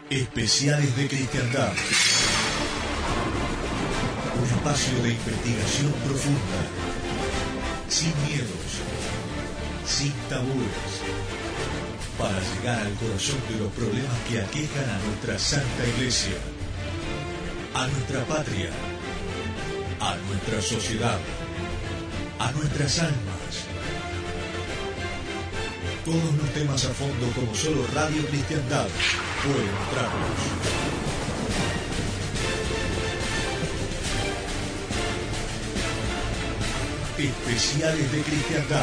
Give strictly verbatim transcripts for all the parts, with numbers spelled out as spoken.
Especiales de Cristiandad. Un espacio de investigación profunda, sin miedos, sin tabúes, para llegar al corazón de los problemas que aquejan a nuestra Santa Iglesia, a nuestra patria, a nuestra sociedad, a nuestras almas. Todos los temas a fondo como solo Radio Cristiandad puede mostrarlos. Especiales de Cristiandad.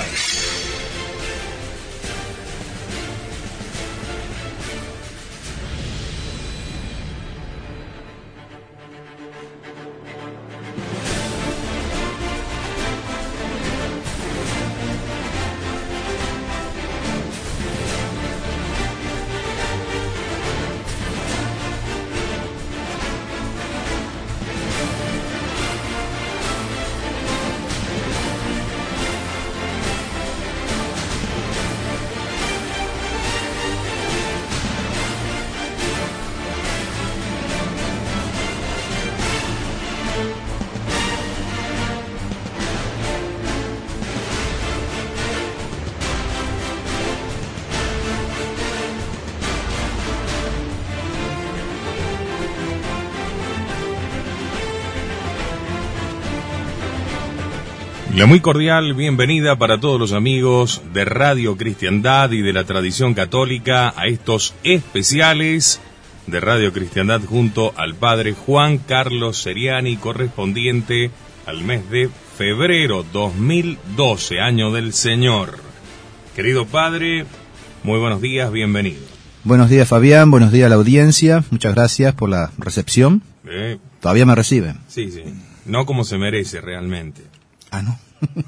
La muy cordial bienvenida para todos los amigos de Radio Cristiandad y de la tradición católica a estos especiales de Radio Cristiandad junto al Padre Juan Carlos Seriani, correspondiente al mes de febrero dos mil doce, año del Señor. Querido Padre, muy buenos días, bienvenido. Buenos días, Fabián, buenos días a la audiencia, muchas gracias por la recepción. Eh, ¿Todavía me reciben? Sí, sí, no como se merece realmente. Ah, ¿no?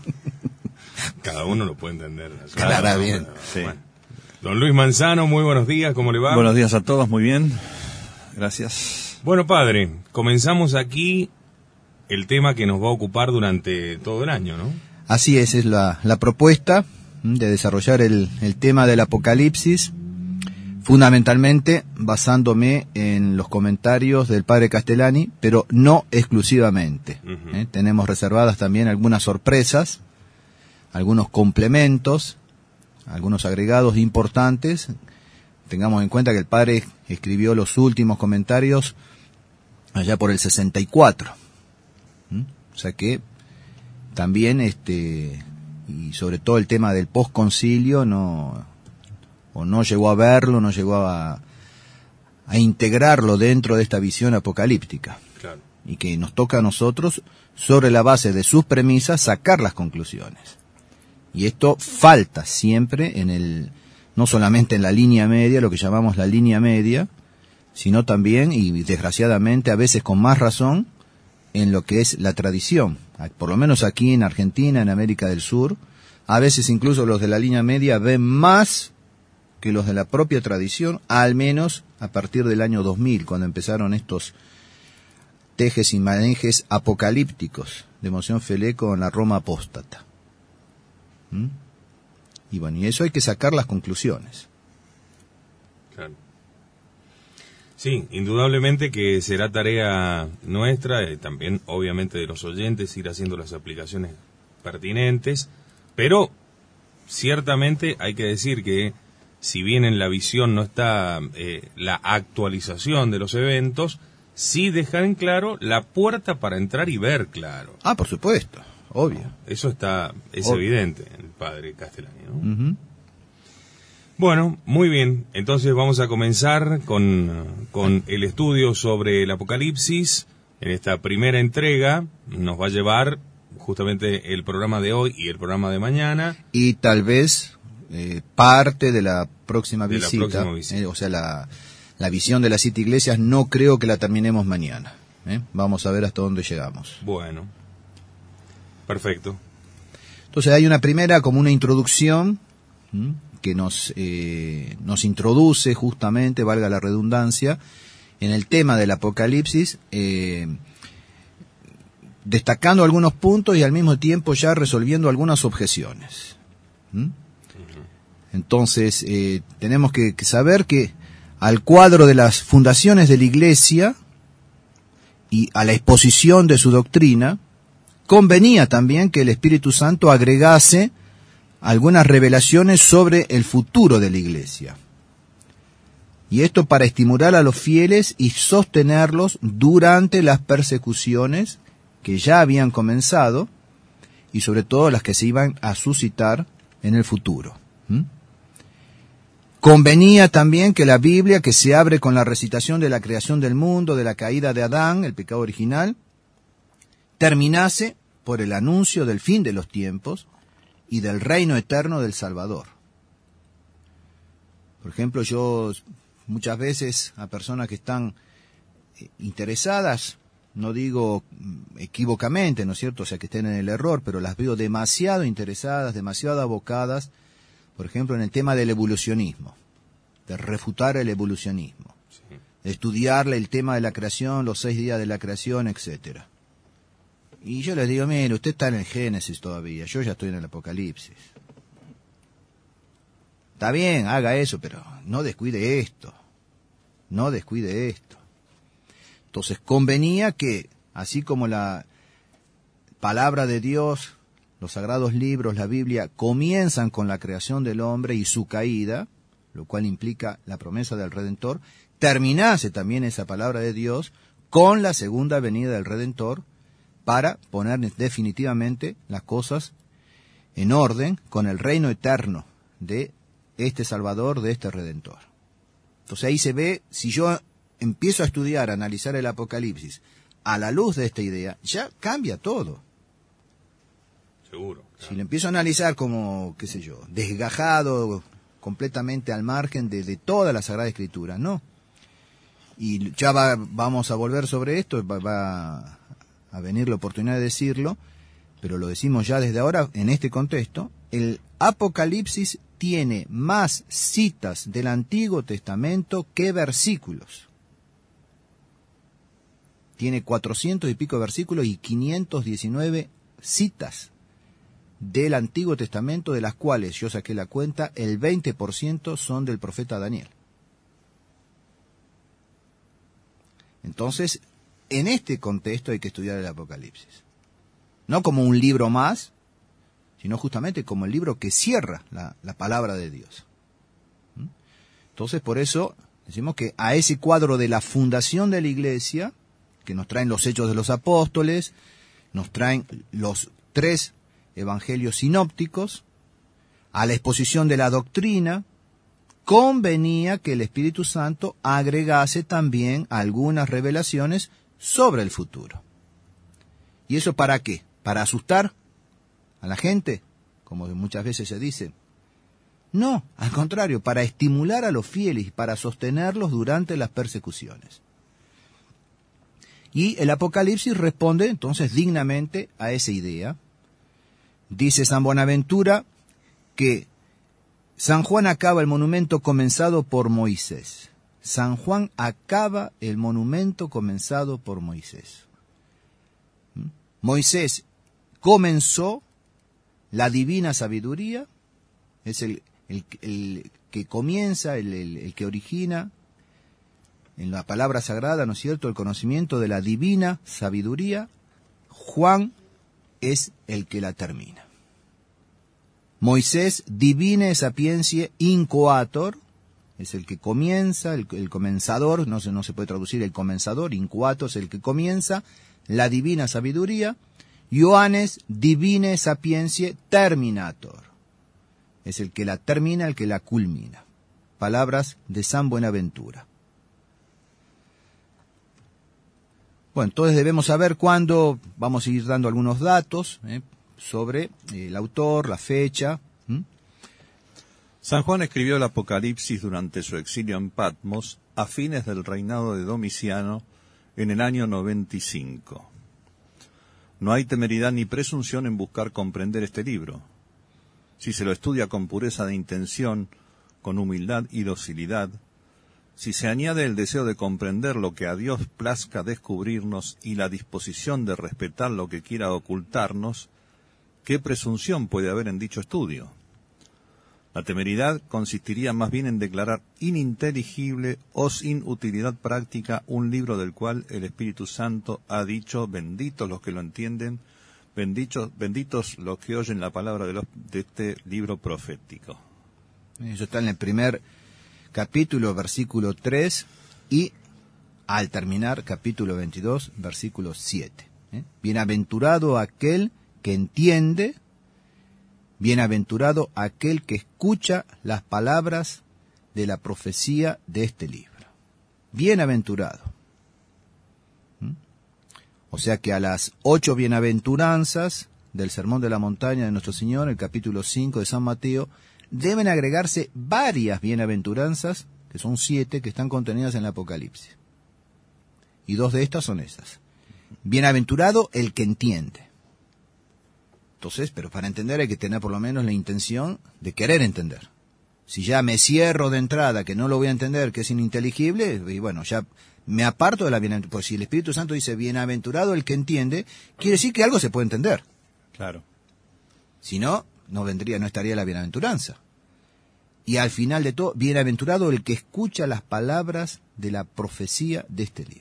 Cada uno lo puede entender. Claro, bien. Sí. Bueno. Don Luis Manzano, muy buenos días, ¿cómo le va? Buenos días a todos, muy bien. Gracias. Bueno, padre, comenzamos aquí el tema que nos va a ocupar durante todo el año, ¿no? Así es, es la, la propuesta de desarrollar el, el tema del Apocalipsis, fundamentalmente basándome en los comentarios del padre Castellani, pero no exclusivamente. Uh-huh. ¿eh? Tenemos reservadas también algunas sorpresas, algunos complementos, algunos agregados importantes. Tengamos en cuenta que el padre escribió los últimos comentarios allá por el sesenta y cuatro. ¿Mm? O sea que también, este, y sobre todo el tema del posconcilio, no... o no llegó a verlo, no llegó a, a integrarlo dentro de esta visión apocalíptica. Claro. Y que nos toca a nosotros, sobre la base de sus premisas, sacar las conclusiones. Y esto falta siempre en el, no solamente en la línea media, lo que llamamos la línea media, sino también, y desgraciadamente a veces con más razón, en lo que es la tradición. Por lo menos aquí en Argentina, en América del Sur, a veces incluso los de la línea media ven más que los de la propia tradición, al menos a partir del año dos mil, cuando empezaron estos tejes y manejes apocalípticos de Monseñor Felé con la Roma apóstata. ¿Mm? Y bueno, y eso hay que sacar las conclusiones. Claro. Sí, indudablemente que será tarea nuestra, y también obviamente de los oyentes, ir haciendo las aplicaciones pertinentes, pero ciertamente hay que decir que si bien en la visión no está eh, la actualización de los eventos, sí dejar en claro la puerta para entrar y ver claro. Ah, por supuesto, obvio. No, eso está, es obvio. Evidente, el padre Castellani, ¿no? Uh-huh. Bueno, muy bien. Entonces vamos a comenzar con, con el estudio sobre el Apocalipsis. En esta primera entrega nos va a llevar justamente el programa de hoy y el programa de mañana. Y tal vez... Eh, parte de la próxima de visita, la próxima visita. Eh, o sea, la, la visión de las siete iglesias no creo que la terminemos mañana. ¿eh? Vamos a ver hasta dónde llegamos. Bueno, perfecto. Entonces hay una primera, como una introducción, ¿m? que nos, eh, nos introduce justamente, valga la redundancia, en el tema del Apocalipsis, eh, destacando algunos puntos y al mismo tiempo ya resolviendo algunas objeciones. ¿Mm? Uh-huh. Entonces, eh, tenemos que, que saber que al cuadro de las fundaciones de la Iglesia y a la exposición de su doctrina, convenía también que el Espíritu Santo agregase algunas revelaciones sobre el futuro de la Iglesia. Y esto para estimular a los fieles y sostenerlos durante las persecuciones que ya habían comenzado y sobre todo las que se iban a suscitar en el futuro. ¿Mm? Convenía también que la Biblia, que se abre con la recitación de la creación del mundo, de la caída de Adán, el pecado original, terminase por el anuncio del fin de los tiempos y del reino eterno del Salvador. Por ejemplo, yo muchas veces a personas que están interesadas, no digo equivocamente, ¿no es cierto?, o sea, que estén en el error, pero las veo demasiado interesadas, demasiado abocadas, por ejemplo, en el tema del evolucionismo, de refutar el evolucionismo, sí. de estudiar el tema de la creación, los seis días de la creación, etcétera. Y yo les digo, mire, usted está en el Génesis todavía, yo ya estoy en el Apocalipsis. Está bien, haga eso, pero no descuide esto, no descuide esto. Entonces convenía que, así como la palabra de Dios, los sagrados libros, la Biblia, comienzan con la creación del hombre y su caída, lo cual implica la promesa del Redentor, terminase también esa palabra de Dios con la segunda venida del Redentor para poner definitivamente las cosas en orden con el reino eterno de este Salvador, de este Redentor. Entonces ahí se ve, si yo empiezo a estudiar, a analizar el Apocalipsis a la luz de esta idea, ya cambia todo. Seguro. Claro. Si lo empiezo a analizar como, qué sé yo, desgajado, completamente al margen de, de toda la Sagrada Escritura, no. Y ya va, vamos a volver sobre esto, va, va a venir la oportunidad de decirlo, pero lo decimos ya desde ahora en este contexto. El Apocalipsis tiene más citas del Antiguo Testamento que versículos. Tiene cuatrocientos y pico versículos y quinientas diecinueve citas del Antiguo Testamento, de las cuales yo saqué la cuenta, el veinte por ciento son del profeta Daniel. Entonces, en este contexto hay que estudiar el Apocalipsis. No como un libro más, sino justamente como el libro que cierra la, la palabra de Dios. Entonces, por eso decimos que a ese cuadro de la fundación de la Iglesia, que nos traen los Hechos de los Apóstoles, nos traen los tres evangelios sinópticos, a la exposición de la doctrina, convenía que el Espíritu Santo agregase también algunas revelaciones sobre el futuro. ¿Y eso para qué? ¿Para asustar a la gente, como muchas veces se dice? No, al contrario, para estimular a los fieles y para sostenerlos durante las persecuciones. Y el Apocalipsis responde entonces dignamente a esa idea. Dice San Buenaventura que San Juan acaba el monumento comenzado por Moisés. San Juan acaba el monumento comenzado por Moisés. ¿Mm? Moisés comenzó la divina sabiduría, es el, el, el que comienza, el, el, el que origina en la palabra sagrada, ¿no es cierto?, el conocimiento de la divina sabiduría. Juan es el que la termina. Moisés, divine sapientia incoator, es el que comienza, el, el comenzador, no se, no se puede traducir el comenzador, incoator es el que comienza, la divina sabiduría. Ioannes, divine sapientia terminator, es el que la termina, el que la culmina. Palabras de San Buenaventura. Bueno, entonces debemos saber cuándo, vamos a ir dando algunos datos eh, sobre eh, el autor, la fecha. ¿Mm? San Juan escribió el Apocalipsis durante su exilio en Patmos a fines del reinado de Domiciano en el año noventa y cinco. No hay temeridad ni presunción en buscar comprender este libro. Si se lo estudia con pureza de intención, con humildad y docilidad, si se añade el deseo de comprender lo que a Dios plazca descubrirnos y la disposición de respetar lo que quiera ocultarnos, ¿qué presunción puede haber en dicho estudio? La temeridad consistiría más bien en declarar ininteligible o sin utilidad práctica un libro del cual el Espíritu Santo ha dicho, benditos los que lo entienden, benditos, benditos los que oyen la palabra de, los, de este libro profético. Eso está en el primer capítulo, versículo tres, y al terminar, capítulo veintidós, versículo siete. ¿Eh? Bienaventurado aquel que entiende, bienaventurado aquel que escucha las palabras de la profecía de este libro. Bienaventurado. ¿Mm? O sea que a las ocho bienaventuranzas del Sermón de la Montaña de nuestro Señor, el capítulo cinco de San Mateo, deben agregarse varias bienaventuranzas, que son siete, que están contenidas en el Apocalipsis. Y dos de estas son esas. Bienaventurado el que entiende. Entonces, pero para entender hay que tener por lo menos la intención de querer entender. Si ya me cierro de entrada, que no lo voy a entender, que es ininteligible, y bueno, ya me aparto de la bienaventuranza. Pues si el Espíritu Santo dice bienaventurado el que entiende, quiere decir que algo se puede entender. Claro. Si no, no vendría, no estaría la bienaventuranza. Y al final de todo, bienaventurado el que escucha las palabras de la profecía de este libro.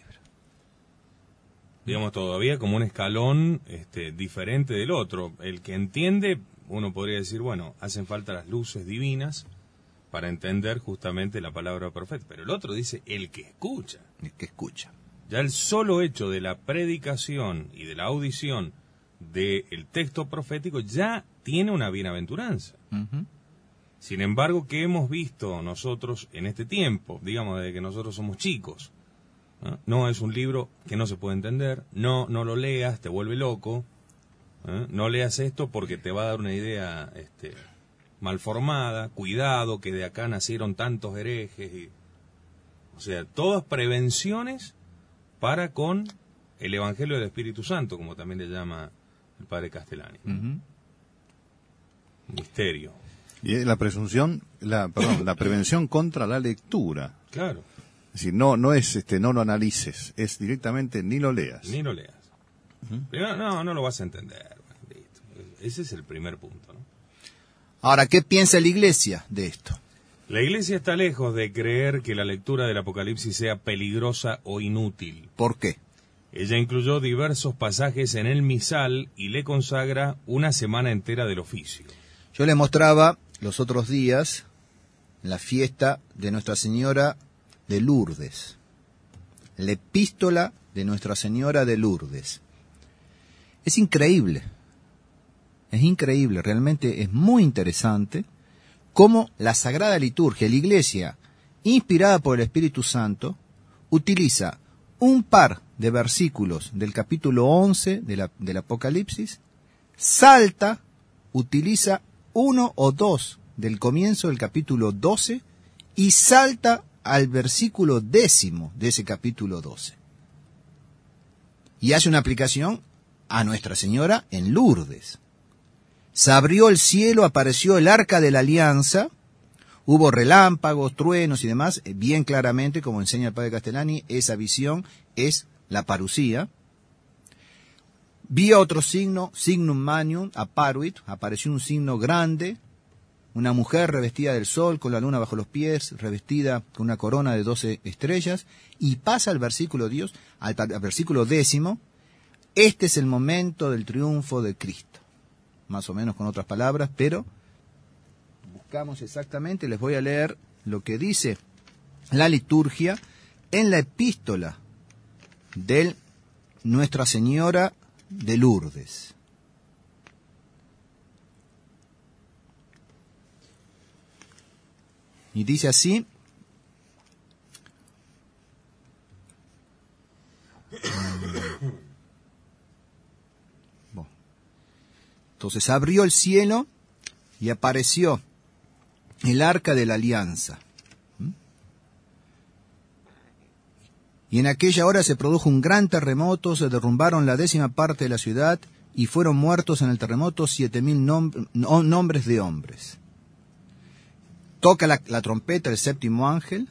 Digamos, todavía como un escalón este, diferente del otro. El que entiende, uno podría decir, bueno, hacen falta las luces divinas para entender justamente la palabra profeta. Pero el otro dice, el que escucha. El que escucha. Ya el solo hecho de la predicación y de la audición del texto profético ya tiene una bienaventuranza. Uh-huh. Sin embargo, ¿qué hemos visto nosotros en este tiempo? Digamos, desde que nosotros somos chicos. ¿No? No es un libro que no se puede entender, no no lo leas, te vuelve loco, ¿eh? No leas esto porque te va a dar una idea este, mal formada, cuidado que de acá nacieron tantos herejes, y, o sea, todas prevenciones para con el Evangelio del Espíritu Santo, como también le llama el padre Castellani. Uh-huh. Misterio. Y la presunción, la, perdón, la prevención contra la lectura. Claro. Es decir, no, no es este, no lo analices, es directamente ni lo leas. Ni lo leas. Uh-huh. Primero, no, no lo vas a entender. Listo. Ese es el primer punto, ¿no? Ahora, ¿qué piensa la Iglesia de esto? La Iglesia está lejos de creer que la lectura del Apocalipsis sea peligrosa o inútil. ¿Por qué? Ella incluyó diversos pasajes en el misal y le consagra una semana entera del oficio. Yo le mostraba los otros días la fiesta de Nuestra Señora de Lourdes, la epístola de Nuestra Señora de Lourdes. Es increíble, es increíble, realmente es muy interesante cómo la Sagrada Liturgia, la Iglesia, inspirada por el Espíritu Santo, utiliza un par de versículos del capítulo once de la, del Apocalipsis, salta, utiliza uno o dos del comienzo del capítulo doce y salta al versículo décimo de ese capítulo doce. Y hace una aplicación a Nuestra Señora en Lourdes. Se abrió el cielo, apareció el arca de la alianza, hubo relámpagos, truenos y demás, bien claramente, como enseña el padre Castellani, esa visión es la parusía. Vi otro signo, signum magnum, apparuit, apareció un signo grande, una mujer revestida del sol, con la luna bajo los pies, revestida con una corona de doce estrellas, y pasa al versículo Dios, al, al versículo décimo, este es el momento del triunfo de Cristo. Más o menos con otras palabras, pero buscamos exactamente, les voy a leer lo que dice la liturgia en la epístola de Nuestra Señora de Lourdes. Y dice así, bueno. Entonces abrió el cielo y apareció el arca de la alianza. ¿Mm? Y en aquella hora se produjo un gran terremoto, se derrumbaron la décima parte de la ciudad y fueron muertos en el terremoto siete mil nom- no, nombres de hombres. Toca la, la trompeta el séptimo ángel,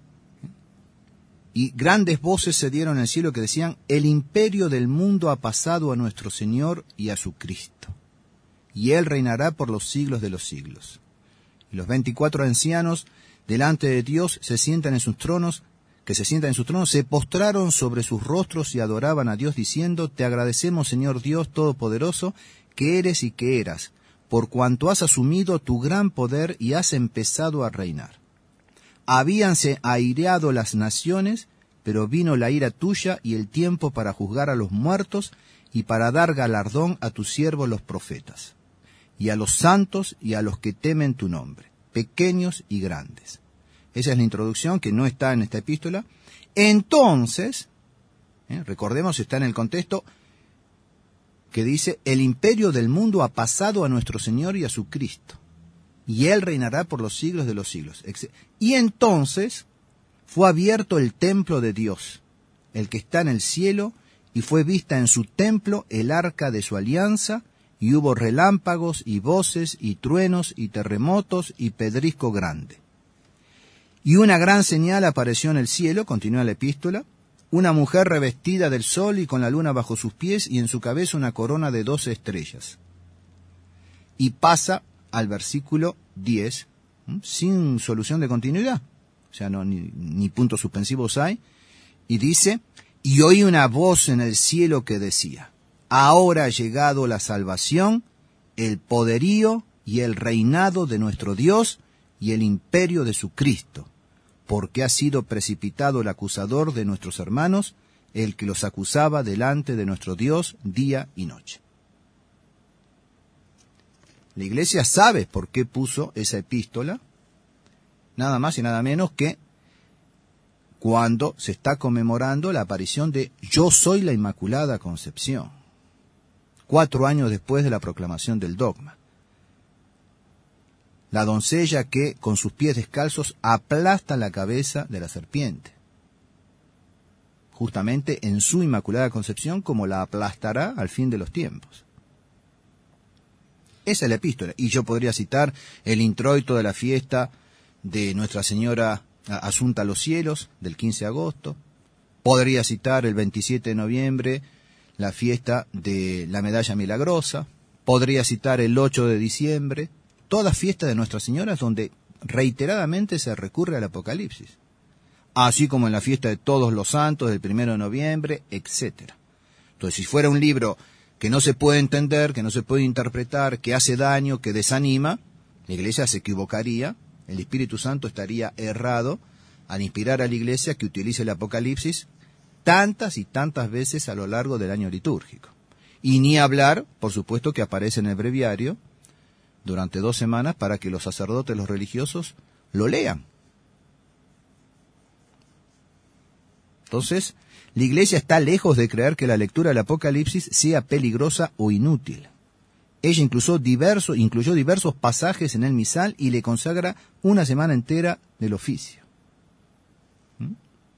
y grandes voces se dieron en el cielo que decían, el imperio del mundo ha pasado a nuestro Señor y a su Cristo, y Él reinará por los siglos de los siglos. Y los veinticuatro ancianos delante de Dios se sientan en sus tronos, que se sientan en sus tronos, se postraron sobre sus rostros y adoraban a Dios diciendo: Te agradecemos, Señor Dios Todopoderoso, que eres y que eras, por cuanto has asumido tu gran poder y has empezado a reinar. Habíanse aireado las naciones, pero vino la ira tuya y el tiempo para juzgar a los muertos y para dar galardón a tus siervos los profetas, y a los santos y a los que temen tu nombre, pequeños y grandes. Esa es la introducción que no está en esta epístola. Entonces, ¿eh? recordemos, está en el contexto que dice: el imperio del mundo ha pasado a nuestro Señor y a su Cristo, y Él reinará por los siglos de los siglos. Y entonces fue abierto el templo de Dios, el que está en el cielo, y fue vista en su templo el arca de su alianza, y hubo relámpagos y voces y truenos y terremotos y pedrisco grande. Y una gran señal apareció en el cielo, continúa la epístola, una mujer revestida del sol y con la luna bajo sus pies y en su cabeza una corona de doce estrellas. Y pasa al versículo diez, ¿m? sin solución de continuidad, o sea, no, ni, ni puntos suspensivos hay, y dice: y oí una voz en el cielo que decía: ahora ha llegado la salvación, el poderío y el reinado de nuestro Dios y el imperio de su Cristo, porque ha sido precipitado el acusador de nuestros hermanos, el que los acusaba delante de nuestro Dios día y noche. La Iglesia sabe por qué puso esa epístola, nada más y nada menos que cuando se está conmemorando la aparición de Yo soy la Inmaculada Concepción, cuatro años después de la proclamación del dogma. La doncella que, con sus pies descalzos, aplasta la cabeza de la serpiente, justamente en su Inmaculada Concepción, como la aplastará al fin de los tiempos. Esa es la epístola. Y yo podría citar el introito de la fiesta de Nuestra Señora Asunta a los Cielos, del quince de agosto. Podría citar el veintisiete de noviembre, la fiesta de la Medalla Milagrosa. Podría citar el ocho de diciembre. Todas fiestas de Nuestra Señora donde reiteradamente se recurre al Apocalipsis. Así como en la fiesta de Todos los Santos del primero de noviembre, etcétera. Entonces, si fuera un libro que no se puede entender, que no se puede interpretar, que hace daño, que desanima, la Iglesia se equivocaría, el Espíritu Santo estaría errado al inspirar a la Iglesia que utilice el Apocalipsis tantas y tantas veces a lo largo del año litúrgico. Y ni hablar, por supuesto, que aparece en el breviario durante dos semanas para que los sacerdotes, los religiosos, lo lean. Entonces, la Iglesia está lejos de creer que la lectura del Apocalipsis sea peligrosa o inútil. Ella incluyó diversos, incluyó diversos pasajes en el misal y le consagra una semana entera del oficio. ¿Mm?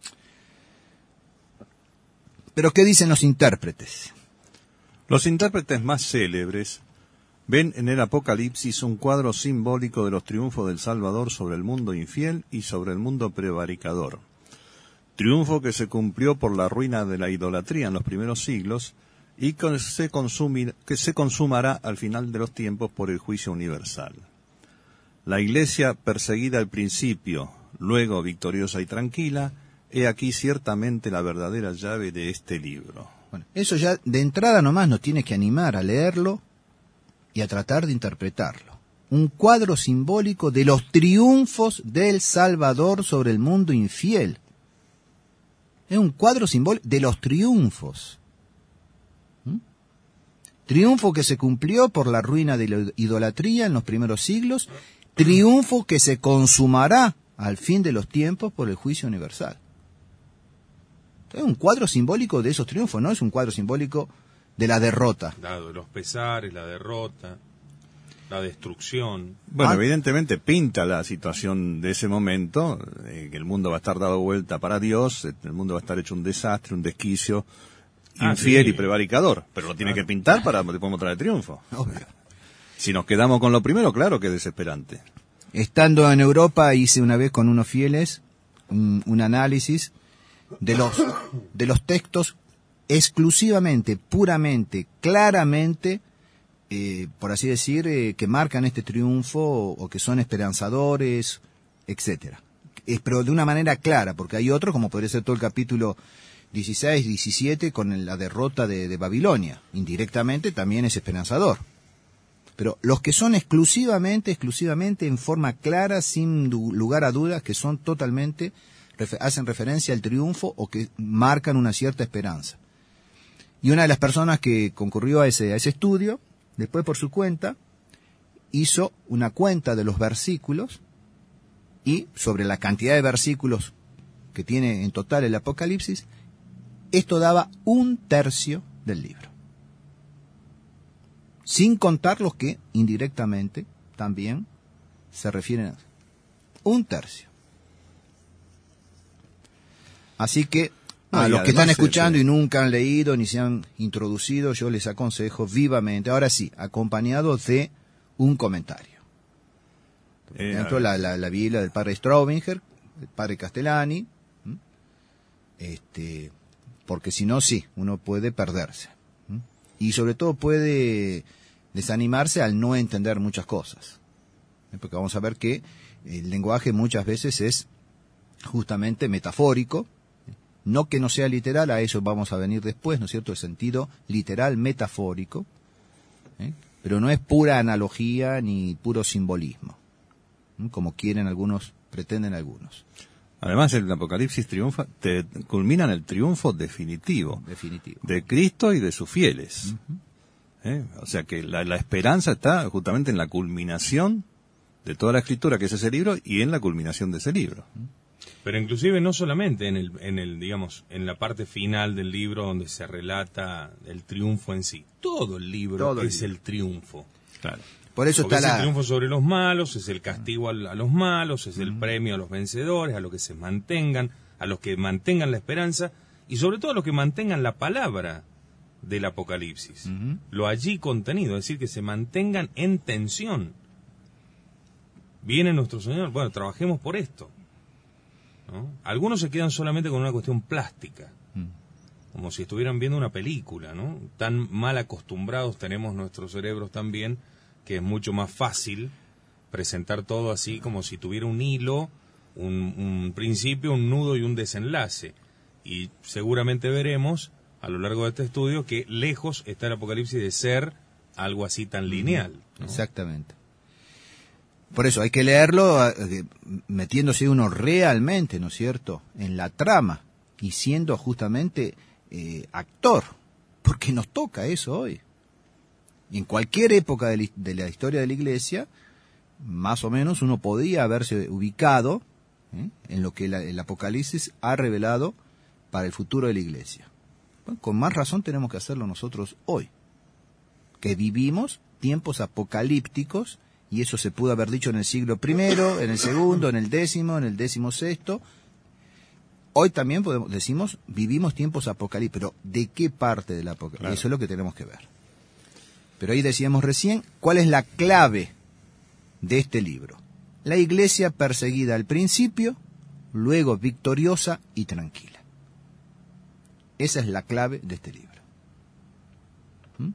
Pero ¿qué dicen los intérpretes? Los intérpretes más célebres ven en el Apocalipsis un cuadro simbólico de los triunfos del Salvador sobre el mundo infiel y sobre el mundo prevaricador. Triunfo que se cumplió por la ruina de la idolatría en los primeros siglos y que se, consumir, que se consumará al final de los tiempos por el juicio universal. La Iglesia perseguida al principio, luego victoriosa y tranquila, he aquí ciertamente la verdadera llave de este libro. Bueno, eso ya de entrada nomás nos tiene que animar a leerlo y a tratar de interpretarlo. Un cuadro simbólico de los triunfos del Salvador sobre el mundo infiel. Es un cuadro simbólico de los triunfos. ¿Mm? Triunfo que se cumplió por la ruina de la idolatría en los primeros siglos, triunfo que se consumará al fin de los tiempos por el juicio universal. Es un cuadro simbólico de esos triunfos, no es un cuadro simbólico de la derrota. Dado los pesares, la derrota, la destrucción. Bueno, Ah. evidentemente pinta la situación de ese momento, eh, que el mundo va a estar dado vuelta para Dios, el mundo va a estar hecho un desastre, un desquicio, Ah, infiel sí. y prevaricador, pero lo tiene que pintar para después mostrar el triunfo. Obvio. Si nos quedamos con lo primero, claro que es desesperante. Estando en Europa hice una vez con unos fieles un, un análisis de los, de los textos exclusivamente, puramente, claramente eh, por así decir, eh, que marcan este triunfo o, o que son esperanzadores, etcétera. Es, pero de una manera clara, porque hay otros, como podría ser todo el capítulo dieciséis, diecisiete, con la derrota de, de Babilonia. Indirectamente también es esperanzador. Pero los que son exclusivamente, exclusivamente, en forma clara, sin lugar a dudas, que son totalmente, hacen referencia al triunfo o que marcan una cierta esperanza. Y una de las personas que concurrió a ese, a ese estudio, después por su cuenta, hizo una cuenta de los versículos y sobre la cantidad de versículos que tiene en total el Apocalipsis, esto daba un tercio del libro. Sin contar los que indirectamente también se refieren a un tercio. Así que a no, los que están ese, escuchando ese. y nunca han leído ni se han introducido, yo les aconsejo vivamente, ahora sí, acompañado de un comentario. Por Eh, ejemplo, la, la, la Biblia del padre Straubinger, el padre Castellani, ¿m? este, porque si no, sí, uno puede perderse. ¿m? Y sobre todo puede desanimarse al no entender muchas cosas. ¿eh? Porque vamos a ver que el lenguaje muchas veces es justamente metafórico, no que no sea literal, a eso vamos a venir después, ¿no es cierto? El sentido literal metafórico, ¿eh? Pero no es pura analogía ni puro simbolismo, ¿eh? Como quieren algunos, pretenden algunos. Además, el Apocalipsis triunfa, te, culmina en el triunfo definitivo, Definitivo. de Cristo y de sus fieles. Uh-huh. ¿Eh? O sea que la, la esperanza está justamente en la culminación de toda la escritura, que es ese libro, y en la culminación de ese libro. Pero inclusive no solamente en el, en el, digamos, en la parte final del libro donde se relata el triunfo en sí. Todo el libro Todo el es libro. el triunfo. Claro. Por eso Porque está es la... el triunfo sobre los malos, es el castigo a, a los malos, es el premio a los vencedores, a los que se mantengan, a los que mantengan la esperanza y sobre todo a los que mantengan la palabra del Apocalipsis. Uh-huh. Lo allí contenido, es decir, que se mantengan en tensión. Viene nuestro Señor, bueno, trabajemos por esto. ¿no? Algunos se quedan solamente con una cuestión plástica, uh-huh. como si estuvieran viendo una película, ¿no? Tan mal acostumbrados tenemos nuestros cerebros también, que es mucho más fácil presentar todo así como si tuviera un hilo, un, un principio, un nudo y un desenlace. Y seguramente veremos a lo largo de este estudio que lejos está el Apocalipsis de ser algo así tan lineal, ¿no? Exactamente. Por eso hay que leerlo eh, metiéndose uno realmente, ¿no es cierto?, en la trama y siendo justamente eh, actor, porque nos toca eso hoy. Y en cualquier época de la, de la historia de la Iglesia, más o menos uno podía haberse ubicado ¿eh? en lo que la, el Apocalipsis ha revelado para el futuro de la Iglesia. Bueno, con más razón tenemos que hacerlo nosotros hoy, que vivimos tiempos apocalípticos, y eso se pudo haber dicho en el siglo primero, en el segundo, en el décimo, en el décimo sexto. Hoy también podemos decimos, vivimos tiempos apocalípticos, pero ¿de qué parte del apocalipsis? Claro. Eso es lo que tenemos que ver. Pero ahí decíamos recién, ¿cuál es la clave de este libro? La iglesia perseguida al principio, luego victoriosa y tranquila. Esa es la clave de este libro. ¿Mm?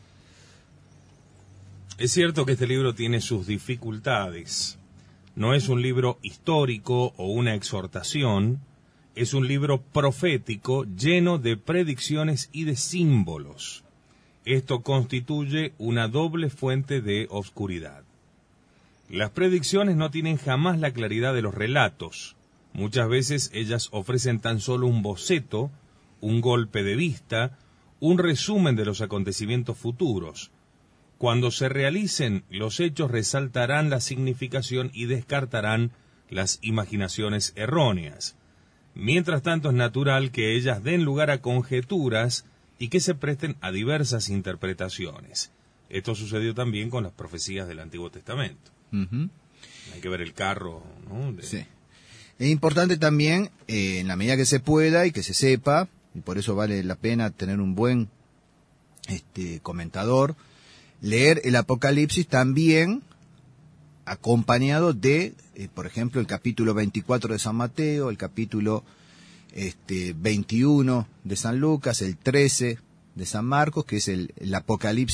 Es cierto que este libro tiene sus dificultades. No es un libro histórico o una exhortación, es un libro profético lleno de predicciones y de símbolos. Esto constituye una doble fuente de oscuridad. Las predicciones no tienen jamás la claridad de los relatos. Muchas veces ellas ofrecen tan solo un boceto, un golpe de vista, un resumen de los acontecimientos futuros. Cuando se realicen, los hechos resaltarán la significación y descartarán las imaginaciones erróneas. Mientras tanto, es natural que ellas den lugar a conjeturas y que se presten a diversas interpretaciones. Esto sucedió también con las profecías del Antiguo Testamento. Uh-huh. Hay que ver el carro, ¿no? De... Sí. Es importante también, eh, en la medida que se pueda y que se sepa, y por eso vale la pena tener un buen este, comentador, leer el Apocalipsis también acompañado de, eh, por ejemplo, el capítulo veinticuatro de San Mateo, el capítulo este, veintiuno de San Lucas, el trece de San Marcos, que es el, el Apocalipsis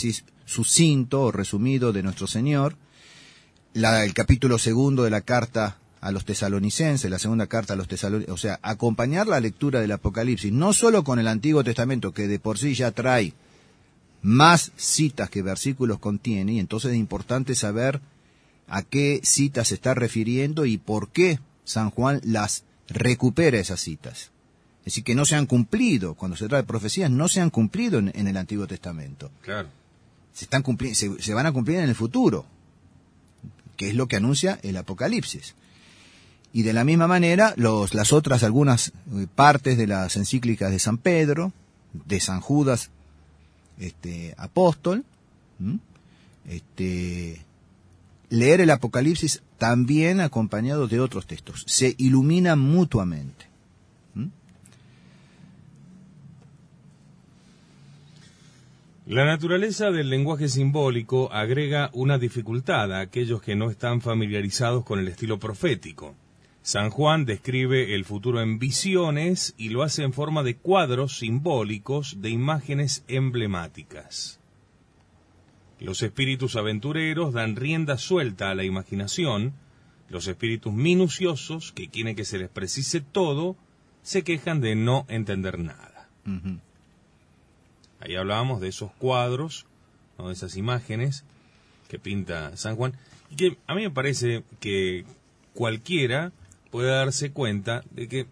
sucinto o resumido de nuestro Señor, la, el capítulo segundo de la carta a los tesalonicenses, la segunda carta a los tesalonicenses, o sea, acompañar la lectura del Apocalipsis, no solo con el Antiguo Testamento, que de por sí ya trae más citas que versículos contiene, y entonces es importante saber a qué citas se está refiriendo y por qué San Juan las recupera esas citas. Es decir, que no se han cumplido, cuando se trata de profecías, no se han cumplido en, en el Antiguo Testamento. Claro. Se, están cumpli- se, se van a cumplir en el futuro, que es lo que anuncia el Apocalipsis. Y de la misma manera, los, las otras algunas partes de las encíclicas de San Pedro, de San Judas, este, apóstol, ¿m? este, leer el Apocalipsis también acompañado de otros textos. Se iluminan mutuamente. ¿m? La naturaleza del lenguaje simbólico agrega una dificultad a aquellos que no están familiarizados con el estilo profético. San Juan describe el futuro en visiones y lo hace en forma de cuadros simbólicos de imágenes emblemáticas. Los espíritus aventureros dan rienda suelta a la imaginación. Los espíritus minuciosos, que quieren que se les precise todo, se quejan de no entender nada. Uh-huh. Ahí hablábamos de esos cuadros, ¿no? De esas imágenes que pinta San Juan, y que a mí me parece que cualquiera puede darse cuenta de que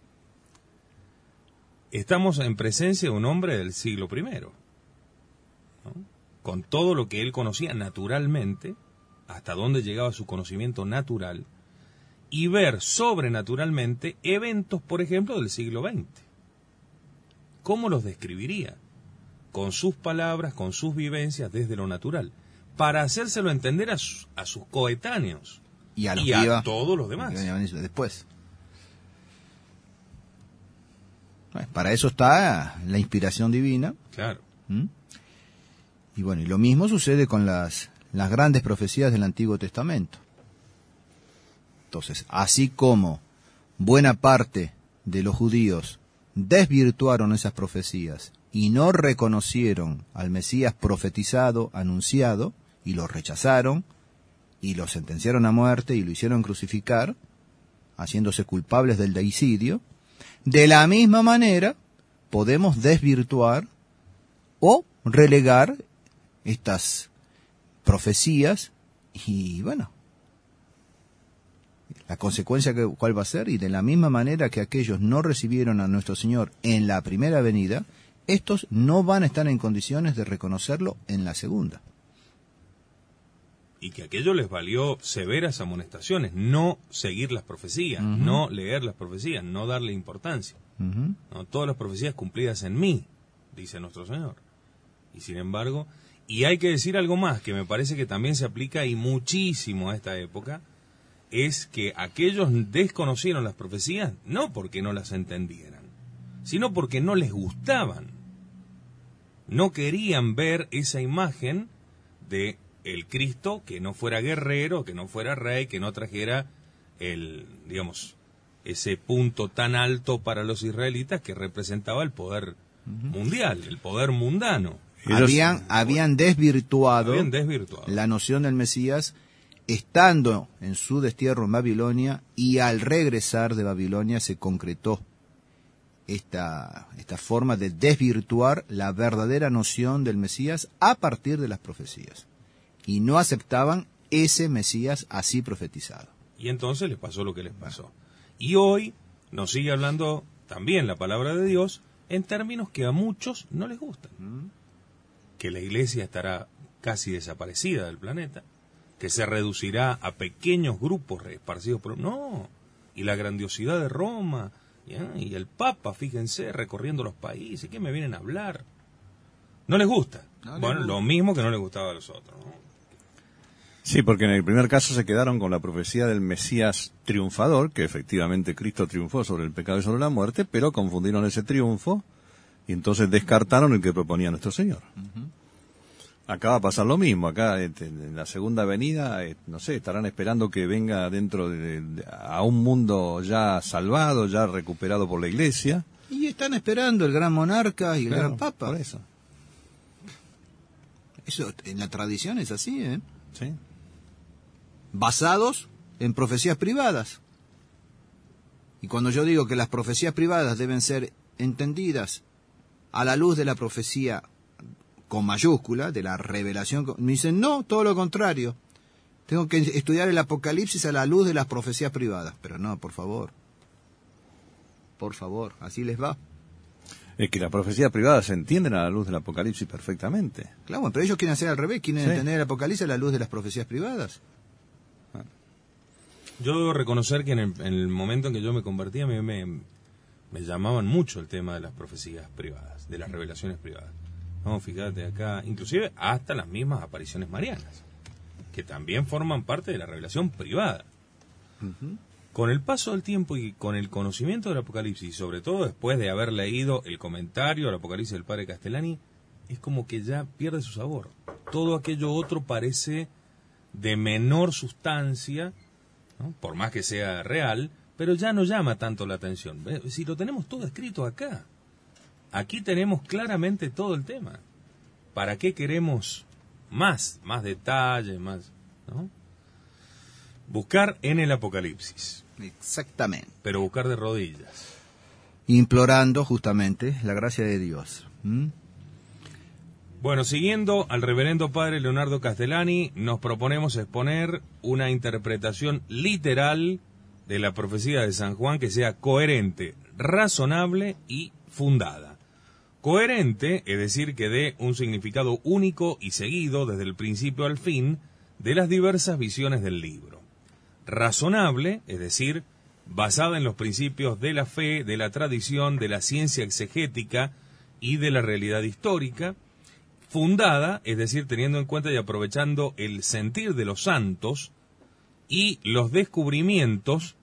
estamos en presencia de un hombre del siglo primero, ¿no? Con todo lo que él conocía naturalmente, hasta dónde llegaba su conocimiento natural, y ver sobrenaturalmente eventos, por ejemplo, del siglo veinte. ¿Cómo los describiría? Con sus palabras, con sus vivencias desde lo natural, para hacérselo entender a, su, a sus coetáneos y a, los y a iba, todos los demás. Después. Bueno, para eso está la inspiración divina. Claro. ¿Mm? Y bueno, y lo mismo sucede con las, las grandes profecías del Antiguo Testamento. Entonces, así como buena parte de los judíos desvirtuaron esas profecías y no reconocieron al Mesías profetizado, anunciado, y lo rechazaron, y lo sentenciaron a muerte y lo hicieron crucificar, haciéndose culpables del deicidio, de la misma manera podemos desvirtuar o relegar estas profecías y, bueno, la consecuencia que, cuál va a ser, y de la misma manera que aquellos no recibieron a nuestro Señor en la primera venida, estos no van a estar en condiciones de reconocerlo en la segunda. Y que aquello les valió severas amonestaciones, no seguir las profecías, uh-huh. no leer las profecías, no darle importancia. Uh-huh. ¿no? Todas las profecías cumplidas en mí, dice nuestro Señor. Y sin embargo, y hay que decir algo más, que me parece que también se aplica y muchísimo a esta época, es que aquellos desconocieron las profecías no porque no las entendieran, sino porque no les gustaban. No querían ver esa imagen de el Cristo que no fuera guerrero, que no fuera rey, que no trajera el, digamos, ese punto tan alto para los israelitas que representaba el poder uh-huh. mundial, el poder mundano. Habían, habían, desvirtuado habían desvirtuado la noción del Mesías estando en su destierro en Babilonia, y al regresar de Babilonia se concretó esta, esta forma de desvirtuar la verdadera noción del Mesías a partir de las profecías. Y no aceptaban ese Mesías así profetizado. Y entonces les pasó lo que les pasó. Y hoy nos sigue hablando también la palabra de Dios en términos que a muchos no les gustan. ¿Mm? Que la iglesia estará casi desaparecida del planeta, que se reducirá a pequeños grupos esparcidos por... No, y la grandiosidad de Roma, ¿ya? Y el Papa, fíjense, recorriendo los países, ¿qué me vienen a hablar? No les gusta. No les bueno, gusta. Lo mismo que no les gustaba a los otros, ¿no? Sí, porque en el primer caso se quedaron con la profecía del Mesías triunfador, que efectivamente Cristo triunfó sobre el pecado y sobre la muerte, pero confundieron ese triunfo y entonces descartaron el que proponía nuestro Señor. Uh-huh. Acá va a pasar lo mismo. Acá en la segunda venida, no sé, estarán esperando que venga dentro de, de a un mundo ya salvado, ya recuperado por la Iglesia. Y están esperando el gran monarca y el claro, gran papa. Por eso. Eso en la tradición es así, ¿eh? Sí. Basados en profecías privadas. Y cuando yo digo que las profecías privadas deben ser entendidas a la luz de la profecía con mayúscula, de la revelación, me dicen, no, todo lo contrario. Tengo que estudiar el Apocalipsis a la luz de las profecías privadas. Pero no, por favor. Por favor, así les va. Es que las profecías privadas se entienden a la luz del Apocalipsis perfectamente. Claro, bueno, pero ellos quieren hacer al revés, quieren Sí. entender el Apocalipsis a la luz de las profecías privadas. Yo debo reconocer que en el, en el momento en que yo me convertí, a mí me, me llamaban mucho el tema de las profecías privadas, de las revelaciones privadas. No, fíjate acá, inclusive hasta las mismas apariciones marianas, que también forman parte de la revelación privada. Uh-huh. Con el paso del tiempo y con el conocimiento del Apocalipsis, y sobre todo después de haber leído el comentario al Apocalipsis del padre Castellani, es como que ya pierde su sabor. Todo aquello otro parece de menor sustancia, ¿no? Por más que sea real, pero ya no llama tanto la atención. Si lo tenemos todo escrito acá, aquí tenemos claramente todo el tema. ¿Para qué queremos más, más detalles, más, ¿no? Buscar en el Apocalipsis. Exactamente. Pero buscar de rodillas. Implorando justamente la gracia de Dios. ¿Mm? Bueno, siguiendo al reverendo padre Leonardo Castellani, nos proponemos exponer una interpretación literal de la profecía de San Juan que sea coherente, razonable y fundada. Coherente, es decir, que dé un significado único y seguido desde el principio al fin de las diversas visiones del libro. Razonable, es decir, basada en los principios de la fe, de la tradición, de la ciencia exegética y de la realidad histórica. Fundada, es decir, teniendo en cuenta y aprovechando el sentir de los santos y los descubrimientos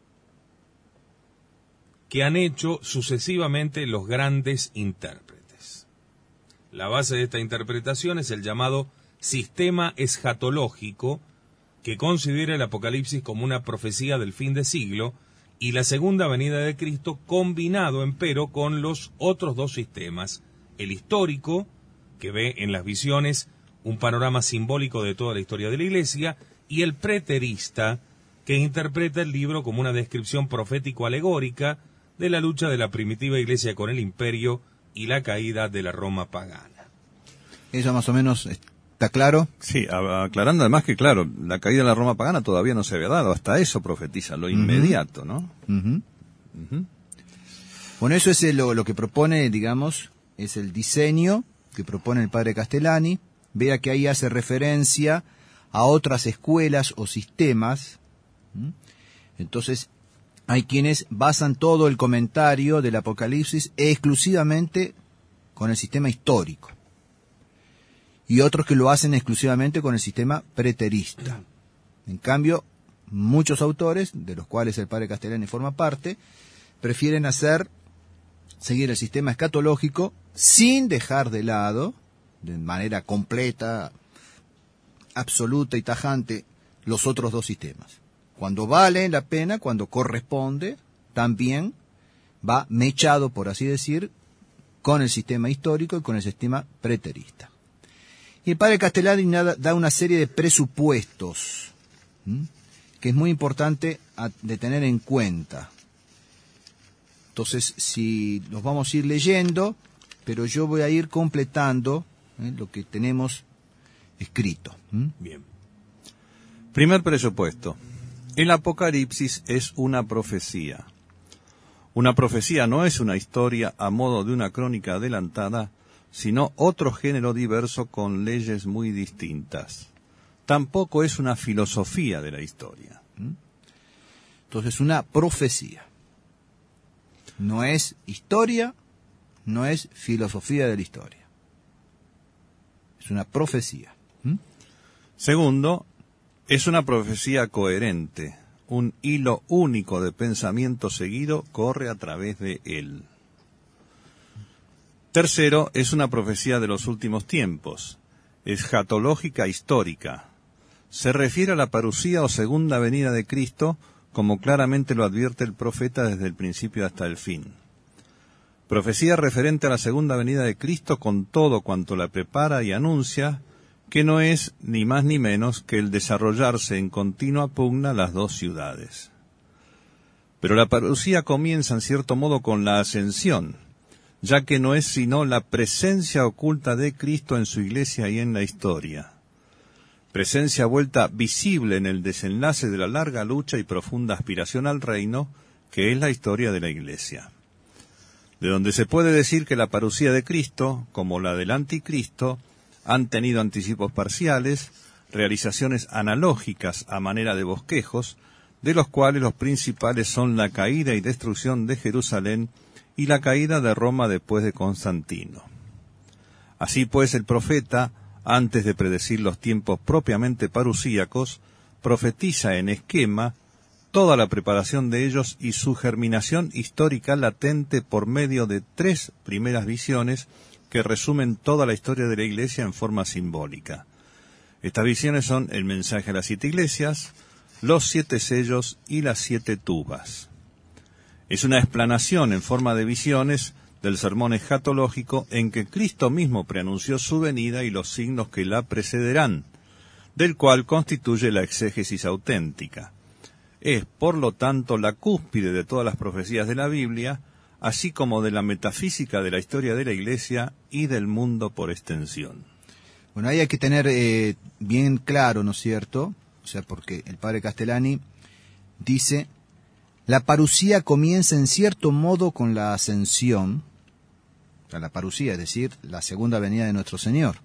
que han hecho sucesivamente los grandes intérpretes. La base de esta interpretación es el llamado sistema escatológico, que considera el Apocalipsis como una profecía del fin de siglo y la segunda venida de Cristo, combinado empero con los otros dos sistemas, el histórico, que ve en las visiones un panorama simbólico de toda la historia de la Iglesia, y el preterista, que interpreta el libro como una descripción profético-alegórica de la lucha de la primitiva Iglesia con el imperio y la caída de la Roma pagana. Eso más o menos está claro. Sí, aclarando además que, claro, la caída de la Roma pagana todavía no se había dado, hasta eso profetiza, lo inmediato, ¿no? Uh-huh. Uh-huh. Bueno, eso es lo, lo que propone, digamos, es el diseño que propone el padre Castellani. Vea que ahí hace referencia a otras escuelas o sistemas. ¿Mm? Entonces, hay quienes basan todo el comentario del Apocalipsis exclusivamente con el sistema histórico. Y otros que lo hacen exclusivamente con el sistema preterista. En cambio, muchos autores, de los cuales el padre Castellani forma parte, prefieren hacer, seguir el sistema escatológico sin dejar de lado, de manera completa, absoluta y tajante, los otros dos sistemas. Cuando vale la pena, cuando corresponde, también va mechado, por así decir, con el sistema histórico y con el sistema preterista. Y el padre Castellani da una serie de presupuestos, ¿m? que es muy importante a, de tener en cuenta. Entonces, si los vamos a ir leyendo, pero yo voy a ir completando ¿eh? lo que tenemos escrito. ¿m? Bien. Primer presupuesto. El Apocalipsis es una profecía. Una profecía no es una historia a modo de una crónica adelantada, sino otro género diverso con leyes muy distintas. Tampoco es una filosofía de la historia. Entonces, una profecía. No es historia, no es filosofía de la historia. Es una profecía. ¿Mm? Segundo, es una profecía coherente. Un hilo único de pensamiento seguido corre a través de él. Tercero, es una profecía de los últimos tiempos, escatológica histórica. Se refiere a la parucía o segunda venida de Cristo, como claramente lo advierte el profeta desde el principio hasta el fin. Profecía referente a la segunda venida de Cristo con todo cuanto la prepara y anuncia, que no es ni más ni menos que el desarrollarse en continua pugna las dos ciudades. Pero la parusía comienza en cierto modo con la ascensión, ya que no es sino la presencia oculta de Cristo en su iglesia y en la historia. Presencia vuelta visible en el desenlace de la larga lucha y profunda aspiración al reino, que es la historia de la iglesia. De donde se puede decir que la parusía de Cristo, como la del anticristo, han tenido anticipos parciales, realizaciones analógicas a manera de bosquejos, de los cuales los principales son la caída y destrucción de Jerusalén y la caída de Roma después de Constantino. Así pues, el profeta, antes de predecir los tiempos propiamente parusíacos, profetiza en esquema toda la preparación de ellos y su germinación histórica latente por medio de tres primeras visiones que resumen toda la historia de la Iglesia en forma simbólica. Estas visiones son el mensaje a las siete iglesias, los siete sellos y las siete tubas. Es una explanación en forma de visiones del sermón escatológico en que Cristo mismo preanunció su venida y los signos que la precederán, del cual constituye la exégesis auténtica. Es, por lo tanto, la cúspide de todas las profecías de la Biblia, así como de la metafísica de la historia de la Iglesia y del mundo por extensión. Bueno, ahí hay que tener eh, bien claro, ¿no es cierto? O sea, porque el padre Castellani dice, la parusía comienza en cierto modo con la ascensión, o sea, la parusía, es decir, la segunda venida de nuestro Señor.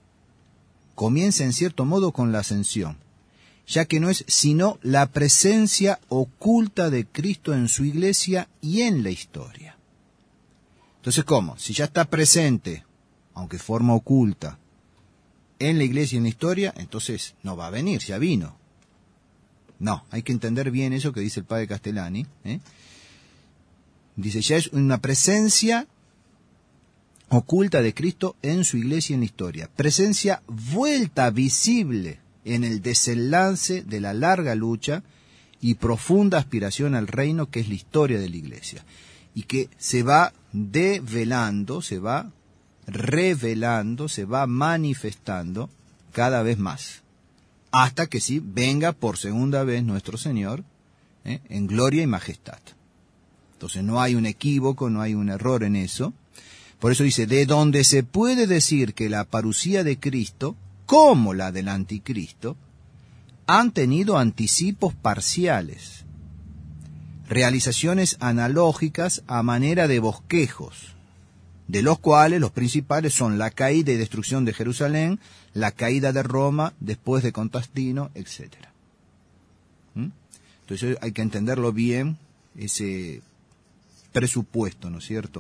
Comienza en cierto modo con la ascensión, ya que no es sino la presencia oculta de Cristo en su iglesia y en la historia. Entonces, ¿cómo? Si ya está presente, aunque forma oculta, en la iglesia y en la historia, entonces no va a venir, ya vino. No, hay que entender bien eso que dice el padre Castellani. ¿eh? Dice, ya es una presencia oculta de Cristo en su iglesia y en la historia. Presencia vuelta visible en el desenlace de la larga lucha y profunda aspiración al reino que es la historia de la iglesia. Y que se va develando, se va revelando, se va manifestando cada vez más. Hasta que sí venga por segunda vez nuestro Señor ¿eh? en gloria y majestad. Entonces no hay un equívoco, no hay un error en eso. Por eso dice, de donde se puede decir que la parusía de Cristo, como la del anticristo, han tenido anticipos parciales, realizaciones analógicas a manera de bosquejos, de los cuales los principales son la caída y destrucción de Jerusalén, la caída de Roma después de Constantino, etcétera. ¿Mm? Entonces hay que entenderlo bien, ese presupuesto, ¿no es cierto?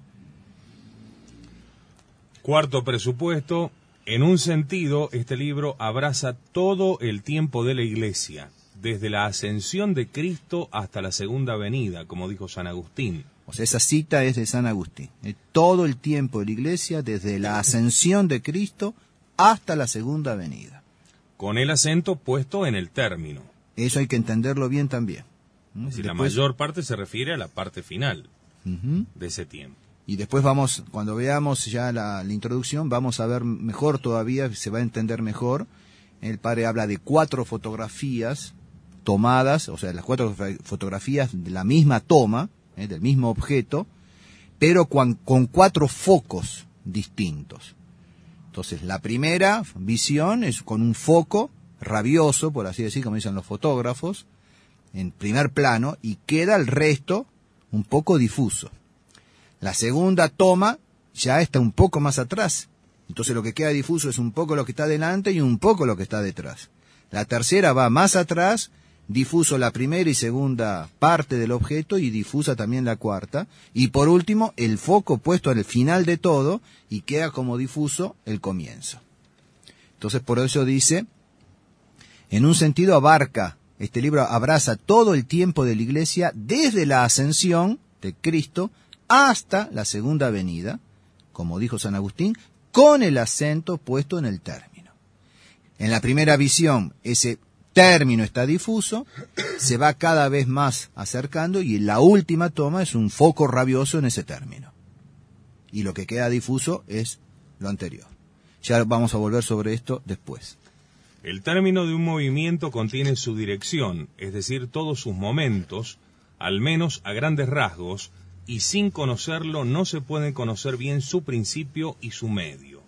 Cuarto presupuesto, en un sentido, este libro abraza todo el tiempo de la Iglesia, desde la ascensión de Cristo hasta la segunda venida, como dijo San Agustín. O sea, esa cita es de San Agustín. Es todo el tiempo de la Iglesia, desde la ascensión de Cristo hasta la segunda venida. Con el acento puesto en el término. Eso hay que entenderlo bien también. ¿Mm? Es decir, Después, la mayor parte se refiere a la parte final uh-huh. de ese tiempo. Y después vamos, cuando veamos ya la, la introducción, vamos a ver mejor todavía, se va a entender mejor. El padre habla de cuatro fotografías tomadas, o sea, las cuatro fotografías de la misma toma, ¿eh? del mismo objeto, pero con, con cuatro focos distintos. Entonces, la primera visión es con un foco rabioso, por así decir, como dicen los fotógrafos, en primer plano, y queda el resto un poco difuso. La segunda toma ya está un poco más atrás. Entonces lo que queda difuso es un poco lo que está delante y un poco lo que está detrás. La tercera va más atrás, difuso la primera y segunda parte del objeto y difusa también la cuarta. Y por último, el foco puesto al final de todo y queda como difuso el comienzo. Entonces por eso dice, en un sentido abarca, este libro abraza todo el tiempo de la Iglesia desde la ascensión de Cristo hasta la segunda venida, como dijo San Agustín, con el acento puesto en el término. En la primera visión, ese término está difuso, se va cada vez más acercando y la última toma es un foco rabioso en ese término. Y lo que queda difuso es lo anterior. Ya vamos a volver sobre esto después. El término de un movimiento contiene su dirección, es decir, todos sus momentos, al menos a grandes rasgos, y sin conocerlo no se puede conocer bien su principio y su medio.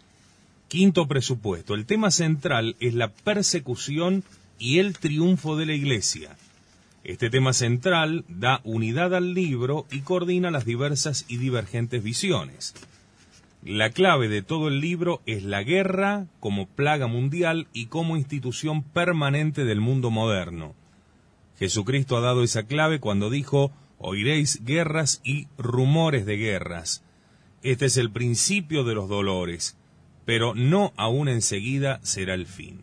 Quinto presupuesto. El tema central es la persecución y el triunfo de la Iglesia. Este tema central da unidad al libro y coordina las diversas y divergentes visiones. La clave de todo el libro es la guerra como plaga mundial y como institución permanente del mundo moderno. Jesucristo ha dado esa clave cuando dijo: oiréis guerras y rumores de guerras. Este es el principio de los dolores, pero no aún enseguida será el fin.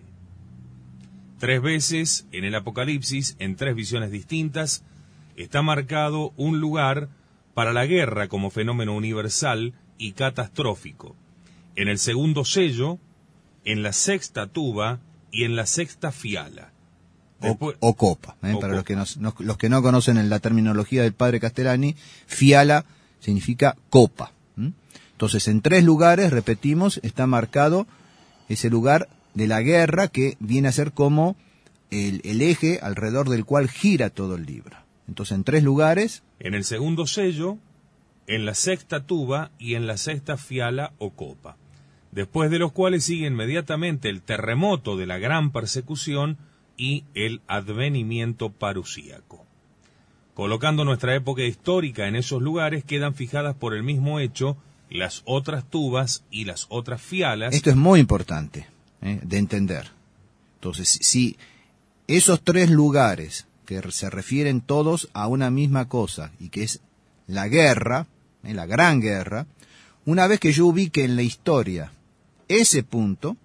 Tres veces en el Apocalipsis, en tres visiones distintas, está marcado un lugar para la guerra como fenómeno universal y catastrófico. En el segundo sello, en la sexta tuba y en la sexta fiala. Después, o, o copa, ¿eh? o para copa. Los, que nos, nos, los que no conocen la terminología del padre Castellani, fiala significa copa. ¿Mm? Entonces, en tres lugares, repetimos, está marcado ese lugar de la guerra que viene a ser como el, el eje alrededor del cual gira todo el libro. Entonces, en tres lugares. En el segundo sello, en la sexta tuba y en la sexta fiala o copa, después de los cuales sigue inmediatamente el terremoto de la gran persecución y el advenimiento parusíaco. Colocando nuestra época histórica en esos lugares, quedan fijadas por el mismo hecho las otras tubas y las otras fialas. Esto es muy importante ¿eh? de entender. Entonces, si esos tres lugares que se refieren todos a una misma cosa y que es la guerra, ¿eh? la gran guerra, una vez que yo ubique en la historia ese punto,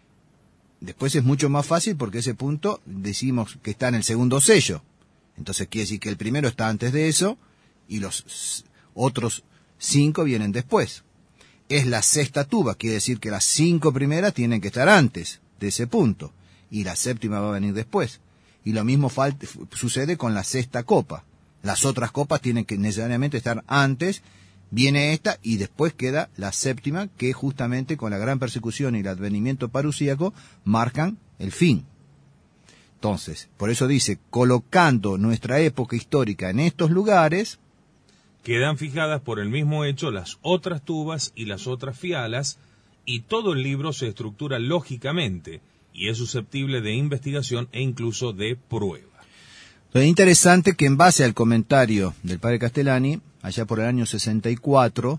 después es mucho más fácil porque ese punto decimos que está en el segundo sello. Entonces quiere decir que el primero está antes de eso y los otros cinco vienen después. Es la sexta tuba, quiere decir que las cinco primeras tienen que estar antes de ese punto y la séptima va a venir después. Y lo mismo falta, sucede con la sexta copa. Las otras copas tienen que necesariamente estar antes, viene esta y después queda la séptima, que justamente con la gran persecución y el advenimiento parusíaco marcan el fin. Entonces, por eso dice, colocando nuestra época histórica en estos lugares, quedan fijadas por el mismo hecho las otras tubas y las otras fialas, y todo el libro se estructura lógicamente y es susceptible de investigación e incluso de prueba. Es interesante que en base al comentario del padre Castellani, allá por el año sesenta y cuatro,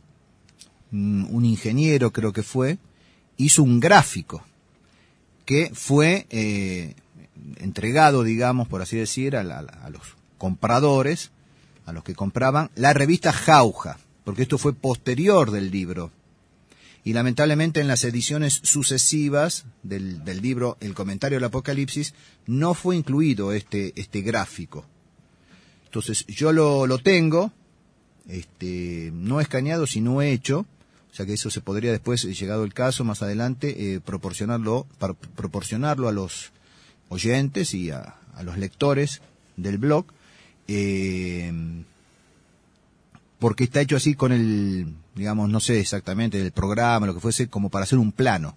un ingeniero creo que fue, hizo un gráfico que fue eh, entregado, digamos, por así decir, a, la, a los compradores, a los que compraban la revista Jauja, porque esto fue posterior del libro. Y lamentablemente en las ediciones sucesivas del, del libro El comentario del Apocalipsis no fue incluido este, este gráfico. Entonces yo lo, lo tengo, este, no escaneado sino hecho, o sea que eso se podría después, llegado el caso, más adelante, eh, proporcionarlo, para proporcionarlo a los oyentes y a, a los lectores del blog, eh, porque está hecho así con el, digamos, no sé exactamente, el programa, lo que fuese, como para hacer un plano.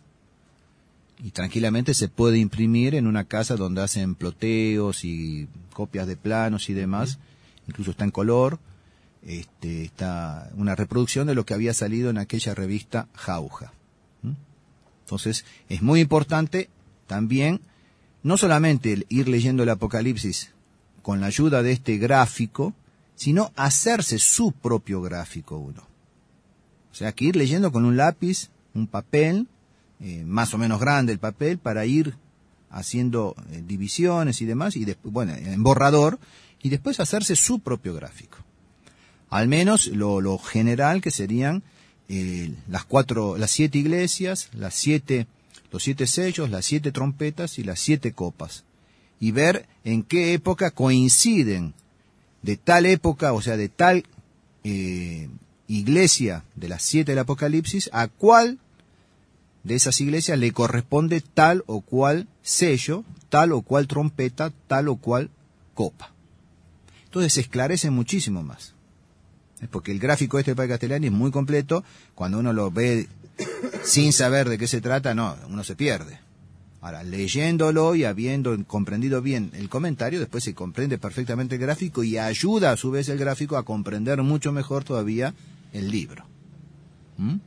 Y tranquilamente se puede imprimir en una casa donde hacen ploteos y copias de planos y demás. Incluso está en color. Este, está una reproducción de lo que había salido en aquella revista Jauja. ¿Mm? Entonces, es muy importante también, no solamente el ir leyendo el Apocalipsis con la ayuda de este gráfico, sino hacerse su propio gráfico uno. O sea, que ir leyendo con un lápiz, un papel, eh, más o menos grande el papel, para ir haciendo eh, divisiones y demás, y después, bueno, en borrador, y después hacerse su propio gráfico. Al menos lo, lo general, que serían eh, las cuatro, las siete iglesias, las siete, los siete sellos, las siete trompetas y las siete copas, y ver en qué época coinciden de tal época, o sea, de tal eh, iglesia de las siete del Apocalipsis, a cuál de esas iglesias le corresponde tal o cual sello, tal o cual trompeta, tal o cual copa. Entonces se esclarece muchísimo más. Es porque el gráfico este del padre Castellani es muy completo. Cuando uno lo ve sin saber de qué se trata, no, uno se pierde. Ahora, leyéndolo y habiendo comprendido bien el comentario, después se comprende perfectamente el gráfico y ayuda a su vez el gráfico a comprender mucho mejor todavía el libro. ¿Mm?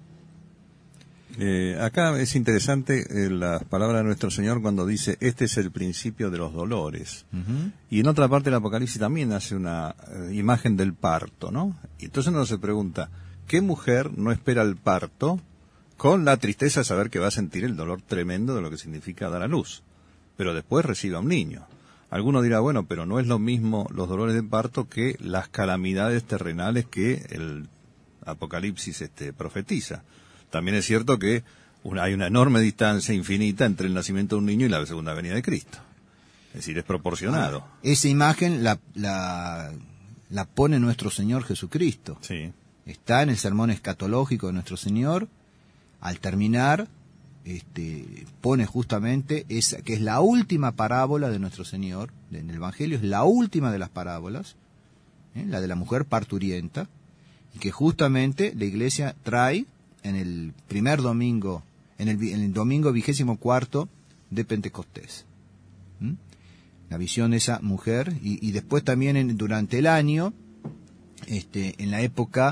Eh, acá es interesante eh, las palabras de nuestro Señor cuando dice, este es el principio de los dolores. Uh-huh. Y en otra parte del Apocalipsis también hace una eh, imagen del parto, ¿no? Y entonces uno se pregunta, ¿qué mujer no espera el parto con la tristeza de saber que va a sentir el dolor tremendo de lo que significa dar a luz? Pero después recibe a un niño. Alguno dirá, bueno, pero no es lo mismo los dolores de parto que las calamidades terrenales que el Apocalipsis este, profetiza. También es cierto que una, hay una enorme distancia infinita entre el nacimiento de un niño y la segunda venida de Cristo. Es decir, es proporcionado. Ah, esa imagen la, la, la pone nuestro Señor Jesucristo. Sí. Está en el sermón escatológico de nuestro Señor. Al terminar, este, pone justamente esa, que es la última parábola de nuestro Señor, en el Evangelio, es la última de las parábolas, ¿eh? La de la mujer parturienta, y que justamente la Iglesia trae en el primer domingo, en el, en el domingo vigésimo cuarto de Pentecostés. ¿Mm? La visión de esa mujer, y, y después también en, durante el año, este, en la época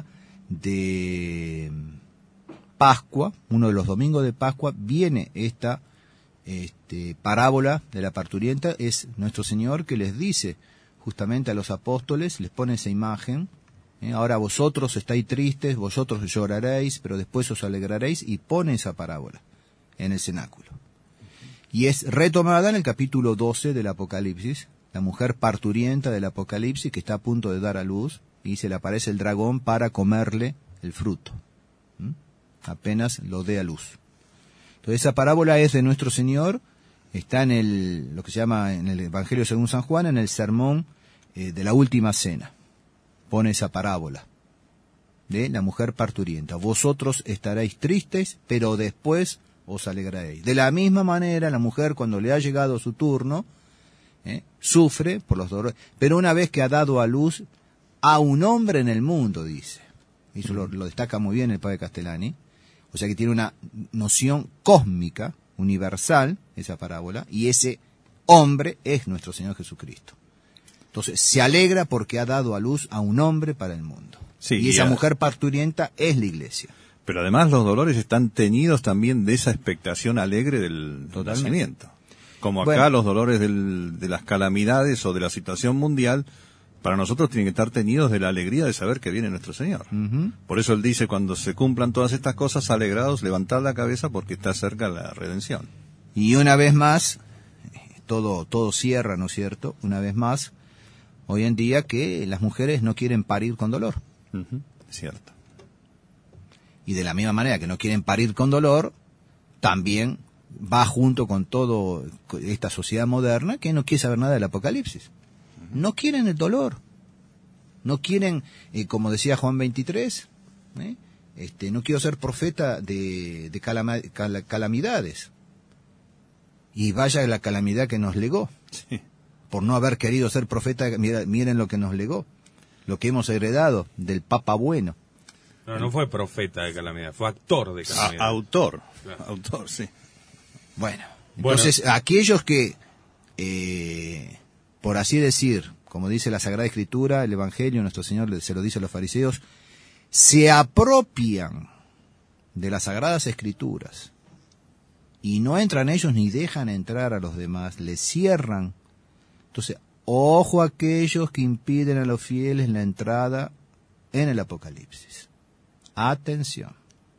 de Pascua, uno de los domingos de Pascua, viene esta este, parábola de la parturienta, es nuestro Señor que les dice justamente a los apóstoles, les pone esa imagen, ¿eh? Ahora vosotros estáis tristes, vosotros lloraréis, pero después os alegraréis, y pone esa parábola en el cenáculo. Y es retomada en el capítulo doce del Apocalipsis, la mujer parturienta del Apocalipsis que está a punto de dar a luz, y se le aparece el dragón para comerle el fruto. ¿Mm? Apenas lo dé a luz. Entonces esa parábola es de nuestro Señor, está en el lo que se llama en el Evangelio según San Juan, en el sermón eh, de la última cena. Pone esa parábola de la mujer parturienta. Vosotros estaréis tristes, pero después os alegraréis. De la misma manera, la mujer, cuando le ha llegado su turno, eh, sufre por los dolores, pero una vez que ha dado a luz a un hombre en el mundo, dice. Y eso lo, lo destaca muy bien el padre Castellani. O sea que tiene una noción cósmica, universal, esa parábola, y ese hombre es nuestro Señor Jesucristo. Entonces, se alegra porque ha dado a luz a un hombre para el mundo. Sí, y esa y a... mujer parturienta es la Iglesia. Pero además los dolores están teñidos también de esa expectación alegre del Totalmente. Nacimiento. Como acá Bueno, los dolores del, de las calamidades o de la situación mundial, para nosotros tienen que estar teñidos de la alegría de saber que viene nuestro Señor. Uh-huh. Por eso Él dice, cuando se cumplan todas estas cosas, alegrados, levantad la cabeza porque está cerca la redención. Y una vez más, todo, todo cierra, ¿no es cierto? Una vez más, hoy en día que las mujeres no quieren parir con dolor. Uh-huh. Cierto. Y de la misma manera que no quieren parir con dolor, también va junto con toda esta sociedad moderna que no quiere saber nada del Apocalipsis. Uh-huh. No quieren el dolor. No quieren, eh, como decía Juan veintitrés, ¿eh? este, no quiero ser profeta de, de calama, cal, calamidades. Y vaya la calamidad que nos legó. Sí. Por no haber querido ser profeta, mira, miren lo que nos legó, lo que hemos heredado del Papa Bueno. No, no fue profeta de calamidad, fue actor de calamidad. Ah, autor, claro. autor, sí. Bueno, entonces bueno. aquellos que, eh, por así decir, como dice la Sagrada Escritura, el Evangelio, nuestro Señor se lo dice a los fariseos, se apropian de las Sagradas Escrituras y no entran ellos ni dejan entrar a los demás, les cierran. Entonces, ojo a aquellos que impiden a los fieles la entrada en el Apocalipsis. Atención.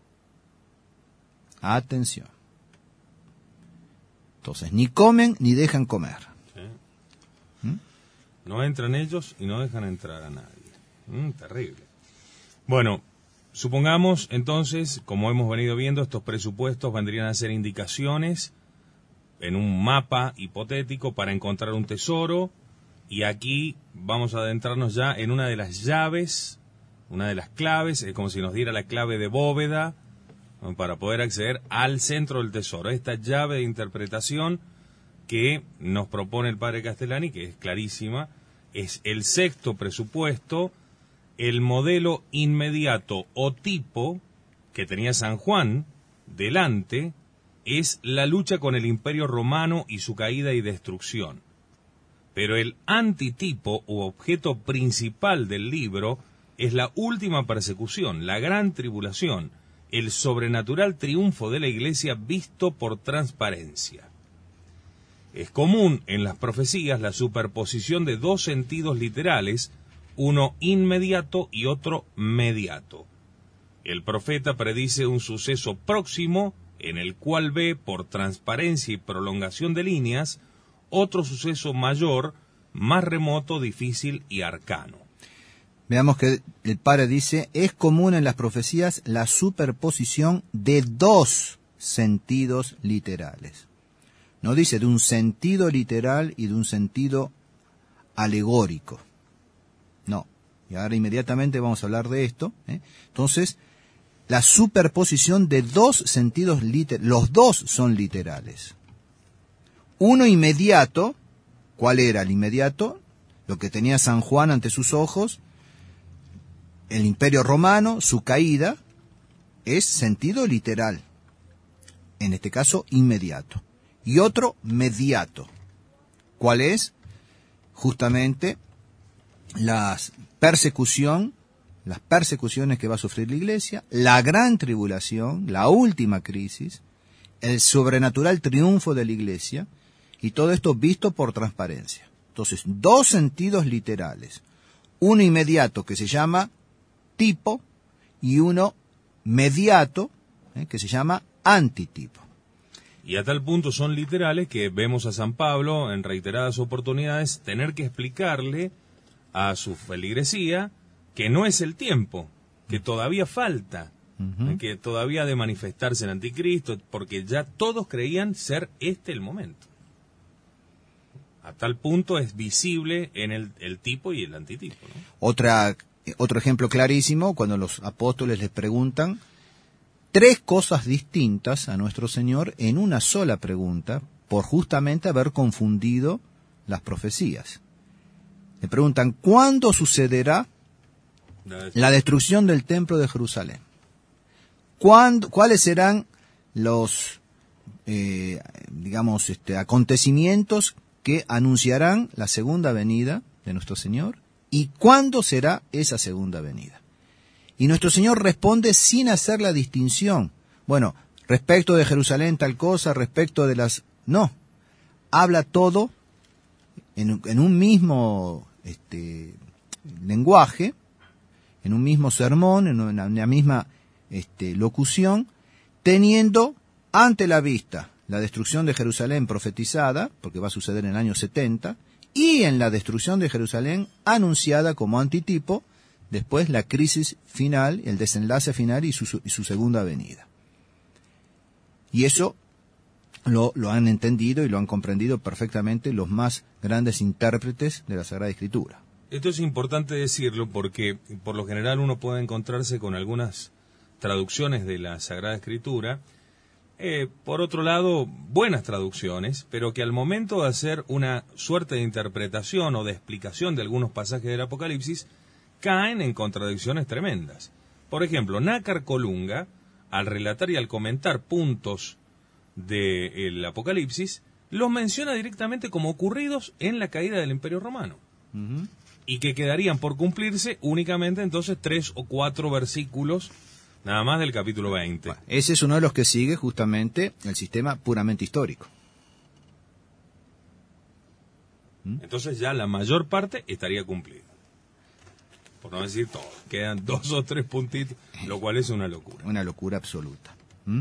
Atención. Entonces, ni comen ni dejan comer. Sí. ¿Mm? No entran ellos y no dejan entrar a nadie. Mm, terrible. Bueno, supongamos entonces, como hemos venido viendo, estos presupuestos vendrían a ser indicaciones en un mapa hipotético para encontrar un tesoro, y aquí vamos a adentrarnos ya en una de las llaves, una de las claves, es como si nos diera la clave de bóveda, ¿no?, para poder acceder al centro del tesoro. Esta llave de interpretación que nos propone el padre Castellani, que es clarísima, es el sexto presupuesto, el modelo inmediato o tipo que tenía San Juan delante es la lucha con el Imperio Romano y su caída y destrucción. Pero el antitipo u objeto principal del libro es la última persecución, la gran tribulación, el sobrenatural triunfo de la Iglesia visto por transparencia. Es común en las profecías la superposición de dos sentidos literales, uno inmediato y otro mediato. El profeta predice un suceso próximo en el cual ve, por transparencia y prolongación de líneas, otro suceso mayor, más remoto, difícil y arcano. Veamos que el padre dice, es común en las profecías la superposición de dos sentidos literales. No dice de un sentido literal y de un sentido alegórico. No. Y ahora inmediatamente vamos a hablar de esto. ¿eh? Entonces, la superposición de dos sentidos literales. Los dos son literales. Uno inmediato. ¿Cuál era el inmediato? Lo que tenía San Juan ante sus ojos. El Imperio Romano, su caída, es sentido literal. En este caso, inmediato. Y otro, mediato. ¿Cuál es? Justamente la persecución, las persecuciones que va a sufrir la Iglesia, la gran tribulación, la última crisis, el sobrenatural triunfo de la Iglesia, y todo esto visto por transparencia. Entonces, dos sentidos literales. Uno inmediato que se llama tipo y uno mediato eh, que se llama antitipo. Y a tal punto son literales que vemos a San Pablo en reiteradas oportunidades tener que explicarle a su feligresía que no es el tiempo, que todavía falta, uh-huh. que todavía ha de manifestarse el anticristo, porque ya todos creían ser este el momento. A tal punto es visible en el, el tipo y el antitipo, ¿no? Otra, otro ejemplo clarísimo, cuando los apóstoles les preguntan tres cosas distintas a nuestro Señor en una sola pregunta, por justamente haber confundido las profecías. Le preguntan, ¿cuándo sucederá la destrucción del templo de Jerusalén? ¿Cuándo, ¿Cuáles serán los, eh, digamos, este, acontecimientos que anunciarán la segunda venida de nuestro Señor? ¿Y cuándo será esa segunda venida? Y nuestro Señor responde sin hacer la distinción. Bueno, respecto de Jerusalén tal cosa, respecto de las... No, habla todo en, en un mismo este, lenguaje, en un mismo sermón, en una, una misma este, locución, teniendo ante la vista la destrucción de Jerusalén profetizada, porque va a suceder en el año setenta, y en la destrucción de Jerusalén anunciada como antitipo, después la crisis final, el desenlace final y su, y su segunda venida. Y eso lo, lo han entendido y lo han comprendido perfectamente los más grandes intérpretes de la Sagrada Escritura. Esto es importante decirlo porque por lo general uno puede encontrarse con algunas traducciones de la Sagrada Escritura, eh, por otro lado, buenas traducciones, pero que al momento de hacer una suerte de interpretación o de explicación de algunos pasajes del Apocalipsis, caen en contradicciones tremendas. Por ejemplo, Nácar Colunga, al relatar y al comentar puntos del Apocalipsis, los menciona directamente como ocurridos en la caída del Imperio Romano. Uh-huh. Y que quedarían por cumplirse únicamente entonces tres o cuatro versículos nada más del capítulo veinte. Bueno, ese es uno de los que sigue justamente el sistema puramente histórico. ¿Mm? Entonces ya la mayor parte estaría cumplida. Por no decir todo. Quedan dos o tres puntitos, lo cual es una locura. Una locura absoluta. ¿Mm?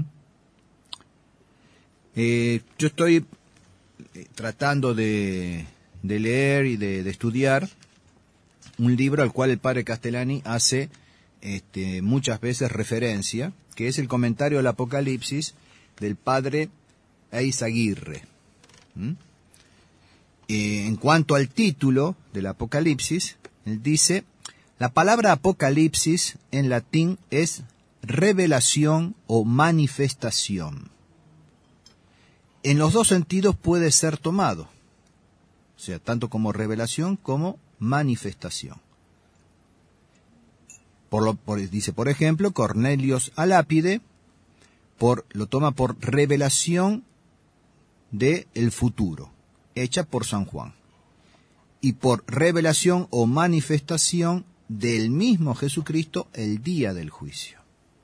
Eh, yo estoy tratando de, de leer y de, de estudiar un libro al cual el padre Castellani hace este, muchas veces referencia, que es el comentario al Apocalipsis del padre Eizaguirre. ¿Mm? Eh, en cuanto al título del Apocalipsis, él dice, la palabra Apocalipsis en latín es revelación o manifestación. En los dos sentidos puede ser tomado, o sea, tanto como revelación como manifestación. Por lo, por, dice, por ejemplo, Cornelius a Lápide, por, lo toma por revelación del futuro, hecha por San Juan, y por revelación o manifestación del mismo Jesucristo el día del juicio.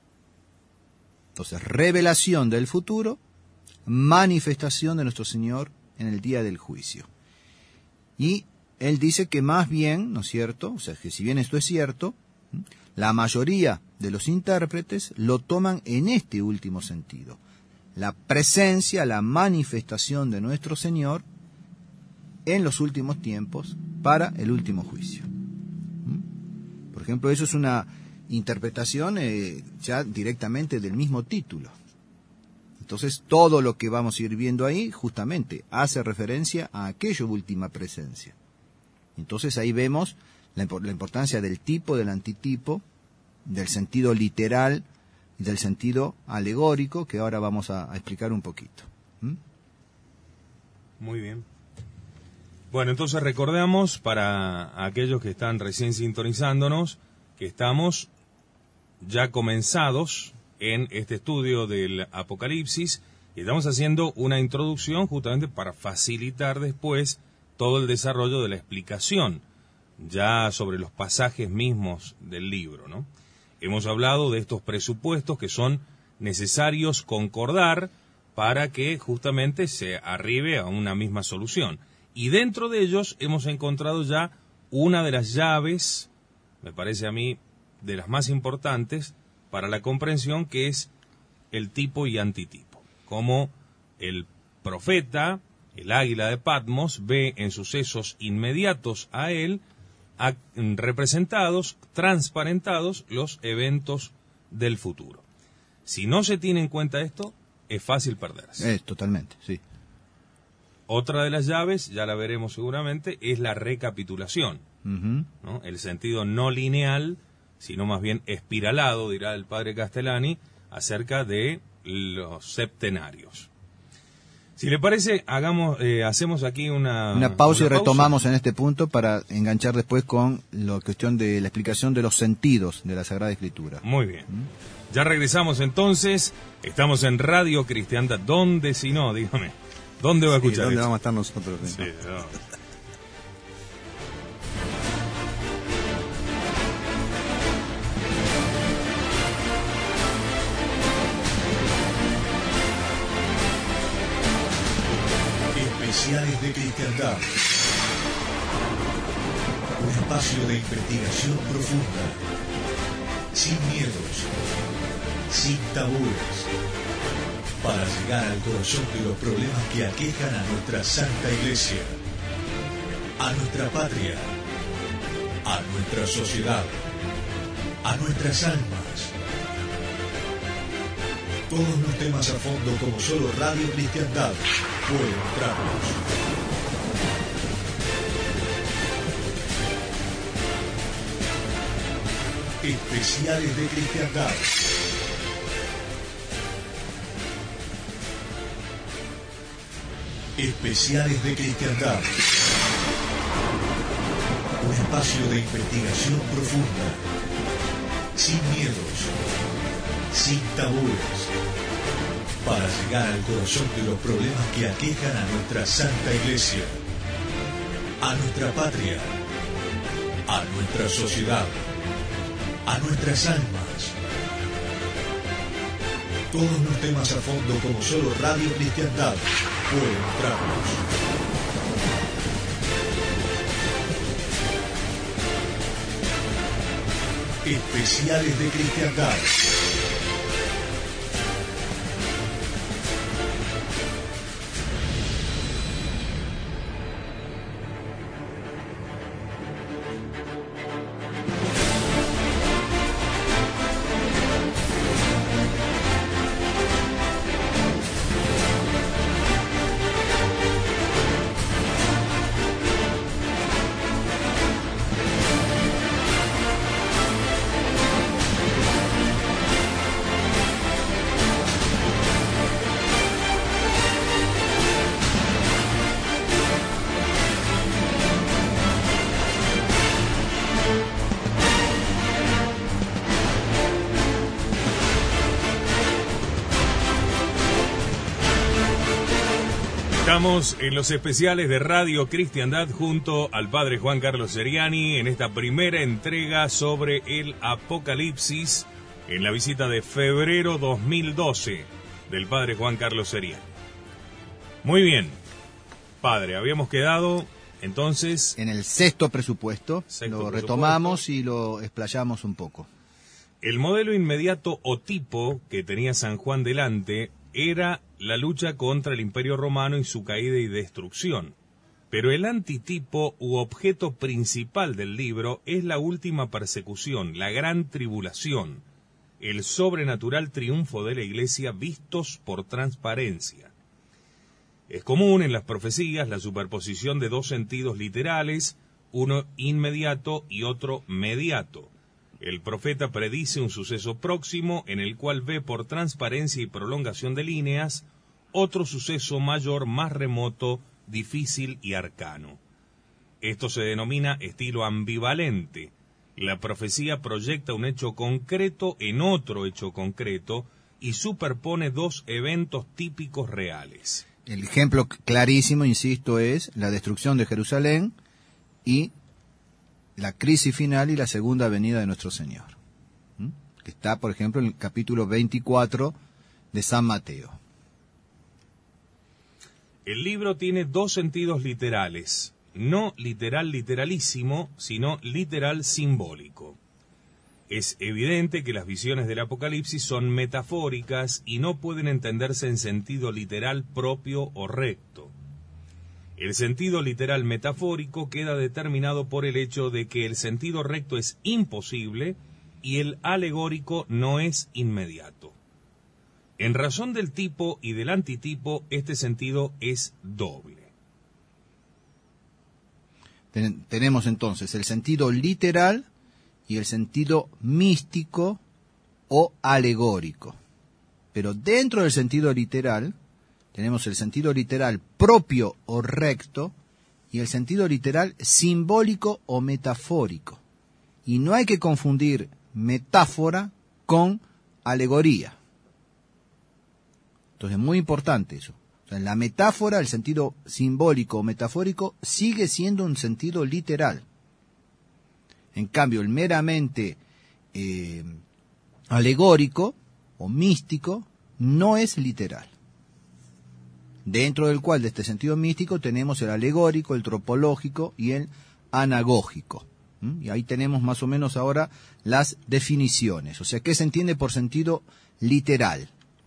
Entonces, revelación del futuro, manifestación de nuestro Señor en el día del juicio. Y él dice que más bien, ¿no es cierto?, o sea, que si bien esto es cierto, la mayoría de los intérpretes lo toman en este último sentido. La presencia, la manifestación de nuestro Señor en los últimos tiempos para el último juicio. Por ejemplo, eso es una interpretación eh, ya directamente del mismo título. Entonces, todo lo que vamos a ir viendo ahí justamente hace referencia a aquella última presencia. Entonces ahí vemos la, la importancia del tipo, del antitipo, del sentido literal y del sentido alegórico, que ahora vamos a, a explicar un poquito. ¿Mm? Muy bien. Bueno, entonces recordamos para aquellos que están recién sintonizándonos que estamos ya comenzados en este estudio del Apocalipsis y estamos haciendo una introducción justamente para facilitar después todo el desarrollo de la explicación ya sobre los pasajes mismos del libro, ¿no? Hemos hablado de estos presupuestos que son necesarios concordar para que justamente se arribe a una misma solución. Y dentro de ellos hemos encontrado ya una de las llaves, me parece a mí, de las más importantes para la comprensión, que es el tipo y antitipo. Como el profeta, el águila de Patmos, ve en sucesos inmediatos a él a, representados, transparentados los eventos del futuro. Si no se tiene en cuenta esto, es fácil perderse. Es totalmente, sí. Otra de las llaves, ya la veremos seguramente, es la recapitulación, uh-huh. ¿no? El sentido no lineal, sino más bien espiralado, dirá el padre Castellani, acerca de los septenarios. Si le parece, hagamos, eh, hacemos aquí una, una pausa una y retomamos pausa en este punto para enganchar después con la cuestión de la explicación de los sentidos de la Sagrada Escritura. Muy bien. ¿Mm? Ya regresamos entonces. Estamos en Radio Cristiandad. ¿Dónde si no? Dígame. ¿Dónde va a escuchar sí, ¿dónde esto? vamos a estar nosotros? Sí, no. Especiales de Cristiandad. Un espacio de investigación profunda, sin miedos, sin tabúes, para llegar al corazón de los problemas que aquejan a nuestra Santa Iglesia, a nuestra patria, a nuestra sociedad, a nuestras almas. Todos los temas a fondo como solo Radio Cristiandad puede mostrarnos. Especiales de Cristiandad. Especiales de Cristiandad. Un espacio de investigación profunda, sin miedos, sin tabúes, para llegar al corazón de los problemas que aquejan a nuestra Santa Iglesia, a nuestra patria, a nuestra sociedad, a nuestras almas. Todos los temas a fondo como solo Radio Cristiandad puede mostrarnos. Especiales de Cristiandad. Estamos en los especiales de Radio Cristiandad junto al padre Juan Carlos Seriani en esta primera entrega sobre el Apocalipsis en la visita de febrero dos mil doce del padre Juan Carlos Seriani. Muy bien, padre, habíamos quedado entonces en el sexto presupuesto, sexto lo presupuesto. retomamos y lo explayamos un poco. El modelo inmediato o tipo que tenía San Juan delante era la lucha contra el Imperio Romano y su caída y destrucción. Pero el antitipo u objeto principal del libro es la última persecución, la gran tribulación, el sobrenatural triunfo de la Iglesia vistos por transparencia. Es común en las profecías la superposición de dos sentidos literales, uno inmediato y otro mediato. El profeta predice un suceso próximo en el cual ve por transparencia y prolongación de líneas otro suceso mayor, más remoto, difícil y arcano. Esto se denomina estilo ambivalente. La profecía proyecta un hecho concreto en otro hecho concreto y superpone dos eventos típicos reales. El ejemplo clarísimo, insisto, es la destrucción de Jerusalén y la crisis final y la segunda venida de nuestro Señor. ¿Mm? Que está, por ejemplo, en el capítulo veinticuatro de San Mateo. El libro tiene dos sentidos literales, no literal literalísimo, sino literal simbólico. Es evidente que las visiones del Apocalipsis son metafóricas y no pueden entenderse en sentido literal propio o recto. El sentido literal metafórico queda determinado por el hecho de que el sentido recto es imposible y el alegórico no es inmediato. En razón del tipo y del antitipo, este sentido es doble. Ten- tenemos entonces el sentido literal y el sentido místico o alegórico. Pero dentro del sentido literal tenemos el sentido literal propio o recto y el sentido literal simbólico o metafórico. Y no hay que confundir metáfora con alegoría. Entonces es muy importante eso. O sea, en la metáfora, el sentido simbólico o metafórico sigue siendo un sentido literal. En cambio, el meramente eh, alegórico o místico no es literal. Dentro del cual, de este sentido místico, tenemos el alegórico, el tropológico y el anagógico. ¿Mm? Y ahí tenemos más o menos ahora las definiciones. O sea, ¿qué se entiende por sentido literal?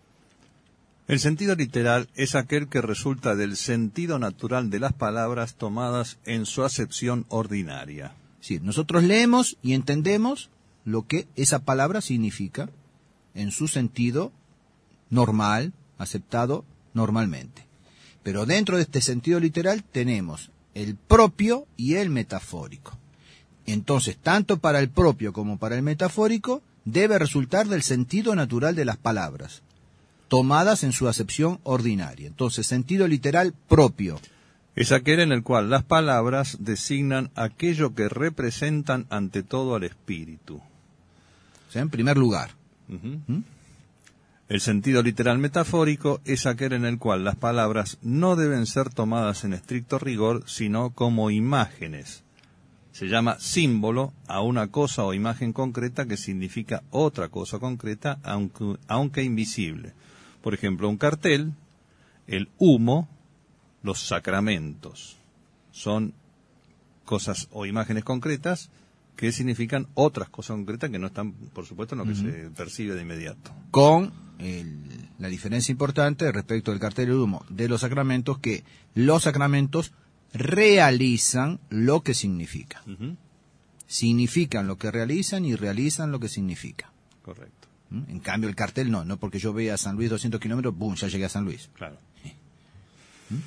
El sentido literal es aquel que resulta del sentido natural de las palabras tomadas en su acepción ordinaria. Sí, nosotros leemos y entendemos lo que esa palabra significa en su sentido normal, aceptado normalmente. Pero dentro de este sentido literal tenemos el propio y el metafórico. Entonces, tanto para el propio como para el metafórico, debe resultar del sentido natural de las palabras, tomadas en su acepción ordinaria. Entonces, sentido literal propio. Es aquel en el cual las palabras designan aquello que representan ante todo al espíritu. O sea, en primer lugar. Uh-huh. ¿Mm? El sentido literal metafórico es aquel en el cual las palabras no deben ser tomadas en estricto rigor, sino como imágenes. Se llama símbolo a una cosa o imagen concreta que significa otra cosa concreta, aunque, aunque invisible. Por ejemplo, un cartel, el humo, los sacramentos. Son cosas o imágenes concretas que significan otras cosas concretas que no están, por supuesto, en lo que uh-huh. se percibe de inmediato. Con el, la diferencia importante respecto del cartel de humo de los sacramentos, que los sacramentos realizan lo que significan. Uh-huh. Significan lo que realizan y realizan lo que significa. Correcto. ¿Mm? En cambio, el cartel no, no porque yo vea a San Luis doscientos kilómetros, ¡bum!, ya llegué a San Luis. Claro. ¿Mm?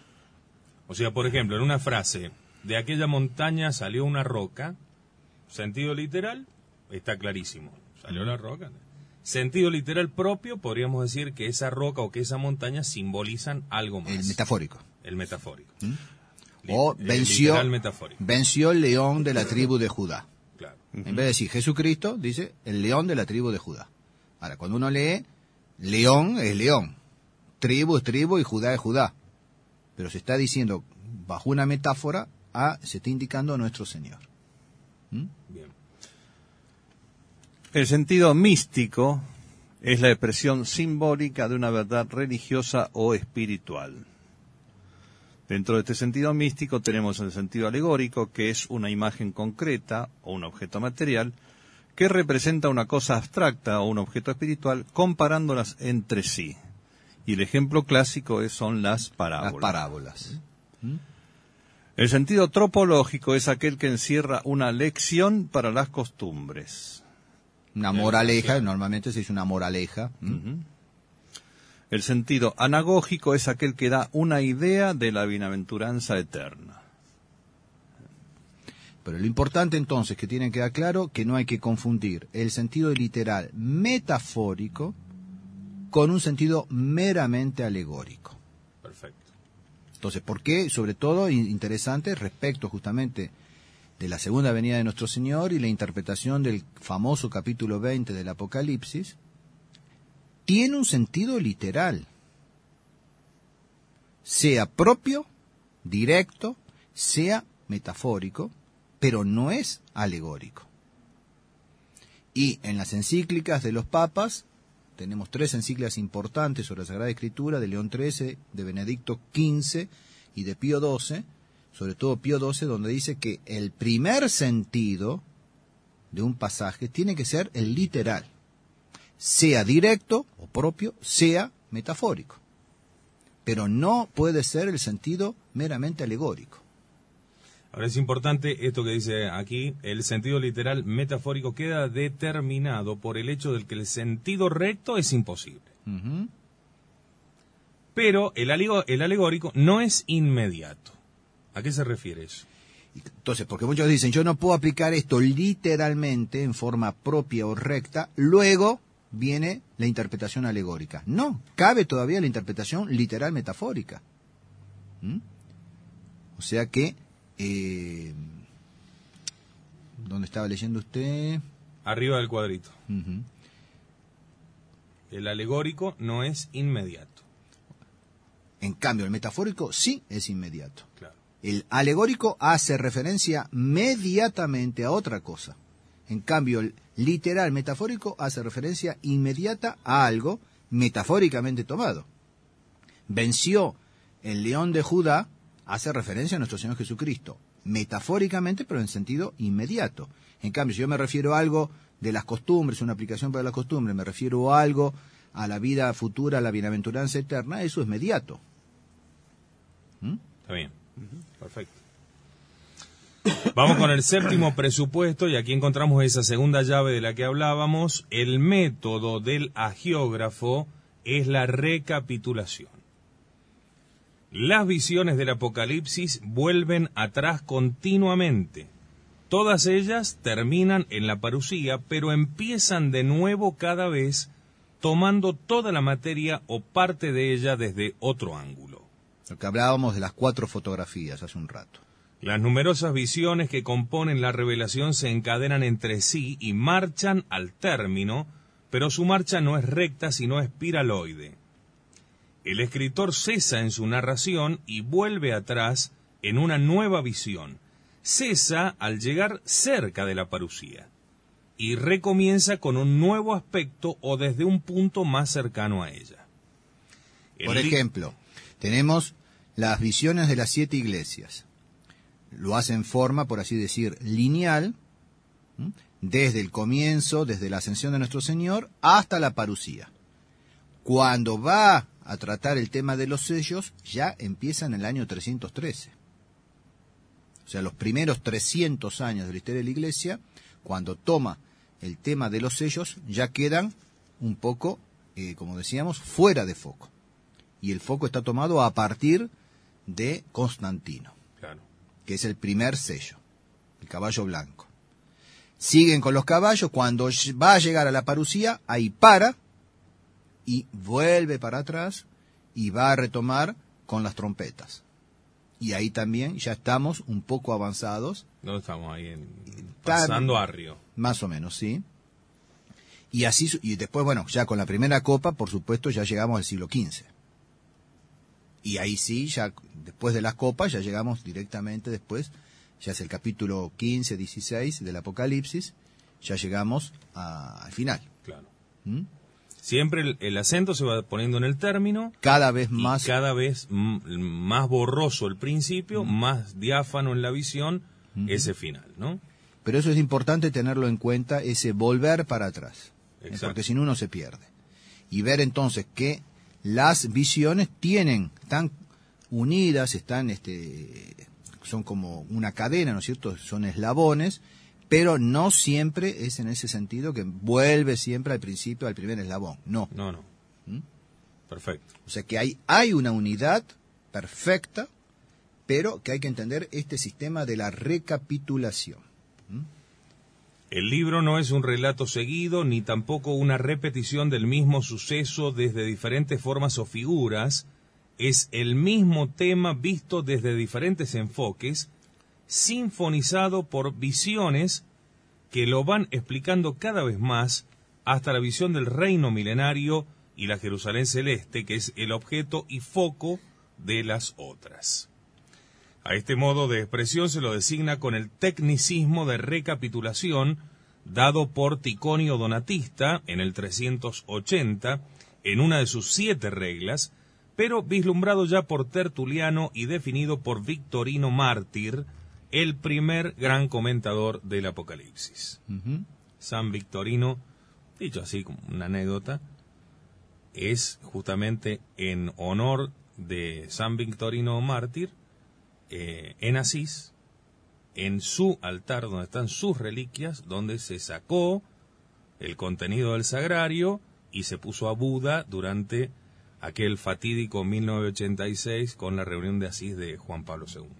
O sea, por ejemplo, en una frase, de aquella montaña salió una roca, sentido literal, está clarísimo, salió la roca. Sentido literal propio, podríamos decir que esa roca o que esa montaña simbolizan algo más. El metafórico. El metafórico. ¿Mm? O venció, venció el león de la tribu de Judá. Claro. En vez de decir Jesucristo, dice el león de la tribu de Judá. Ahora, cuando uno lee, león es león, tribu es tribu y Judá es Judá. pero se está diciendo bajo una metáfora, a, se está indicando a nuestro Señor. ¿Mm? Bien. El sentido místico es la expresión simbólica de una verdad religiosa o espiritual. Dentro de este sentido místico tenemos el sentido alegórico, que es una imagen concreta o un objeto material que representa una cosa abstracta o un objeto espiritual comparándolas entre sí. Y el ejemplo clásico es, son las parábolas. Las parábolas. ¿Mm? El sentido tropológico es aquel que encierra una lección para las costumbres. Una moraleja, normalmente se dice una moraleja. ¿Mm? Uh-huh. El sentido anagógico es aquel que da una idea de la bienaventuranza eterna. Pero lo importante entonces que tiene que quedar claro que no hay que confundir el sentido literal metafórico con un sentido meramente alegórico. Perfecto. Entonces, ¿por qué? Sobre todo, interesante respecto justamente de la segunda venida de nuestro Señor y la interpretación del famoso capítulo veinte del Apocalipsis, tiene un sentido literal, sea propio, directo, sea metafórico, pero no es alegórico. Y en las encíclicas de los papas, tenemos tres encíclicas importantes sobre la Sagrada Escritura, de León trece, de Benedicto quince y de Pío doce, sobre todo Pío doce, donde dice que el primer sentido de un pasaje tiene que ser el literal, sea directo o propio, sea metafórico, pero no puede ser el sentido meramente alegórico. Ahora es importante esto que dice aquí, el sentido literal metafórico queda determinado por el hecho de que el sentido recto es imposible. Uh-huh. Pero el, alego, el alegórico no es inmediato. ¿A qué se refiere eso? Entonces, porque muchos dicen, yo no puedo aplicar esto literalmente en forma propia o recta, luego viene la interpretación alegórica. No, cabe todavía la interpretación literal metafórica. ¿Mm? O sea que, eh, ¿dónde estaba leyendo usted? Arriba del cuadrito. Uh-huh. El alegórico no es inmediato. En cambio, el metafórico sí es inmediato. Claro. El alegórico hace referencia mediatamente a otra cosa. En cambio, el literal metafórico hace referencia inmediata a algo metafóricamente tomado. Venció el león de Judá, hace referencia a nuestro Señor Jesucristo, metafóricamente, pero en sentido inmediato. En cambio, si yo me refiero a algo de las costumbres, una aplicación para las costumbres, me refiero a algo a la vida futura, a la bienaventuranza eterna, eso es mediato. ¿Mm? Está bien. Perfecto. Vamos con el séptimo presupuesto y aquí encontramos esa segunda llave de la que hablábamos. El método del agiógrafo es la recapitulación. Las visiones del Apocalipsis vuelven atrás continuamente. Todas ellas terminan en la parusía, pero empiezan de nuevo cada vez, tomando toda la materia o parte de ella desde otro ángulo. Lo que hablábamos de las cuatro fotografías hace un rato. Las numerosas visiones que componen la revelación se encadenan entre sí y marchan al término, pero su marcha no es recta sino espiraloide. El escritor cesa en su narración y vuelve atrás en una nueva visión. Cesa al llegar cerca de la parusía y recomienza con un nuevo aspecto o desde un punto más cercano a ella. El Por li- ejemplo, tenemos las visiones de las siete iglesias. Lo hace en forma, por así decir, lineal, ¿m? Desde el comienzo, desde la ascensión de nuestro Señor, hasta la parusía. Cuando va a tratar el tema de los sellos, ya empieza en el año trescientos trece. O sea, los primeros trescientos años de la historia de la Iglesia, cuando toma el tema de los sellos, ya quedan un poco, eh, como decíamos, fuera de foco. Y el foco está tomado a partir de Constantino, Claro. que es el primer sello, el caballo blanco. Siguen con los caballos, cuando va a llegar a la parusía, ahí para y vuelve para atrás y va a retomar con las trompetas. Y ahí también ya estamos un poco avanzados. ¿Dónde estamos? Ahí en, Tan- pasando a Arrio. Más o menos, sí. Y así, y después, bueno, ya con la primera copa, por supuesto, ya llegamos al siglo quince. Y ahí sí, ya después de las copas, ya llegamos directamente después, ya es el capítulo quince, dieciséis del Apocalipsis, ya llegamos a, al final. Claro. ¿Mm? Siempre el, el acento se va poniendo en el término. Cada vez más. Y cada vez m- más borroso el principio, mm. más diáfano en la visión, mm. ese final, ¿no? Pero eso es importante tenerlo en cuenta, ese volver para atrás. ¿eh? Porque si no uno se pierde. Y ver entonces que las visiones tienen, están unidas, están, este, son como una cadena, ¿no es cierto? Son eslabones, pero no siempre es en ese sentido que vuelve siempre al principio, al primer eslabón. No. No, no. ¿Mm? Perfecto. O sea que hay, hay una unidad perfecta, pero que hay que entender este sistema de la recapitulación. ¿Mm? El libro no es un relato seguido, ni tampoco una repetición del mismo suceso desde diferentes formas o figuras. Es el mismo tema visto desde diferentes enfoques, sinfonizado por visiones que lo van explicando cada vez más hasta la visión del reino milenario y la Jerusalén celeste, que es el objeto y foco de las otras. A este modo de expresión se lo designa con el tecnicismo de recapitulación dado por Ticonio Donatista en el trescientos ochenta, en una de sus siete reglas, pero vislumbrado ya por Tertuliano y definido por Victorino Mártir, el primer gran comentador del Apocalipsis. Uh-huh. San Victorino, dicho así como una anécdota, es justamente en honor de San Victorino Mártir, eh, en Asís, en su altar donde están sus reliquias, donde se sacó el contenido del sagrario y se puso a Buda durante aquel fatídico mil novecientos ochenta y seis con la reunión de Asís de Juan Pablo segundo.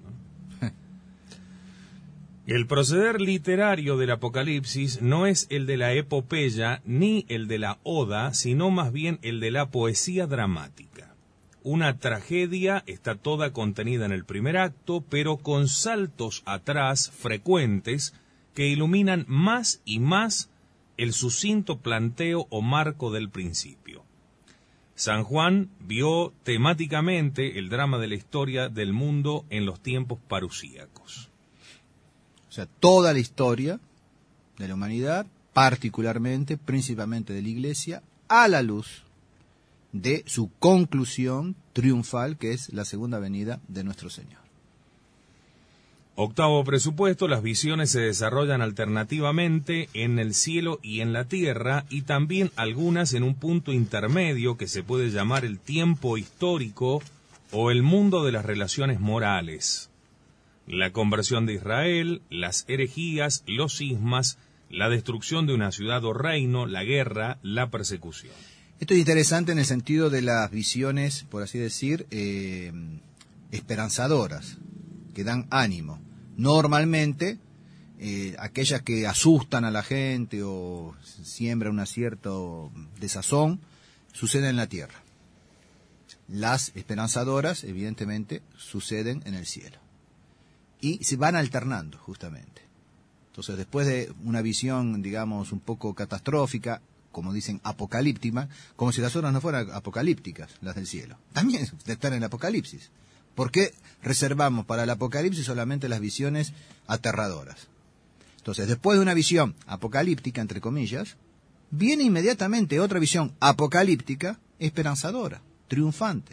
El proceder literario del Apocalipsis no es el de la epopeya ni el de la oda, sino más bien el de la poesía dramática. Una tragedia está toda contenida en el primer acto, pero con saltos atrás frecuentes que iluminan más y más el sucinto planteo o marco del principio. San Juan vio temáticamente el drama de la historia del mundo en los tiempos parusíacos. O sea, toda la historia de la humanidad, particularmente, principalmente de la Iglesia, a la luz de su conclusión triunfal, que es la segunda venida de nuestro Señor. Octavo presupuesto, las visiones se desarrollan alternativamente en el cielo y en la tierra, y también algunas en un punto intermedio que se puede llamar el tiempo histórico o el mundo de las relaciones morales. La conversión de Israel, las herejías, los cismas, la destrucción de una ciudad o reino, la guerra, la persecución. Esto es interesante en el sentido de las visiones, por así decir, eh, esperanzadoras, que dan ánimo. Normalmente, eh, aquellas que asustan a la gente o siembran una cierta desazón, suceden en la tierra. Las esperanzadoras, evidentemente, suceden en el cielo. Y se van alternando, justamente. Entonces, después de una visión, digamos, un poco catastrófica, como dicen, apocalíptica, como si las otras no fueran apocalípticas, las del cielo. También están en el Apocalipsis. ¿Por qué reservamos para el Apocalipsis solamente las visiones aterradoras? Entonces, después de una visión apocalíptica, entre comillas, viene inmediatamente otra visión apocalíptica, esperanzadora, triunfante.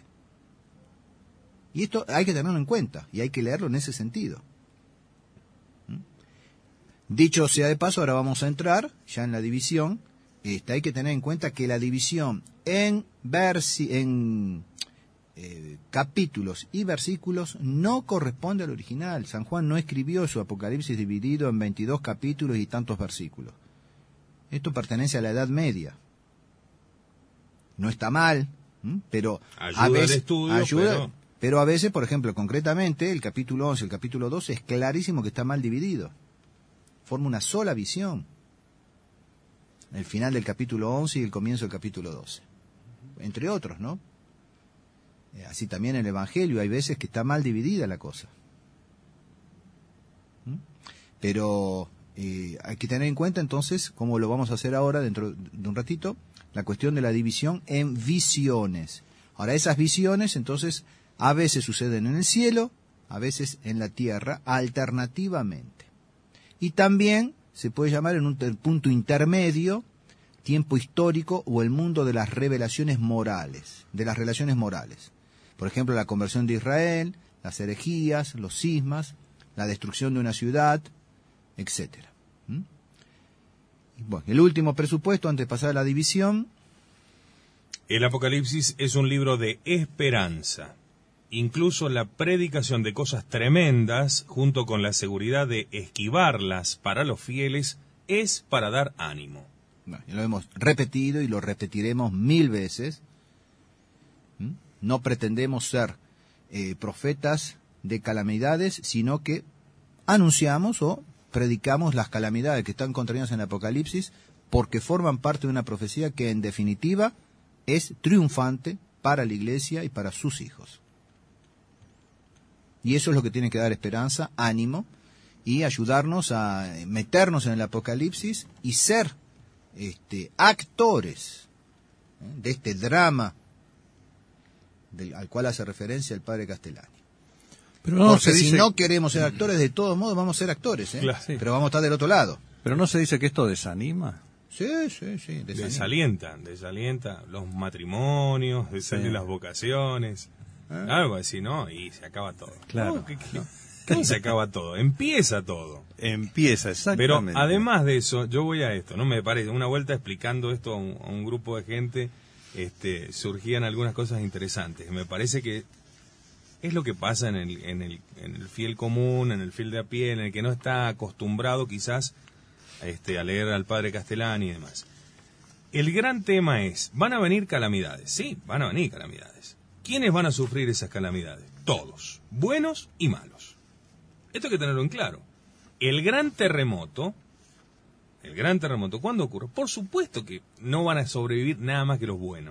Y esto hay que tenerlo en cuenta, y hay que leerlo en ese sentido. ¿Mm? Dicho sea de paso, ahora vamos a entrar ya en la división. Este, hay que tener en cuenta que la división en, versi en eh, capítulos y versículos no corresponde al original. San Juan no escribió su Apocalipsis dividido en veintidós capítulos y tantos versículos. Esto pertenece a la Edad Media. No está mal, ¿m? pero ayuda a veces al estudio, ayuda, pero... pero a veces, por ejemplo, concretamente, el capítulo once, el capítulo doce es clarísimo que está mal dividido. Forma una sola visión. El final del capítulo once y el comienzo del capítulo doce. Entre otros, ¿no? Así también en el Evangelio hay veces que está mal dividida la cosa. ¿Mm? Pero eh, hay que tener en cuenta entonces, como lo vamos a hacer ahora dentro de un ratito, la cuestión de la división en visiones. Ahora, esas visiones entonces A veces suceden en el cielo, a veces en la tierra, alternativamente. Y también se puede llamar en un punto intermedio, tiempo histórico o el mundo de las revelaciones morales, de las relaciones morales. Por ejemplo, la conversión de Israel, las herejías, los cismas, la destrucción de una ciudad, etcétera. ¿Mm? Bueno, el último presupuesto antes de pasar a la división. El Apocalipsis es un libro de esperanza. Incluso la predicación de cosas tremendas, junto con la seguridad de esquivarlas para los fieles, es para dar ánimo. Bueno, ya lo hemos repetido y lo repetiremos mil veces. ¿Mm? No pretendemos ser eh, profetas de calamidades, sino que anunciamos o predicamos las calamidades que están contenidas en el Apocalipsis, porque forman parte de una profecía que en definitiva es triunfante para la iglesia y para sus hijos. Y eso es lo que tiene que dar esperanza, ánimo, y ayudarnos a meternos en el Apocalipsis y ser este, actores ¿eh? de este drama del, al cual hace referencia el padre Castellani. Pero no Porque se si dice... no queremos ser actores, de todos modos vamos a ser actores, ¿eh? Claro, sí. Pero vamos a estar del otro lado. Pero no se dice que esto desanima. Sí, sí, sí. desanima. Desalienta, desalienta los matrimonios, desalienta Sí. las vocaciones. ¿Eh? Algo así, ¿no? Y se acaba todo. Claro. No, ¿qué- qué- ¿Cómo se acaba todo? Empieza todo. Empieza, Pero exactamente. además de eso, yo voy a esto, ¿no? Me parece, una vuelta explicando esto a un, a un grupo de gente, este, surgían algunas cosas interesantes. Me parece que es lo que pasa en el, en el, en el fiel común, en el fiel de a pie, en el que no está acostumbrado quizás este, a leer al padre Castellani y demás. El gran tema es, ¿van a venir calamidades? Sí, van a venir calamidades. ¿Quiénes van a sufrir esas calamidades? Todos, buenos y malos. Esto hay que tenerlo en claro. El gran terremoto, el gran terremoto, ¿cuándo ocurre? Por supuesto que no van a sobrevivir nada más que los buenos.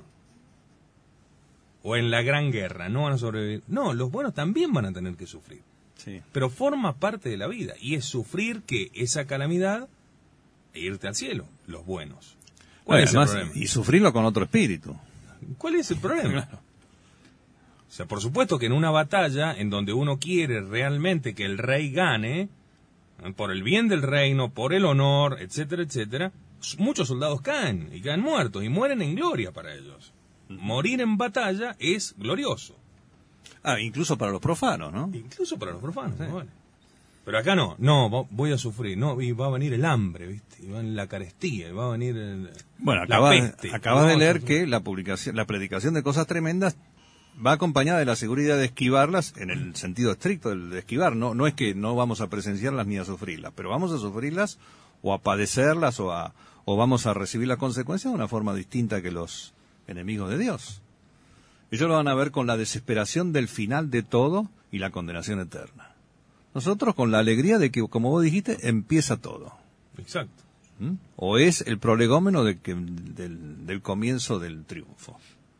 O en la gran guerra, no van a sobrevivir. No, los buenos también van a tener que sufrir. Sí. Pero forma parte de la vida. Y es sufrir que esa calamidad e irte al cielo, los buenos. ¿Cuál Bueno, es el además, problema? y sufrirlo con otro espíritu. ¿Cuál es el problema? O sea, por supuesto que en una batalla en donde uno quiere realmente que el rey gane, ¿eh? por el bien del reino, por el honor, etcétera, etcétera, muchos soldados caen y caen muertos y mueren en gloria para ellos. Morir en batalla es glorioso, Ah, incluso para los profanos, ¿no? incluso para los profanos. ¿no? Vale. Pero acá no, no, vo- voy a sufrir, no, y va a venir el hambre, ¿viste? Y va la carestía, y va a venir el- Bueno, la acabas, peste. acabas No, de leer no, que la publicación, la predicación de cosas tremendas va acompañada de la seguridad de esquivarlas en el sentido estricto del de esquivar. No, no es que no vamos a presenciarlas ni a sufrirlas, pero vamos a sufrirlas o a padecerlas o a o vamos a recibir las consecuencias de una forma distinta que los enemigos de Dios. Ellos lo van a ver con la desesperación del final de todo y la condenación eterna. Nosotros con la alegría de que, como vos dijiste, empieza todo. Exacto. ¿Mm? O es el prolegómeno de que, del, del comienzo del triunfo.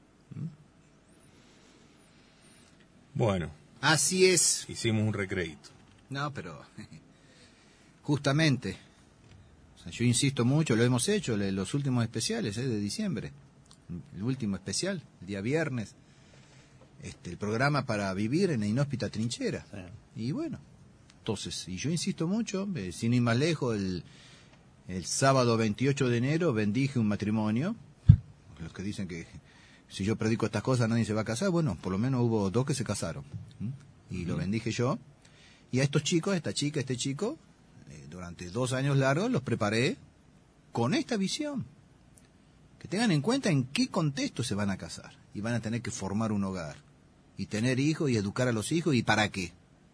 Bueno, Así es. hicimos un recreíto. No, pero justamente, o sea, yo insisto mucho, lo hemos hecho, le- los últimos especiales ¿eh? de diciembre, el último especial, el día viernes, este, el programa para vivir en la inhóspita trinchera. Y bueno, entonces, y yo insisto mucho, eh, sin ir más lejos, el, el sábado veintiocho de enero bendije un matrimonio, los que dicen que si yo predico estas cosas nadie se va a casar, bueno, por lo menos hubo dos que se casaron, ¿m? y lo bendije yo. Y a estos chicos, esta chica, este chico, eh, durante dos años largos los preparé con esta visión. Que tengan en cuenta en qué contexto se van a casar. Y van a tener que formar un hogar. Y tener hijos y educar a los hijos. ¿Y para qué?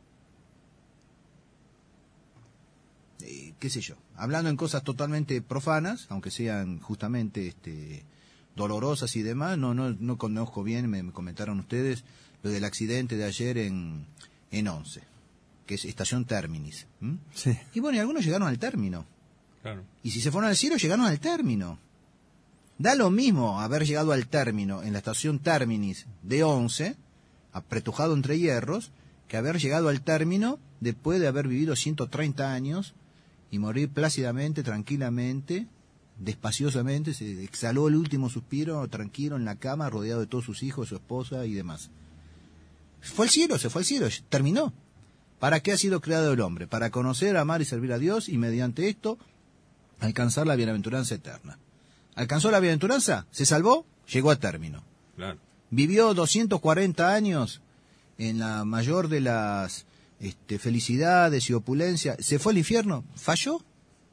Eh, qué sé yo. Hablando en cosas totalmente profanas, aunque sean justamente este, dolorosas y demás, no, no, no conozco bien, me, me comentaron ustedes, lo del accidente de ayer en, en Once, que es estación Terminis. ¿m? Sí. Y bueno, y algunos llegaron al término. Claro. Y si se fueron al cielo, llegaron al término. Da lo mismo haber llegado al término en la estación Terminis de Once, apretujado entre hierros, que haber llegado al término después de haber vivido ciento treinta años y morir plácidamente, tranquilamente, despaciosamente, se exhaló el último suspiro, tranquilo en la cama, rodeado de todos sus hijos, su esposa y demás. Fue al cielo, se fue al cielo, terminó. ¿Para qué ha sido creado el hombre? Para conocer, amar y servir a Dios y mediante esto alcanzar la bienaventuranza eterna. ¿Alcanzó la bienaventuranza? ¿Se salvó? Llegó a término. Claro. Vivió doscientos cuarenta años en la mayor de las este, felicidades y opulencia. ¿Se fue al infierno? ¿Falló?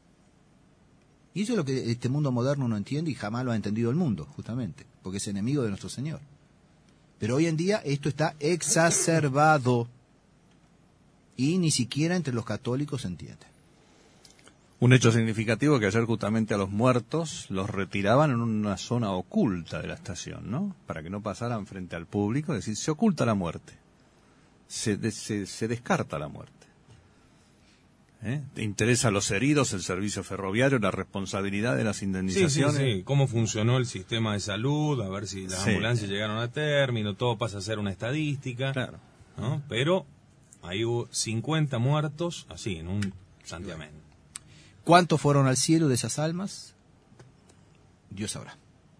Y eso es lo que este mundo moderno no entiende y jamás lo ha entendido el mundo, justamente, porque es enemigo de nuestro Señor. Pero hoy en día esto está exacerbado y ni siquiera entre los católicos se entiende. Un hecho significativo que ayer justamente a los muertos los retiraban en una zona oculta de la estación, ¿no? Para que no pasaran frente al público, es decir, se oculta la muerte, se, de, se, se descarta la muerte. ¿Eh? ¿Te interesa a los heridos, el servicio ferroviario, la responsabilidad de las indemnizaciones? Sí, sí, sí. Cómo funcionó el sistema de salud, a ver si las sí. ambulancias llegaron a término, todo pasa a ser una estadística. Claro. ¿No? Pero ahí hubo cincuenta muertos, así, en un santiamén. ¿Cuántos fueron al cielo de esas almas? Dios sabrá.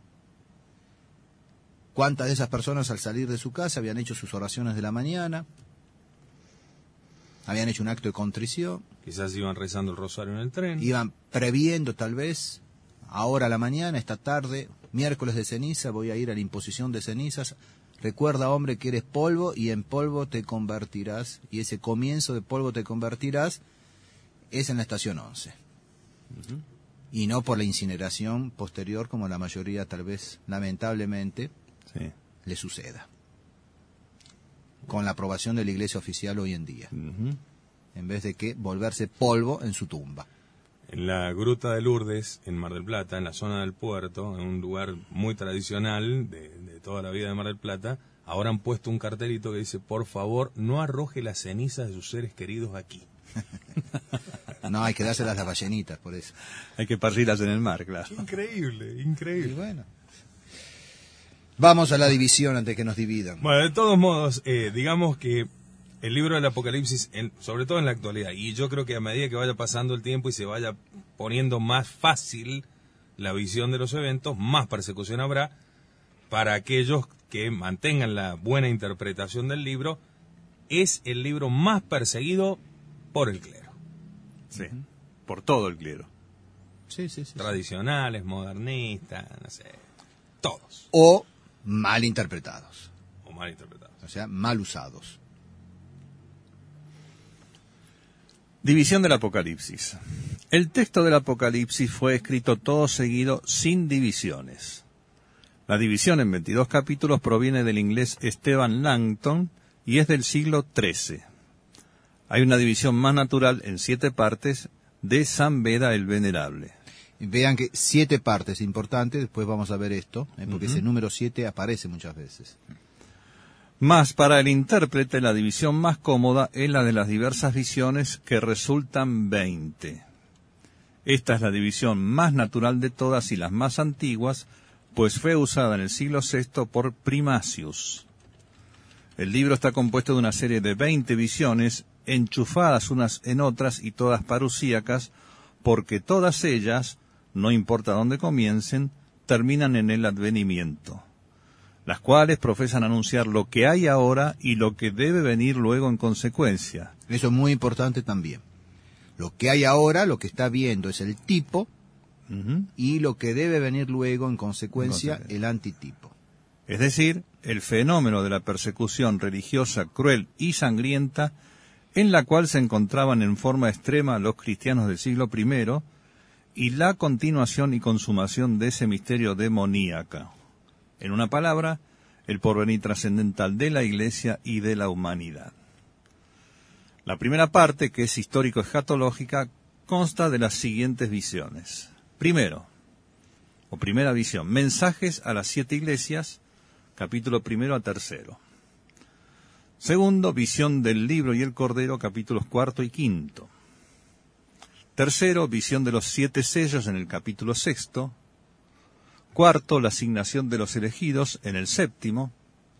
¿Cuántas de esas personas al salir de su casa habían hecho sus oraciones de la mañana? Habían hecho un acto de contrición. Quizás iban rezando el rosario en el tren. Iban previendo tal vez, ahora a la mañana, esta tarde, miércoles de ceniza, voy a ir a la imposición de cenizas. Recuerda, hombre, que eres polvo y en polvo te convertirás. Y ese comienzo de polvo te convertirás es en la estación once. Uh-huh. Y no por la incineración posterior, como la mayoría tal vez, lamentablemente, sí. le suceda. Con la aprobación de la Iglesia oficial hoy en día. Uh-huh. En vez de que volverse polvo en su tumba. En la Gruta de Lourdes, en Mar del Plata, en la zona del puerto, en un lugar muy tradicional de, de toda la vida de Mar del Plata, ahora han puesto un cartelito que dice, por favor, no arroje las cenizas de sus seres queridos aquí. No, hay que dárselas a las ballenitas, por eso. Hay que parrirlas en el mar, claro. Increíble, increíble. Y bueno. Vamos a la división antes que nos dividan. Bueno, de todos modos, eh, digamos que el libro del Apocalipsis, en, sobre todo en la actualidad, y yo creo que a medida que vaya pasando el tiempo y se vaya poniendo más fácil la visión de los eventos, más persecución habrá para aquellos que mantengan la buena interpretación del libro. Es el libro más perseguido por el clero. Sí, uh-huh. Por todo el clero. Sí, sí, sí. Tradicionales, modernistas, no sé, todos. O mal interpretados. O mal interpretados. O sea, mal usados. División del Apocalipsis. El texto del Apocalipsis fue escrito todo seguido sin divisiones. La división en veintidós capítulos proviene del inglés Stephen Langton y es del siglo trece. Hay una división más natural en siete partes de San Beda el Venerable. Vean que siete partes importantes, después vamos a ver esto, ¿eh? porque uh-huh. ese número siete aparece muchas veces. Más para el intérprete, la división más cómoda es la de las diversas visiones, que resultan veinte. Esta es la división más natural de todas y las más antiguas, pues fue usada en el siglo sexto por Primasius. El libro está compuesto de una serie de veinte visiones, enchufadas unas en otras y todas parusíacas, porque todas ellas, no importa dónde comiencen, terminan en el advenimiento, las cuales profesan anunciar lo que hay ahora y lo que debe venir luego en consecuencia. Eso es muy importante también. Lo que hay ahora, lo que está viendo es el tipo, uh-huh. y lo que debe venir luego en consecuencia, en consecuencia, el antitipo. Es decir, el fenómeno de la persecución religiosa cruel y sangrienta, en la cual se encontraban en forma extrema los cristianos del siglo primero, y la continuación y consumación de ese misterio demoníaco. En una palabra, el porvenir trascendental de la Iglesia y de la humanidad. La primera parte, que es histórico-escatológica, consta de las siguientes visiones. Primero, o primera visión, mensajes a las siete iglesias, capítulo primero a tercero. Segundo, visión del libro y el cordero, capítulos cuarto y quinto. Tercero, visión de los siete sellos en el capítulo sexto. Cuarto, la asignación de los elegidos en el séptimo.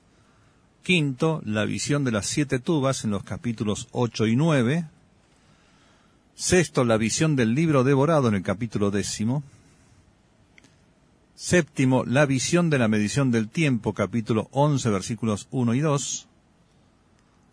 Quinto, la visión de las siete tubas en los capítulos ocho y nueve. Sexto, la visión del libro devorado en el capítulo décimo. Séptimo, la visión de la medición del tiempo, capítulo once, versículos uno y dos.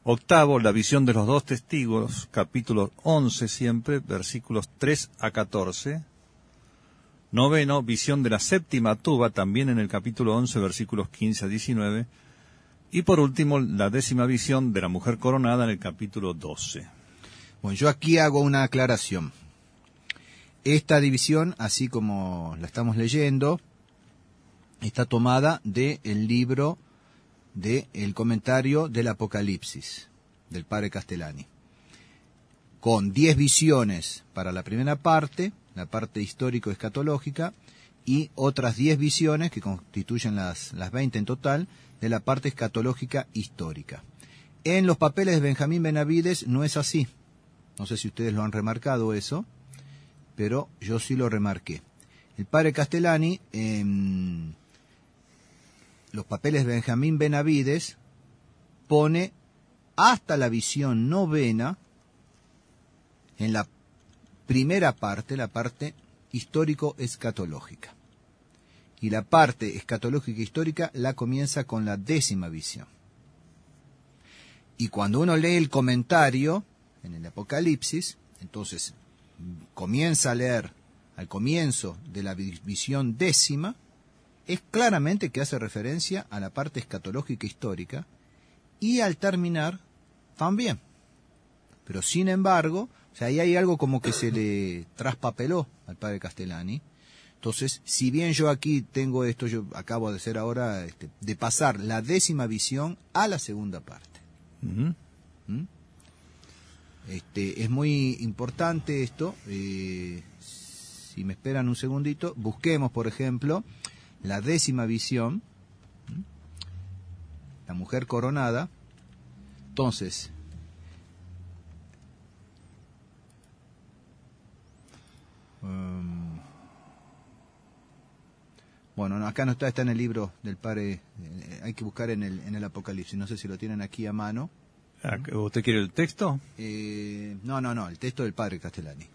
Octavo, la visión de los dos testigos, capítulo once siempre, versículos tres a catorce. Noveno, visión de la séptima tuba, también en el capítulo once, versículos quince a diecinueve. Y por último, la décima visión de la mujer coronada en el capítulo doce. Bueno, yo aquí hago una aclaración. Esta división, así como la estamos leyendo, está tomada del libro del comentario del Apocalipsis, del padre Castellani, con diez visiones para la primera parte, la parte histórico-escatológica, y otras diez visiones, que constituyen las, las veinte en total, de la parte escatológica histórica. En los papeles de Benjamín Benavides no es así. No sé si ustedes lo han remarcado eso, pero yo sí lo remarqué. El padre Castellani, en los papeles de Benjamín Benavides, pone hasta la visión novena en la primera parte, la parte histórico-escatológica. Y la parte escatológica histórica la comienza con la décima visión. Y cuando uno lee el comentario en el Apocalipsis, entonces comienza a leer al comienzo de la visión décima, es claramente que hace referencia a la parte escatológica histórica, y al terminar también. Pero sin embargo, o sea, ahí hay algo como que se le traspapeló al padre Castellani. Entonces, si bien yo aquí tengo esto, yo acabo de hacer ahora, este, de pasar la décima visión a la segunda parte. Uh-huh. ¿Mm? Este, es muy importante esto. Eh, si me esperan un segundito, busquemos, por ejemplo, la décima visión, ¿Mm? la mujer coronada. Entonces, um, bueno, no, acá no está, está en el libro del padre, eh, hay que buscar en el, en el Apocalipsis, no sé si lo tienen aquí a mano. ¿Usted quiere el texto? Eh, no, no, no, el texto del padre Castellani.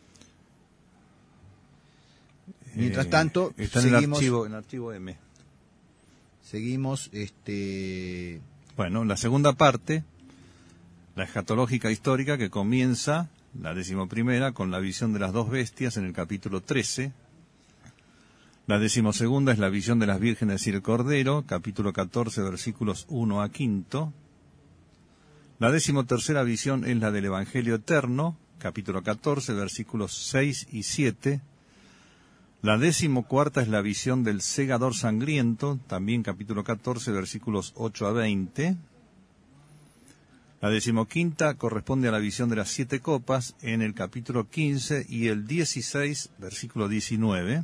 Mientras Eh, tanto, está seguimos, en el archivo, en el archivo M. Seguimos, este... Bueno, la segunda parte, la escatológica histórica, que comienza, la decimoprimera, con la visión de las dos bestias en el capítulo trece. La decimosegunda es la visión de las vírgenes y el Cordero, capítulo catorce, versículos uno a quinto. La decimotercera visión es la del Evangelio Eterno, capítulo catorce, versículos seis y siete. La decimocuarta es la visión del segador sangriento, también capítulo catorce, versículos ocho a veinte. La decimoquinta corresponde a la visión de las siete copas, en el capítulo quince y el dieciséis, versículo diecinueve.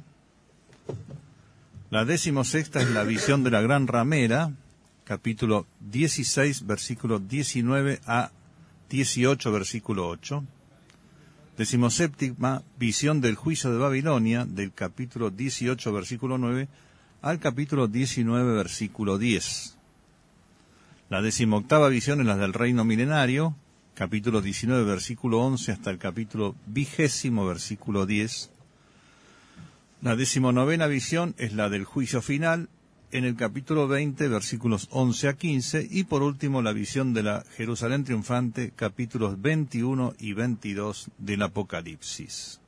La decimosexta es la visión de la gran ramera, capítulo dieciséis, versículo diecinueve a dieciocho, versículo ocho. Decimoséptima, visión del juicio de Babilonia, del capítulo dieciocho, versículo nueve, al capítulo diecinueve, versículo diez. La decimoctava visión es la del reino milenario, capítulo diecinueve, versículo once, hasta el capítulo vigésimo, versículo diez. La decimonovena visión es la del juicio final, en el capítulo veinte, versículos once a quince, y por último la visión de la Jerusalén triunfante, capítulos veintiuno y veintidós del Apocalipsis.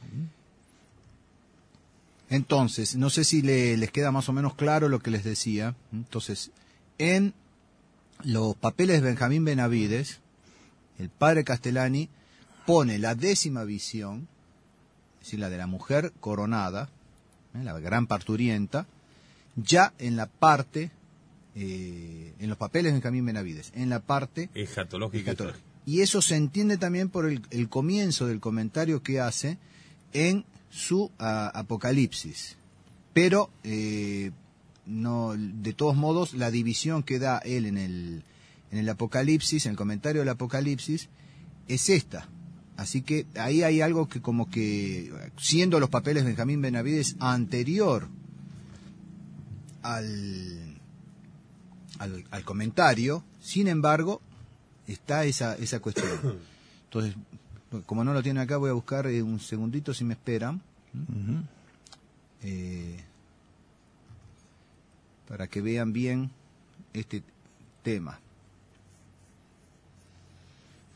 Entonces, no sé si le, les queda más o menos claro lo que les decía. Entonces, en los papeles de Benjamín Benavides, el padre Castellani pone la décima visión, es decir, la de la mujer coronada, ¿eh? la gran parturienta, ya en la parte, eh, en los papeles de Benjamín Benavides, en la parte escatológica. Y eso se entiende también por el, el comienzo del comentario que hace en su a, Apocalipsis. Pero, eh, no, de todos modos, la división que da él en el, en el Apocalipsis, en el comentario del Apocalipsis, es esta. Así que ahí hay algo que como que, siendo los papeles de Benjamín Benavides anterior Al, al, al comentario, sin embargo, está esa, esa cuestión. Entonces, como no lo tienen acá, voy a buscar eh, un segundito si me esperan. Uh-huh. eh, para que vean bien este tema.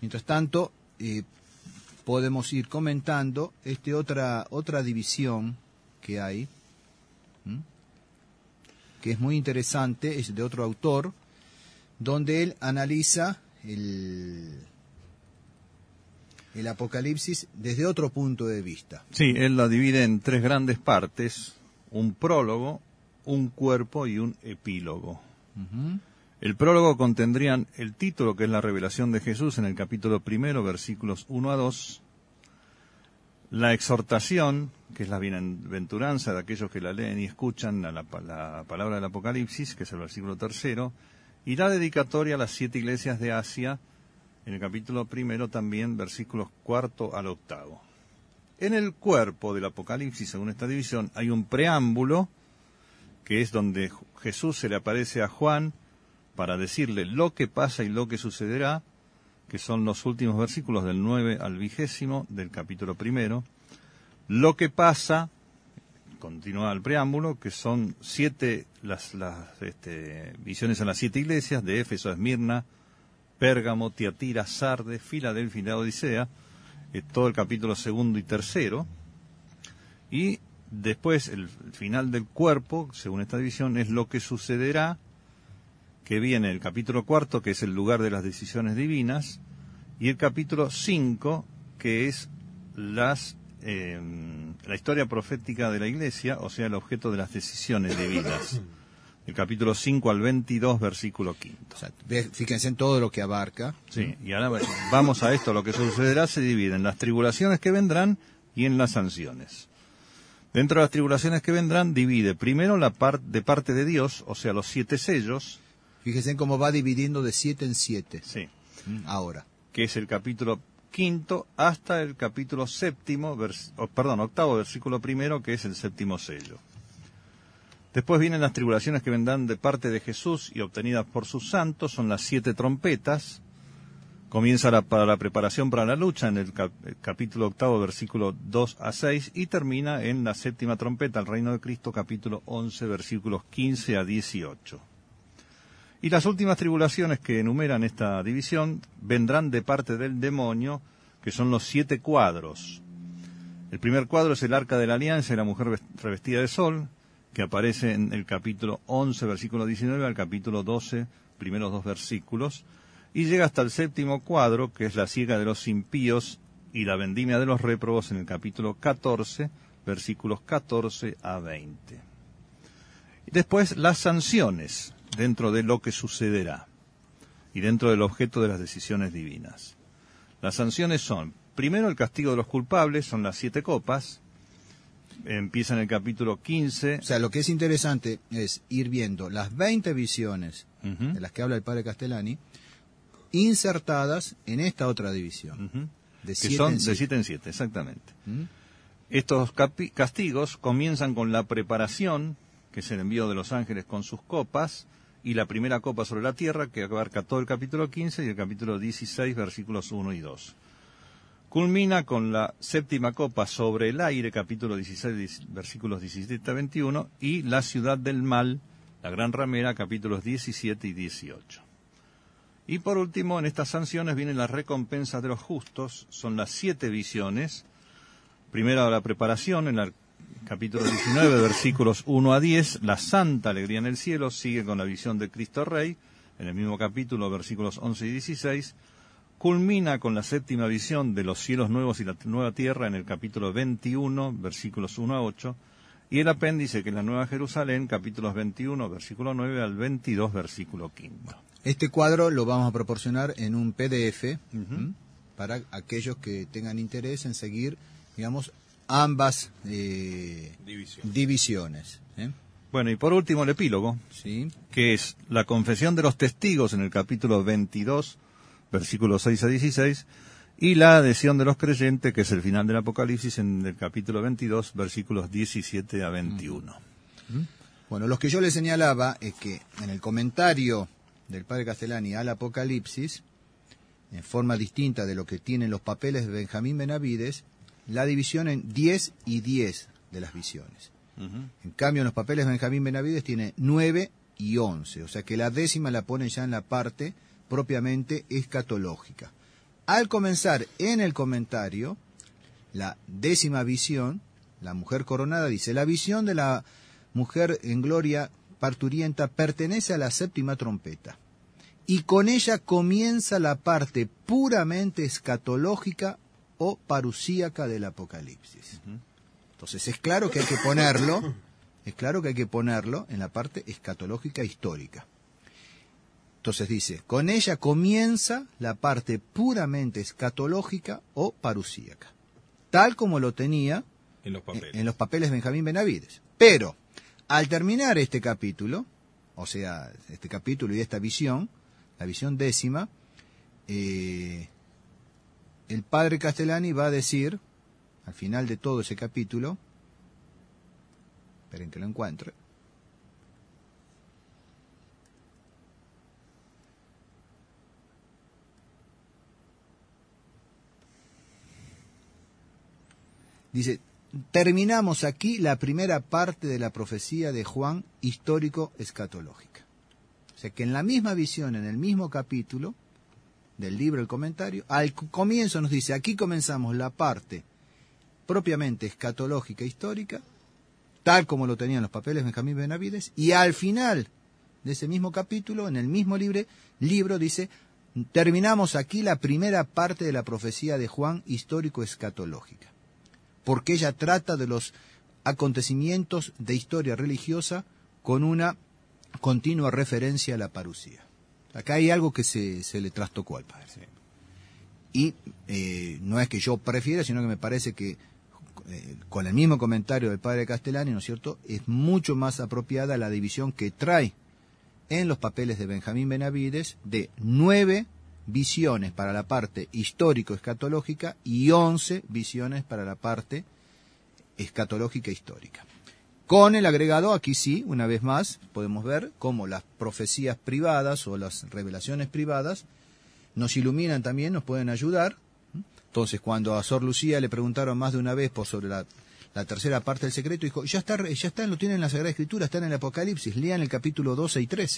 Mientras tanto, eh, podemos ir comentando este otra otra división que hay, ¿m? que es muy interesante, es de otro autor, donde él analiza el, el Apocalipsis desde otro punto de vista. Sí, él la divide en tres grandes partes, un prólogo, un cuerpo y un epílogo. Uh-huh. El prólogo contendrían el título, que es la revelación de Jesús en el capítulo primero, versículos uno a dos, la exhortación, que es la bienaventuranza de aquellos que la leen y escuchan la, la, la palabra del Apocalipsis, que es el versículo tercero, y la dedicatoria a las siete iglesias de Asia, en el capítulo primero también, versículos cuarto al octavo. En el cuerpo del Apocalipsis, según esta división, hay un preámbulo, que es donde Jesús se le aparece a Juan para decirle lo que pasa y lo que sucederá, que son los últimos versículos del nueve al vigésimo del capítulo primero. Lo que pasa, continúa el preámbulo, que son siete las, las este, visiones a las siete iglesias de Éfeso, Esmirna, Pérgamo, Tiatira, Sardes, Filadelfia y Laodicea, eh, todo el capítulo segundo y tercero. Y después el final del cuerpo, según esta división, es lo que sucederá, que viene el capítulo cuarto, que es el lugar de las decisiones divinas, y el capítulo cinco, que es las eh, la historia profética de la Iglesia, o sea, el objeto de las decisiones divinas. El capítulo cinco al veintidós, versículo quinto. O sea, fíjense en todo lo que abarca. Sí, y ahora vamos a esto. Lo que sucederá se divide en las tribulaciones que vendrán y en las sanciones. Dentro de las tribulaciones que vendrán, divide primero la parte de parte de Dios, o sea, los siete sellos. Fíjense cómo va dividiendo de siete en siete. Sí. Ahora. Que es el capítulo quinto hasta el capítulo séptimo, vers, oh, perdón, octavo, versículo primero, que es el séptimo sello. Después vienen las tribulaciones que vendrán de parte de Jesús y obtenidas por sus santos, son las siete trompetas. Comienza la, para la preparación para la lucha en el, cap, el capítulo octavo, versículo dos a seis, y termina en la séptima trompeta, el reino de Cristo, capítulo once, versículos quince a dieciocho. Y las últimas tribulaciones que enumeran esta división vendrán de parte del demonio, que son los siete cuadros. El primer cuadro es el arca de la alianza y la mujer revestida de sol, que aparece en el capítulo once, versículo diecinueve, al capítulo doce, primeros dos versículos, y llega hasta el séptimo cuadro, que es la siega de los impíos y la vendimia de los réprobos, en el capítulo catorce, versículos catorce a veinte. Y después las sanciones, dentro de lo que sucederá y dentro del objeto de las decisiones divinas. Las sanciones son, primero, el castigo de los culpables, son las siete copas. Empieza en el capítulo quince. O sea, lo que es interesante es ir viendo las veinte visiones uh-huh. de las que habla el padre Castellani, insertadas en esta otra división. Uh-huh. De que son de siete en siete, exactamente. Uh-huh. Estos capi- castigos comienzan con la preparación, que es el envío de los ángeles con sus copas, y la primera copa sobre la tierra, que abarca todo el capítulo quince y el capítulo dieciséis, versículos uno y dos. Culmina con la séptima copa sobre el aire, capítulo dieciséis, versículos diecisiete a veintiuno, y la ciudad del mal, la gran ramera, capítulos diecisiete y dieciocho. Y por último, en estas sanciones vienen las recompensas de los justos, son las siete visiones. Primero la preparación, en el capítulo diecinueve, versículos uno a diez, la santa alegría en el cielo, sigue con la visión de Cristo Rey, en el mismo capítulo, versículos once y dieciséis, culmina con la séptima visión de los cielos nuevos y la nueva tierra, en el capítulo veintiuno, versículos uno a ocho, y el apéndice, que es la Nueva Jerusalén, capítulos veintiuno, versículo nueve al veintidós, versículo quinto. Este cuadro lo vamos a proporcionar en un P D F, uh-huh. para aquellos que tengan interés en seguir, digamos, ambas eh, División. divisiones. ¿eh? Bueno, y por último el epílogo, ¿sí? que es la confesión de los testigos en el capítulo veintidós, versículos seis a dieciséis, y la adhesión de los creyentes, que es el final del Apocalipsis, en el capítulo veintidós, versículos diecisiete a veintiuno. Uh-huh. Bueno, lo que yo le señalaba es que en el comentario del padre Castellani al Apocalipsis, en forma distinta de lo que tienen los papeles de Benjamín Benavides, la división en diez y diez de las visiones. Uh-huh. En cambio, en los papeles de Benjamín Benavides tiene nueve y once, o sea que la décima la pone ya en la parte propiamente escatológica. al comenzar en el comentario, la décima visión, la mujer coronada, dice, la visión de la mujer en gloria parturienta pertenece a la séptima trompeta, y con ella comienza la parte puramente escatológica o parusíaca del Apocalipsis. Uh-huh. Entonces es claro que hay que ponerlo, es claro que hay que ponerlo en la parte escatológica histórica. Entonces dice, con ella comienza la parte puramente escatológica o parusíaca, tal como lo tenía en los papeles, en los papeles de Benjamín Benavides. Pero, al terminar este capítulo, o sea, este capítulo y esta visión, la visión décima, eh, el padre Castellani va a decir, al final de todo ese capítulo, esperen que lo encuentre, dice, terminamos aquí la primera parte de la profecía de Juan histórico-escatológica. O sea que en la misma visión, en el mismo capítulo del libro El Comentario, al comienzo nos dice, aquí comenzamos la parte propiamente escatológica histórica, tal como lo tenían los papeles de Benjamín Benavides, y al final de ese mismo capítulo, en el mismo libre, libro, dice, terminamos aquí la primera parte de la profecía de Juan histórico-escatológica, porque ella trata de los acontecimientos de historia religiosa con una continua referencia a la parusía. Acá hay algo que se, se le trastocó al padre. Sí. Y eh, no es que yo prefiera, sino que me parece que eh, con el mismo comentario del padre Castellani, ¿no es cierto?, es mucho más apropiada la división que trae en los papeles de Benjamín Benavides de nueve visiones para la parte histórico-escatológica y once visiones para la parte escatológica histórica. Con el agregado, aquí sí, una vez más, podemos ver cómo las profecías privadas o las revelaciones privadas nos iluminan también, nos pueden ayudar. Entonces, cuando a Sor Lucía le preguntaron más de una vez por sobre la, la tercera parte del secreto, dijo, ya está, ya está, lo tienen en la Sagrada Escritura, está en el Apocalipsis, lean el capítulo doce y trece.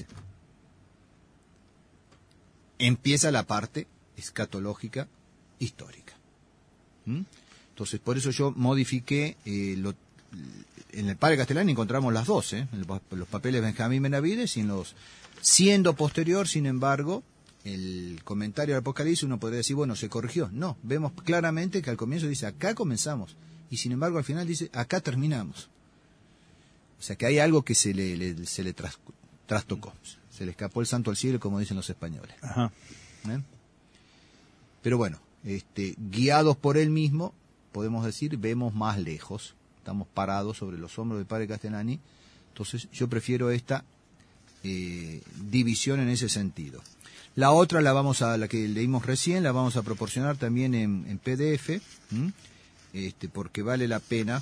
Empieza la parte escatológica histórica. ¿Mm? Entonces, por eso yo modifiqué, eh, lo, en el padre Castellani encontramos las dos, ¿eh? en los papeles de Benjamín Benavides y en los, siendo posterior, sin embargo, el comentario del Apocalipsis, uno podría decir, bueno, se corrigió. No, vemos claramente que al comienzo dice, acá comenzamos, y sin embargo al final dice, acá terminamos. O sea que hay algo que se le, le, se le tras, trastocó. Se le escapó el santo al cielo, como dicen los españoles. Ajá. ¿Eh? Pero bueno, este, guiados por él mismo, podemos decir, vemos más lejos. Estamos parados sobre los hombros del padre Castellani. Entonces, yo prefiero esta eh, división en ese sentido. La otra, la vamos a, la que leímos recién, la vamos a proporcionar también en, en P D F, ¿m? este, porque vale la pena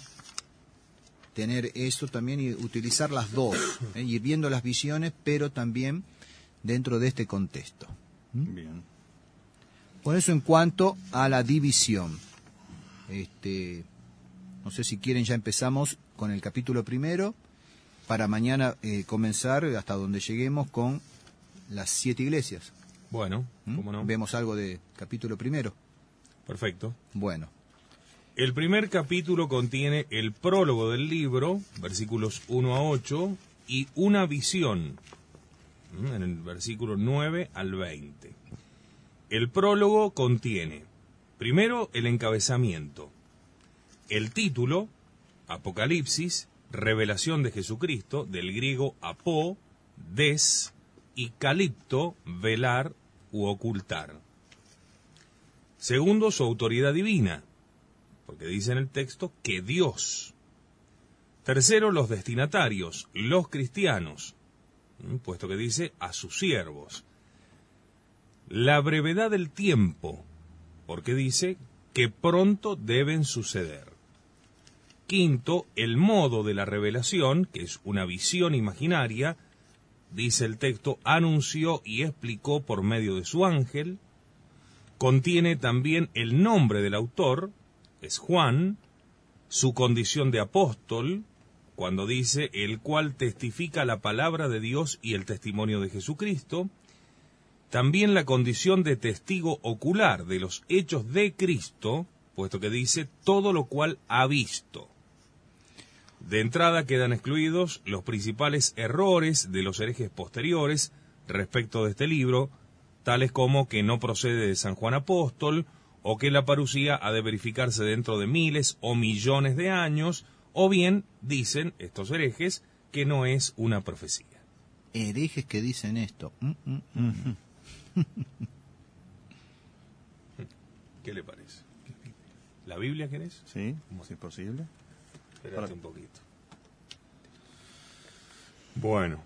tener eso también y utilizar las dos, ¿eh? ir viendo las visiones, pero también dentro de este contexto. ¿Mm? Bien. Por eso, en cuanto a la división, este, no sé si quieren, ya empezamos con el capítulo primero, para mañana eh, comenzar hasta donde lleguemos con las siete iglesias. Bueno, ¿Mm? ¿cómo no? Vemos algo de capítulo primero. Perfecto. Bueno. El primer capítulo contiene el prólogo del libro, versículos uno a ocho, y una visión, en el versículo nueve al veinte. El prólogo contiene, primero, el encabezamiento, el título, Apocalipsis, revelación de Jesucristo, del griego apó, des, y calipto, velar u ocultar. Segundo, su autoridad divina, porque dice en el texto que Dios. Tercero, los destinatarios, los cristianos, puesto que dice a sus siervos. La brevedad del tiempo, porque dice que pronto deben suceder. Quinto, el modo de la revelación, que es una visión imaginaria, dice el texto, anunció y explicó por medio de su ángel. Contiene también el nombre del autor, es Juan, su condición de apóstol, cuando dice, el cual testifica la palabra de Dios y el testimonio de Jesucristo. también la condición de testigo ocular de los hechos de Cristo, puesto que dice todo lo cual ha visto. De entrada quedan excluidos los principales errores de los herejes posteriores respecto de este libro, tales como que no procede de San Juan Apóstol, o que la parucía ha de verificarse dentro de miles o millones de años, o bien, dicen estos herejes, que no es una profecía. Herejes que dicen esto. Mm, mm, mm. ¿Qué le parece? ¿La Biblia querés? Sí, si es posible. Espérate Para... un poquito. Bueno.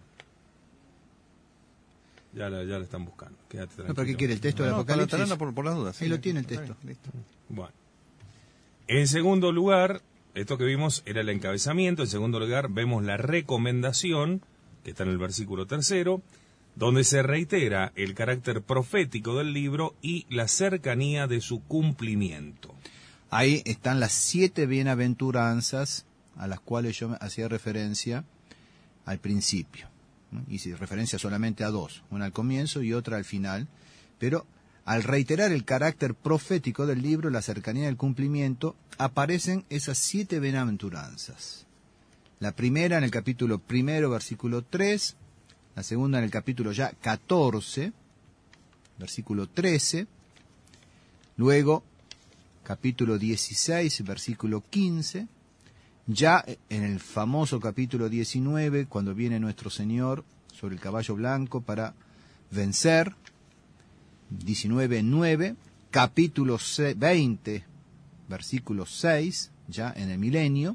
Ya la, ya la están buscando. Quédate tranquilo. No, ¿pero qué quiere? ¿El texto del No, Apocalipsis? para tenerla por, por las dudas. Ahí sí, lo tiene el está texto. bien, listo. Bueno. En segundo lugar, esto que vimos era el encabezamiento. En segundo lugar, vemos la recomendación, que está en el versículo tercero, donde se reitera el carácter profético del libro y la cercanía de su cumplimiento. Ahí están las siete bienaventuranzas a las cuales yo hacía referencia al principio. ¿no? Hice referencia solamente a dos, una al comienzo y otra al final, pero al reiterar el carácter profético del libro, la cercanía del cumplimiento, aparecen esas siete bienaventuranzas. La primera en el capítulo primero, versículo tres, la segunda en el capítulo ya catorce, versículo trece, luego capítulo dieciséis, versículo quince, ya en el famoso capítulo diecinueve, cuando viene nuestro Señor sobre el caballo blanco para vencer, diecinueve nueve, capítulo veinte, versículo seis, ya en el milenio.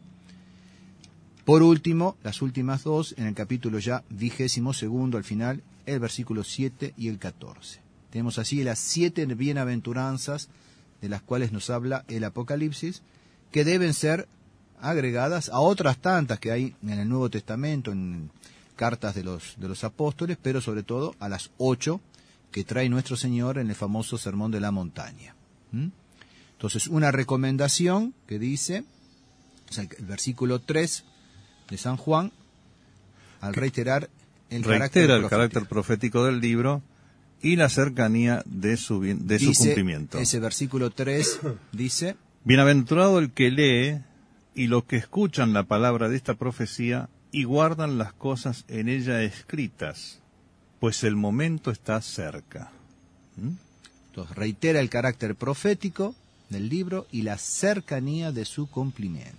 Por último, las últimas dos, en el capítulo ya vigésimo segundo, al final, el versículo siete y el catorce. Tenemos así las siete bienaventuranzas de las cuales nos habla el Apocalipsis, que deben ser agregadas a otras tantas que hay en el Nuevo Testamento, en cartas de los, de los apóstoles, pero sobre todo a las ocho que trae nuestro Señor en el famoso Sermón de la Montaña. ¿Mm? Entonces, una recomendación que dice, o sea, el versículo tres de San Juan, al reiterar el, Reitera carácter, el profético. carácter profético del libro y la cercanía de su, de su Dice, cumplimiento. Ese versículo tres dice: Bienaventurado el que lee y los que escuchan la palabra de esta profecía y guardan las cosas en ella escritas, pues el momento está cerca. ¿Mm? Entonces, reitera el carácter profético del libro y la cercanía de su cumplimiento.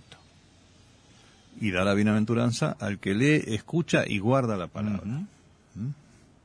Y da la bienaventuranza al que lee, escucha y guarda la palabra. Uh-huh. ¿Mm?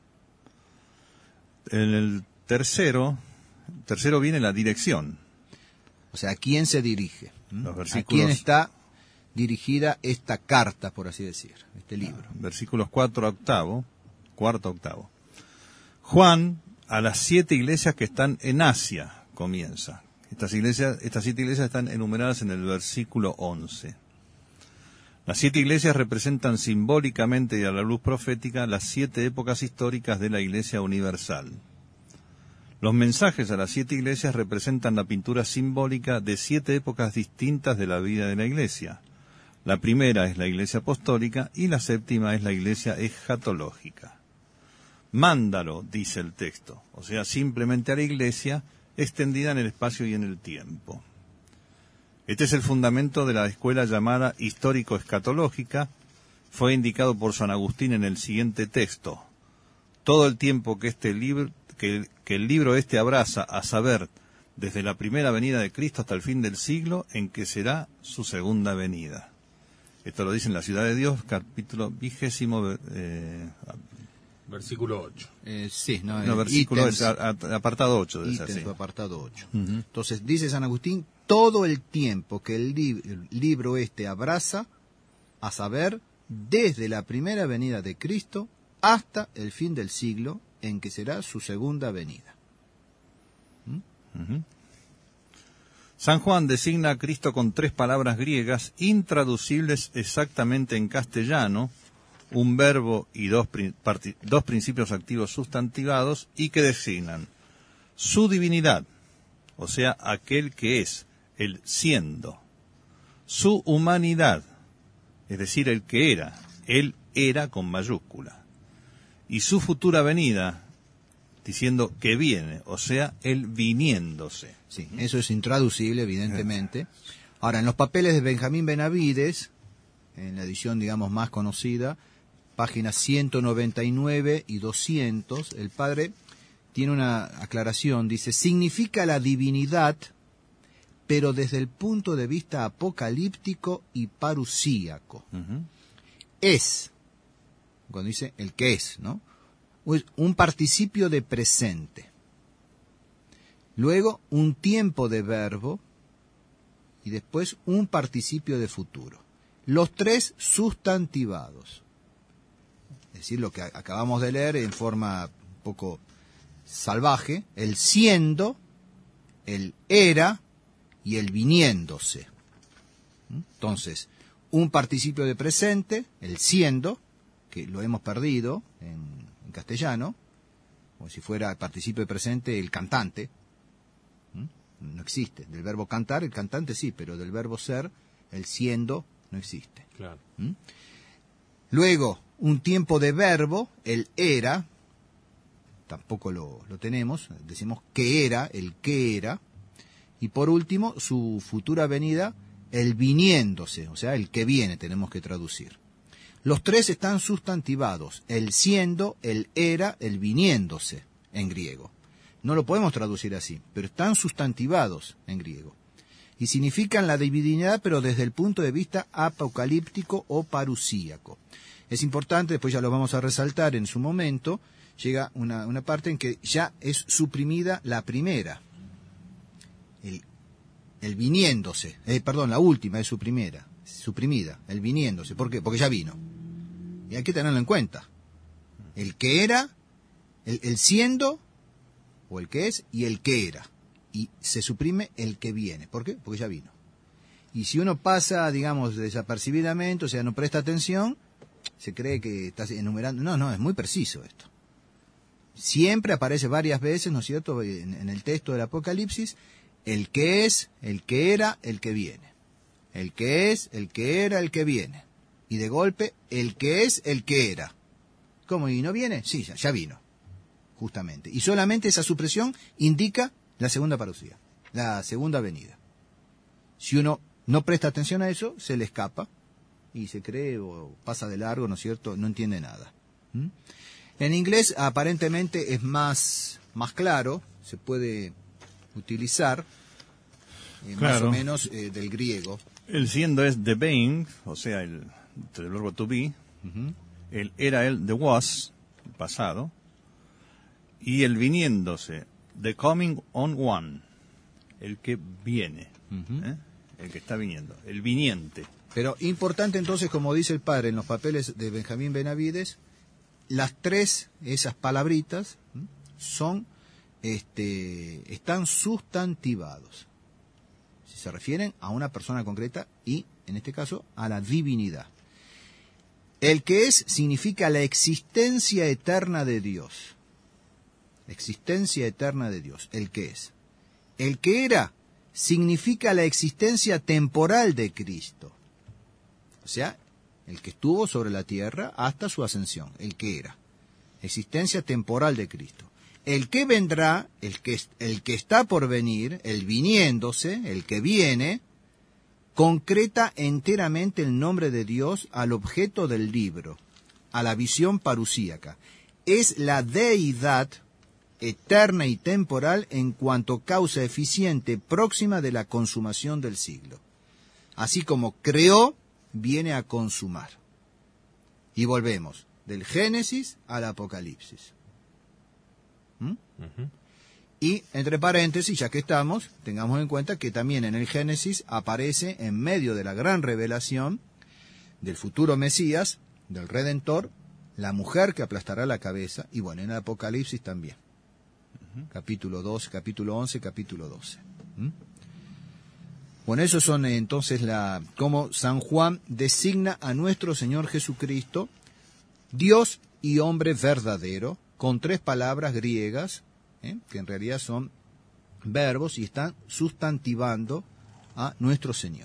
En el tercero, tercero viene la dirección. O sea, ¿a quién se dirige? ¿Mm? Los ¿A versículos- quién está dirigida esta carta, por así decir, este libro? Versículos cuatro a octavo, cuarto a octavo. Juan, a las siete iglesias que están en Asia, comienza. Estas iglesias, estas siete iglesias están enumeradas en el versículo once. Las siete iglesias representan simbólicamente y a la luz profética las siete épocas históricas de la Iglesia universal. Los mensajes a las siete iglesias representan la pintura simbólica de siete épocas distintas de la vida de la Iglesia. La primera es la Iglesia apostólica y la séptima es la Iglesia escatológica. Mándalo, dice el texto, o sea, simplemente a la Iglesia extendida en el espacio y en el tiempo. Este es el fundamento de la escuela llamada histórico-escatológica. Fue indicado por San Agustín en el siguiente texto. Todo el tiempo que este libro, que, que el libro este abraza, a saber, desde la primera venida de Cristo hasta el fin del siglo, en que será su segunda venida. Esto lo dice en La Ciudad de Dios, capítulo vigésimo, eh, Versículo ocho. Eh, sí, no, no, eh, versículo, ítems, es, a- a- apartado ocho, de ese, ítems, sí. apartado ocho. Ujú. Entonces, dice San Agustín, todo el tiempo que el, lib- el libro este abraza, a saber, desde la primera venida de Cristo hasta el fin del siglo, en que será su segunda venida. Ujú. San Juan designa a Cristo con tres palabras griegas intraducibles exactamente en castellano, un verbo y dos, pri- parti- dos principios activos sustantivados, y que designan su divinidad, o sea, aquel que es, el siendo, su humanidad, es decir, el que era, él era con mayúscula, y su futura venida, diciendo que viene, o sea, él viniéndose. Sí, eso es intraducible, evidentemente. Ahora, en los papeles de Benjamín Benavides, en la edición, digamos, más conocida, páginas ciento noventa y nueve y doscientos, el padre tiene una aclaración, dice, significa la divinidad, pero desde el punto de vista apocalíptico y parusíaco. Uh-huh. Es, cuando dice el que es, ¿no? Un participio de presente. Luego, un tiempo de verbo, y después un participio de futuro. Los tres sustantivados. Es decir, lo que acabamos de leer en forma un poco salvaje, el siendo, el era y el viniéndose. Entonces, un participio de presente, el siendo, que lo hemos perdido en, en castellano, como si fuera el participio de presente el cantante. No existe. Del verbo cantar, el cantante sí, pero del verbo ser, el siendo, no existe. Claro. ¿Mm? Luego, un tiempo de verbo, el era, tampoco lo, lo tenemos, decimos que era, el que era, y por último, su futura venida, el viniéndose, o sea, el que viene, tenemos que traducir. Los tres están sustantivados, el siendo, el era, el viniéndose, en griego. No lo podemos traducir así, pero están sustantivados en griego. Y significan la divinidad, pero desde el punto de vista apocalíptico o parusíaco. Es importante, después ya lo vamos a resaltar en su momento, llega una, una parte en que ya es suprimida la primera. El, el viniéndose, eh, perdón, la última es su primera, suprimida, el viniéndose. ¿Por qué? Porque ya vino. Y hay que tenerlo en cuenta. El que era, el, el siendo, o el que es, y el que era. Y se suprime el que viene. ¿Por qué? Porque ya vino. Y si uno pasa, digamos, desapercibidamente, o sea, no presta atención, se cree que está enumerando. No, no, es muy preciso esto. Siempre aparece varias veces, ¿no es cierto?, en, en el texto del Apocalipsis, el que es, el que era, el que viene. El que es, el que era, el que viene. Y de golpe, el que es, el que era. ¿Cómo? ¿Y no viene? Sí, ya, ya vino. Justamente. Y solamente esa supresión indica la segunda parusía, la segunda venida. Si uno no presta atención a eso, se le escapa y se cree o pasa de largo, ¿no es cierto? No entiende nada. ¿Mm? En inglés aparentemente es más, más claro, se puede utilizar eh, claro. más o menos eh, del griego. El siendo es the being, o sea, el del verbo to be. Uh-huh. El era el the was, el pasado. Y el viniéndose, the coming on one, el que viene, uh-huh. ¿eh? El que está viniendo, el viniente. Pero importante entonces, como dice el padre en los papeles de Benjamín Benavides, las tres, esas palabritas, ¿m? son, este, están sustantivados. Si se refieren a una persona concreta y, en este caso, a la divinidad. El que es significa la existencia eterna de Dios. Existencia eterna de Dios, el que es. El que era significa la existencia temporal de Cristo. O sea, el que estuvo sobre la tierra hasta su ascensión, el que era. Existencia temporal de Cristo. El que vendrá, el que, el que está por venir, el viniéndose, el que viene, concreta enteramente el nombre de Dios al objeto del libro, a la visión parusíaca. Es la deidad eterna y temporal en cuanto causa eficiente próxima de la consumación del siglo. Así como creó, viene a consumar. Y volvemos del Génesis al Apocalipsis. ¿Mm? Uh-huh. Y, entre paréntesis, ya que estamos, tengamos en cuenta que también en el Génesis aparece, en medio de la gran revelación del futuro Mesías, del Redentor, la mujer que aplastará la cabeza, y bueno, en el Apocalipsis también. Capítulo doce, capítulo once, capítulo doce. ¿Mm? Bueno, esos son entonces la cómo San Juan designa a nuestro Señor Jesucristo, Dios y hombre verdadero, con tres palabras griegas, ¿eh? que en realidad son verbos y están sustantivando a nuestro Señor.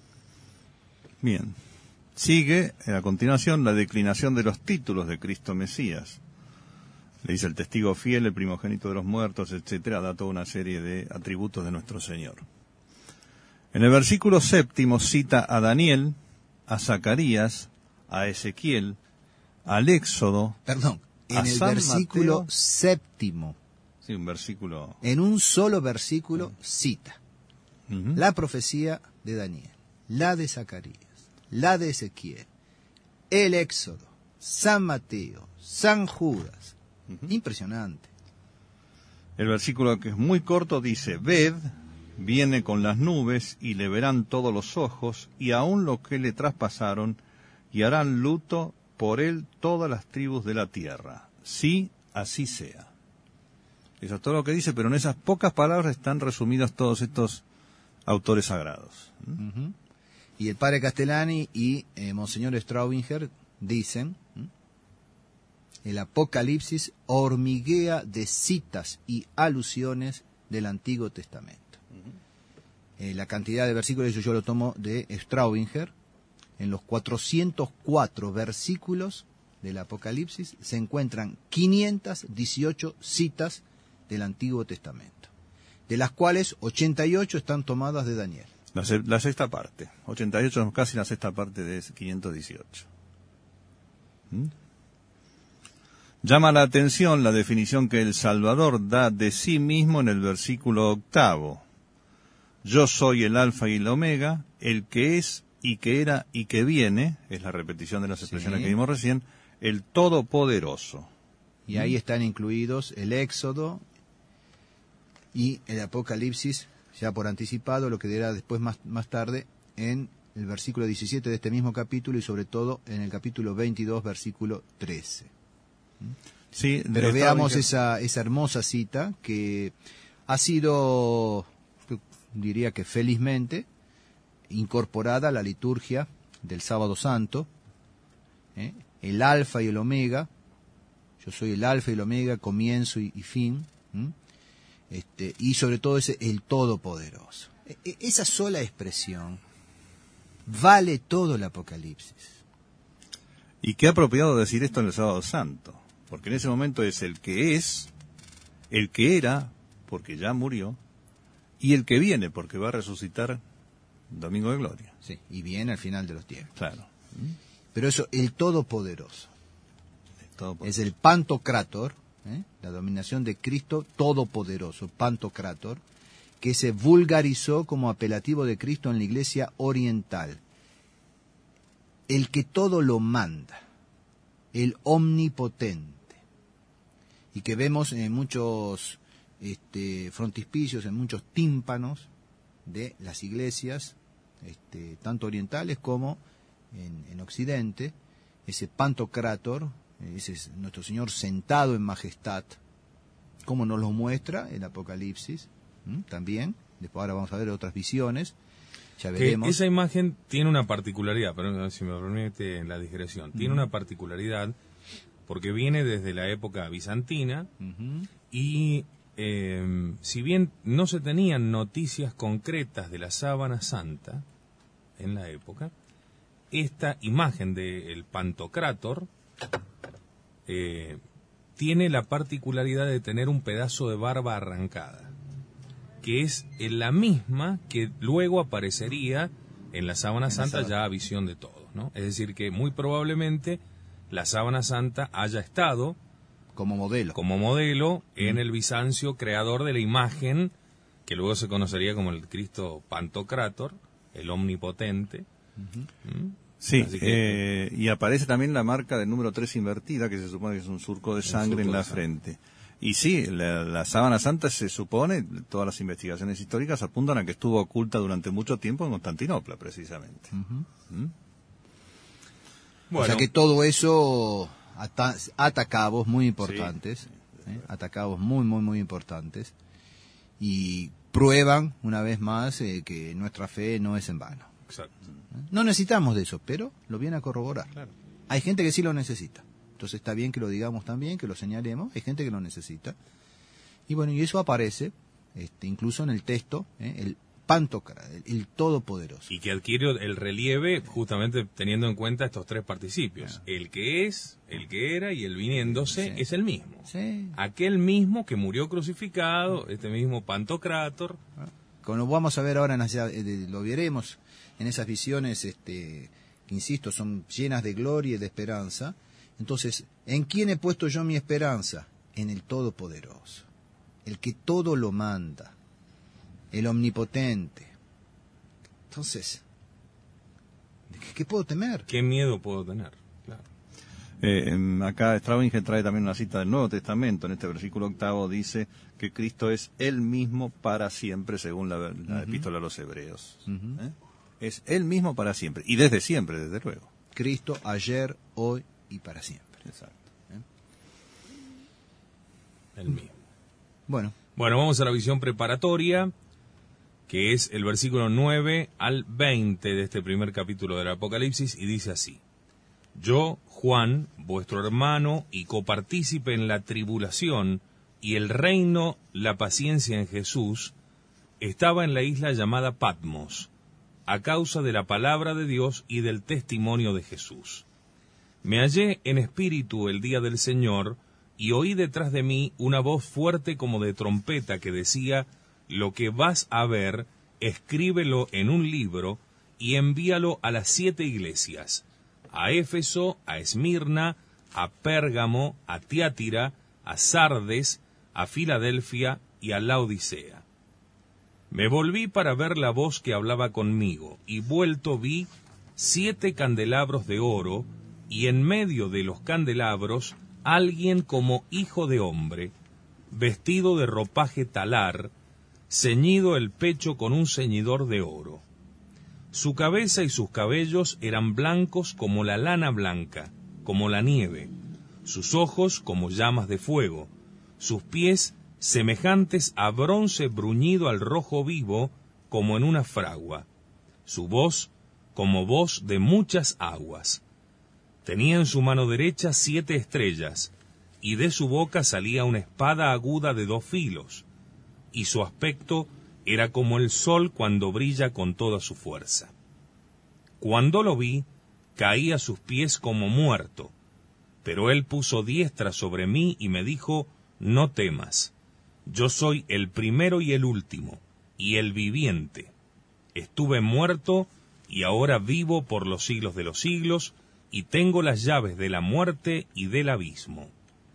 Bien. Sigue a continuación la declinación de los títulos de Cristo Mesías. Le dice el testigo fiel, el primogénito de los muertos, etcétera, da toda una serie de atributos de nuestro Señor. En el versículo séptimo cita a Daniel, a Zacarías, a Ezequiel, al Éxodo. Perdón, en a el San versículo Mateo. séptimo, Sí, un versículo. en un solo versículo, cita Ujú. la profecía de Daniel, la de Zacarías, la de Ezequiel, el Éxodo, San Mateo, San Judas. Ujú. Impresionante. El versículo, que es muy corto, dice: ved, viene con las nubes, y le verán todos los ojos, y aun los que le traspasaron, y harán luto por él todas las tribus de la tierra. Sí, así sea. Eso es todo lo que dice, pero en esas pocas palabras están resumidos todos estos autores sagrados. ¿Mm? Ujú. Y el padre Castellani y eh, Monseñor Straubinger dicen: ¿m? el Apocalipsis hormiguea de citas y alusiones del Antiguo Testamento. Eh, la cantidad de versículos, eso yo lo tomo de Straubinger, en los cuatrocientos cuatro versículos del Apocalipsis se encuentran quinientas dieciocho citas del Antiguo Testamento, de las cuales ochenta y ocho están tomadas de Daniel. La, se- la sexta parte. ochenta y ocho es casi la sexta parte de quinientos dieciocho. ¿Mm? Llama la atención la definición que el Salvador da de sí mismo en el versículo octavo. Yo soy el Alfa y el Omega, el que es y que era y que viene, es la repetición de las expresiones Sí. que vimos recién, el Todopoderoso. Y ahí están incluidos el Éxodo y el Apocalipsis, ya por anticipado, lo que dirá después más, más tarde en el versículo diecisiete de este mismo capítulo y sobre todo en el capítulo veintidós, versículo trece. Sí, Pero está- veamos esa, esa hermosa cita que ha sido, yo diría que felizmente, incorporada a la liturgia del Sábado Santo, ¿eh? El Alfa y el Omega. Yo soy el Alfa y el Omega, comienzo y, y fin. ¿m? Este, y sobre todo ese el Todopoderoso. E- e- esa sola expresión vale todo el Apocalipsis. Y qué apropiado decir esto en el Sábado Santo, porque en ese momento es el que es, el que era, porque ya murió, y el que viene, porque va a resucitar Domingo de Gloria. Sí, y viene al final de los tiempos. Claro. Pero eso, el Todopoderoso. Todo por- Es el Pantocrátor, ¿eh? La dominación de Cristo Todopoderoso, Pantocrátor, que se vulgarizó como apelativo de Cristo en la Iglesia Oriental. El que todo lo manda, el omnipotente, y que vemos en muchos este, frontispicios, en muchos tímpanos de las iglesias, este, tanto orientales como en, en Occidente, ese Pantocrátor, ese es nuestro Señor sentado en majestad, como nos lo muestra el Apocalipsis, ¿m? También. Después ahora vamos a ver otras visiones, ya Que veremos. esa imagen tiene una particularidad, pero si me permite la digresión, tiene Ujú. una particularidad porque viene desde la época bizantina Ujú. y eh, si bien no se tenían noticias concretas de la sábana santa en la época, esta imagen del Pantocrátor eh, tiene la particularidad de tener un pedazo de barba arrancada, que es la misma que luego aparecería en la sábana santa ya a visión de todos, ¿no? Es decir, que muy probablemente la sábana santa haya estado Como modelo. como modelo en el Bizancio creador de la imagen que luego se conocería como el Cristo Pantocrátor, el omnipotente. ¿Mm? Sí, Así que- eh, y aparece también la marca del número tres invertida, que se supone que es un surco de sangre surco en de la sangre. frente. Y sí, la, la sábana santa se supone, todas las investigaciones históricas apuntan a que estuvo oculta durante mucho tiempo en Constantinopla, precisamente. Ujú. ¿Mm? O sea que todo eso ata, ata cabos muy importantes, ¿eh? Ata cabos muy, muy, muy importantes, y prueban una vez más eh, que nuestra fe no es en vano. Exacto. No necesitamos de eso, pero lo viene a corroborar. Claro. Hay gente que sí lo necesita. Entonces está bien que lo digamos también, que lo señalemos. Hay gente que lo necesita. Y bueno, y eso aparece este, incluso en el texto, ¿eh? el Pantocrator, el, el Todopoderoso. Y que adquiere el relieve justamente teniendo en cuenta estos tres participios. Yeah. El que es, el que era y el viniéndose sí. es el mismo. Sí. Aquel mismo que murió crucificado, este mismo Pantocrator. Como vamos a ver ahora, lo veremos en esas visiones este, que, insisto, son llenas de gloria y de esperanza. Entonces, ¿en quién he puesto yo mi esperanza? En el Todopoderoso, el que todo lo manda, el omnipotente. Entonces, ¿qué puedo temer? ¿Qué miedo puedo tener? Claro. Eh, acá Straubinger trae también una cita del Nuevo Testamento. En este versículo octavo dice que Cristo es Él mismo para siempre, según la, la uh-huh. epístola a los Hebreos. Uh-huh. ¿Eh? Es Él mismo para siempre, y desde siempre, desde luego. Cristo ayer, hoy y para siempre. Exacto. ¿Eh? El mismo. Bueno. Bueno, vamos a la visión preparatoria, que es el versículo nueve al veinte de este primer capítulo del Apocalipsis, y dice así: Yo, Juan, vuestro hermano y copartícipe en la tribulación y el reino, la paciencia en Jesús, estaba en la isla llamada Patmos, a causa de la palabra de Dios y del testimonio de Jesús. Me hallé en espíritu el día del Señor, y oí detrás de mí una voz fuerte como de trompeta que decía: Lo que vas a ver, escríbelo en un libro y envíalo a las siete iglesias: a Éfeso, a Esmirna, a Pérgamo, a Tiátira, a Sardes, a Filadelfia y a Laodicea. Me volví para ver la voz que hablaba conmigo, y vuelto vi siete candelabros de oro, y en medio de los candelabros alguien como hijo de hombre, vestido de ropaje talar, ceñido el pecho con un ceñidor de oro. Su cabeza y sus cabellos eran blancos como la lana blanca, como la nieve, sus ojos como llamas de fuego, sus pies semejantes a bronce bruñido al rojo vivo, como en una fragua, su voz como voz de muchas aguas. Tenía en su mano derecha siete estrellas, y de su boca salía una espada aguda de dos filos, y su aspecto era como el sol cuando brilla con toda su fuerza. Cuando lo vi, caí a sus pies como muerto, pero él puso diestra sobre mí y me dijo: No temas, yo soy el primero y el último, y el viviente. Estuve muerto, y ahora vivo por los siglos de los siglos, y tengo las llaves de la muerte y del abismo.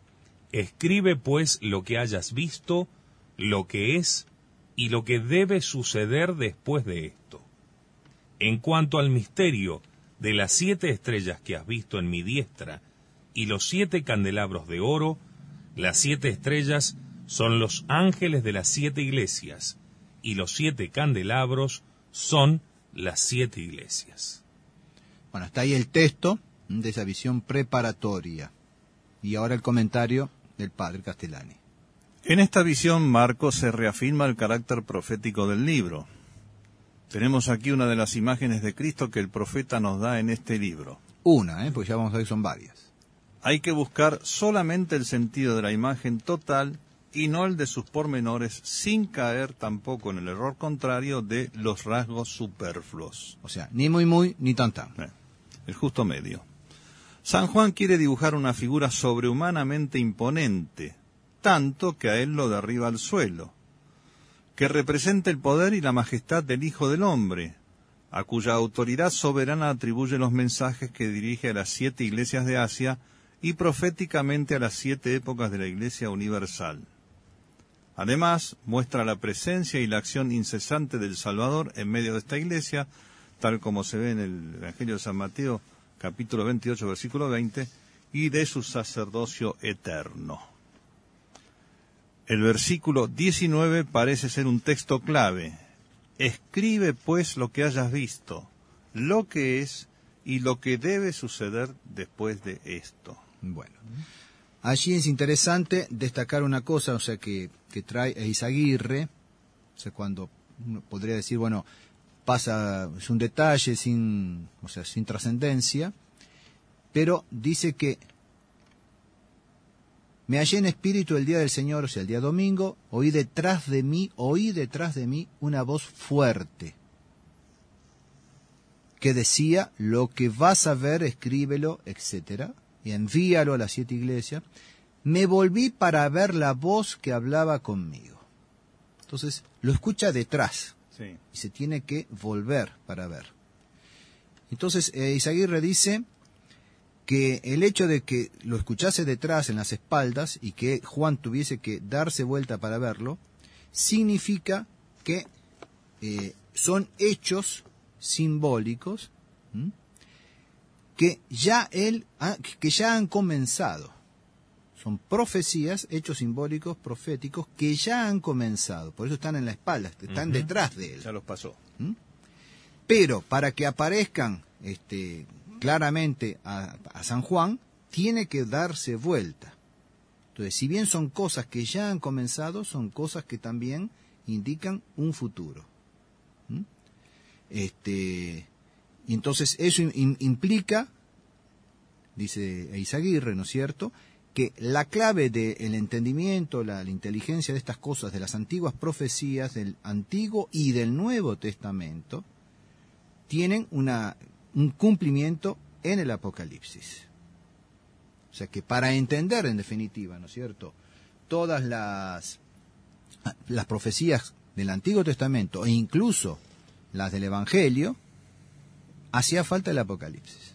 Escribe pues lo que hayas visto, lo que es, y lo que debe suceder después de esto. En cuanto al misterio de las siete estrellas que has visto en mi diestra, y los siete candelabros de oro, las siete estrellas son los ángeles de las siete iglesias, y los siete candelabros son las siete iglesias. Bueno, está ahí el texto de esa visión preparatoria. Y ahora el comentario del padre Castellani. En esta visión, Marcos se reafirma el carácter profético del libro. Tenemos aquí una de las imágenes de Cristo que el profeta nos da en este libro. Una, ¿eh? Porque ya vamos a ver que son varias. Hay que buscar solamente el sentido de la imagen total y no el de sus pormenores, sin caer tampoco en el error contrario de los rasgos superfluos. O sea, ni muy muy, ni tan tan. Eh, el justo medio. San Juan quiere dibujar una figura sobrehumanamente imponente, tanto que a él lo derriba al suelo, que representa el poder y la majestad del Hijo del Hombre, a cuya autoridad soberana atribuye los mensajes que dirige a las siete iglesias de Asia y proféticamente a las siete épocas de la Iglesia Universal. Además, muestra la presencia y la acción incesante del Salvador en medio de esta iglesia, tal como se ve en el Evangelio de San Mateo, capítulo veintiocho, versículo veinte, y de su sacerdocio eterno. El versículo diecinueve parece ser un texto clave. Escribe pues lo que hayas visto, lo que es y lo que debe suceder después de esto. Bueno, allí es interesante destacar una cosa, o sea, que, que trae Eizaguirre, o sea, cuando uno podría decir, bueno, pasa, es un detalle sin, o sea, sin trascendencia, pero dice que Me hallé en espíritu el día del Señor, o sea, el día domingo, oí detrás de mí, oí detrás de mí una voz fuerte que decía, lo que vas a ver, escríbelo, etcétera, y envíalo a las siete iglesias. Me volví para ver la voz que hablaba conmigo. Entonces, lo escucha detrás, sí, y se tiene que volver para ver. Entonces, eh, Izaguirre dice que el hecho de que lo escuchase detrás, en las espaldas, y que Juan tuviese que darse vuelta para verlo, significa que eh, son hechos simbólicos, ¿m? que ya él ha, que ya han comenzado. Son profecías, hechos simbólicos, proféticos, que ya han comenzado. Por eso están en la espalda, están uh-huh. detrás de él. Ya los pasó. ¿M? Pero para que aparezcan este, claramente a, a San Juan, tiene que darse vuelta. Entonces, si bien son cosas que ya han comenzado, son cosas que también indican un futuro. ¿Mm? Este, y entonces eso in, implica, dice Eizaguirre, ¿no es cierto?, que la clave del entendimiento, la, la inteligencia de estas cosas, de las antiguas profecías del Antiguo y del Nuevo Testamento, tienen una, un cumplimiento en el Apocalipsis. O sea que para entender, en definitiva, ¿no es cierto?, todas las, las profecías del Antiguo Testamento e incluso las del Evangelio, hacía falta el Apocalipsis.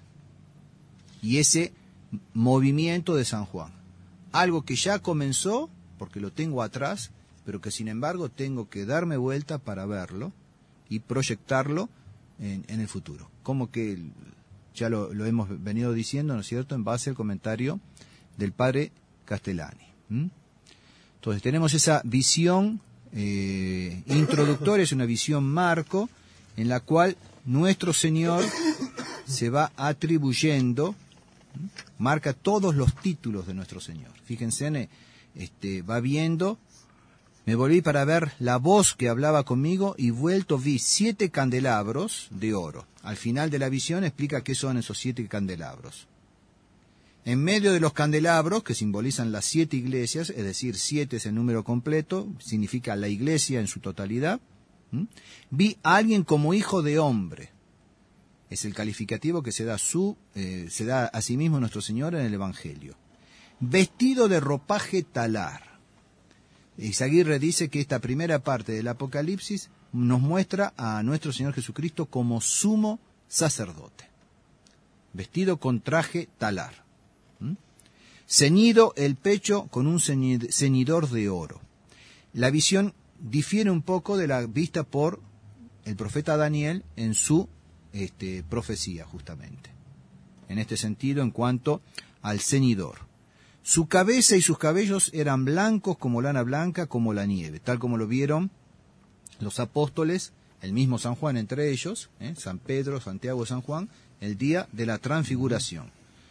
Y ese movimiento de San Juan. Algo que ya comenzó, porque lo tengo atrás, pero que sin embargo tengo que darme vuelta para verlo y proyectarlo en, en el futuro. Como que ya lo, lo hemos venido diciendo, ¿no es cierto?, en base al comentario del padre Castellani. ¿Mm? Entonces tenemos esa visión eh, introductoria, es una visión marco, en la cual nuestro Señor se va atribuyendo, marca todos los títulos de nuestro Señor. Fíjense, este, va viendo, me volví para ver la voz que hablaba conmigo y vuelto vi siete candelabros de oro. Al final de la visión explica qué son esos siete candelabros. En medio de los candelabros, que simbolizan las siete iglesias, es decir, siete es el número completo, significa la iglesia en su totalidad, ¿Mm? vi a alguien como hijo de hombre. Es el calificativo que se da, su, eh, se da a sí mismo nuestro Señor en el Evangelio. Vestido de ropaje talar. Eizaguirre dice que esta primera parte del Apocalipsis nos muestra a nuestro Señor Jesucristo como sumo sacerdote. Vestido con traje talar. ¿Mm? Ceñido el pecho con un ceñidor de oro. La visión difiere un poco de la vista por el profeta Daniel en su Este, profecía, justamente. En este sentido, en cuanto al ceñidor. Su cabeza y sus cabellos eran blancos como lana blanca, como la nieve, tal como lo vieron los apóstoles, el mismo San Juan entre ellos, ¿eh? San Pedro, Santiago y San Juan, el día de la transfiguración.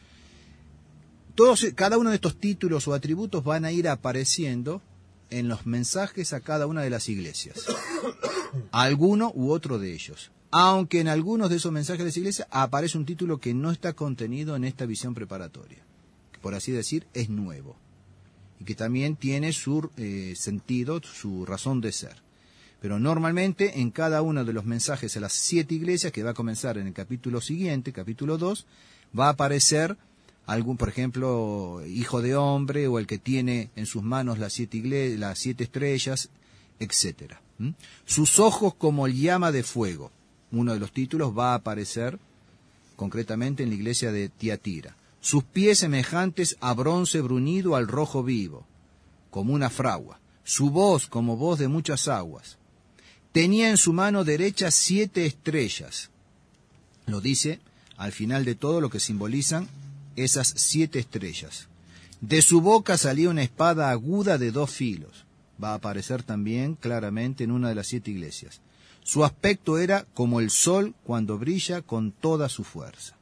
Todos, cada uno de estos títulos o atributos van a ir apareciendo en los mensajes a cada una de las iglesias. Alguno u otro de ellos. Aunque en algunos de esos mensajes de las iglesias aparece un título que no está contenido en esta visión preparatoria, que por así decir es nuevo, y que también tiene su eh, sentido, su razón de ser. Pero normalmente en cada uno de los mensajes a las siete iglesias, que va a comenzar en el capítulo siguiente, capítulo dos, va a aparecer algún, por ejemplo, hijo de hombre, o el que tiene en sus manos las siete, igle- las siete estrellas, etcétera. ¿Mm? Sus ojos como llama de fuego. Uno de los títulos va a aparecer concretamente en la iglesia de Tiatira. Sus pies semejantes a bronce bruñido al rojo vivo, como una fragua. Su voz como voz de muchas aguas. Tenía en su mano derecha siete estrellas. Lo dice al final de todo lo que simbolizan esas siete estrellas. De su boca salía una espada aguda de dos filos. Va a aparecer también claramente en una de las siete iglesias. Su aspecto era como el sol cuando brilla con toda su fuerza.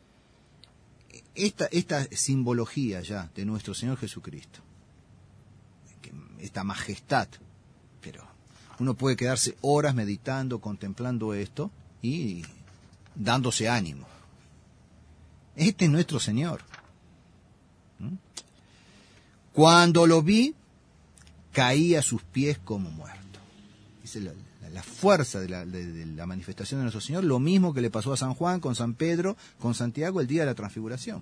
Esta, esta simbología ya de nuestro Señor Jesucristo, esta majestad, pero uno puede quedarse horas meditando, contemplando esto y dándose ánimo. Este es nuestro Señor. ¿Mm? Cuando lo vi, caí a sus pies como muerto. Dice la, la, la fuerza de la, de, de la manifestación de nuestro Señor, lo mismo que le pasó a San Juan, con San Pedro, con Santiago el día de la transfiguración.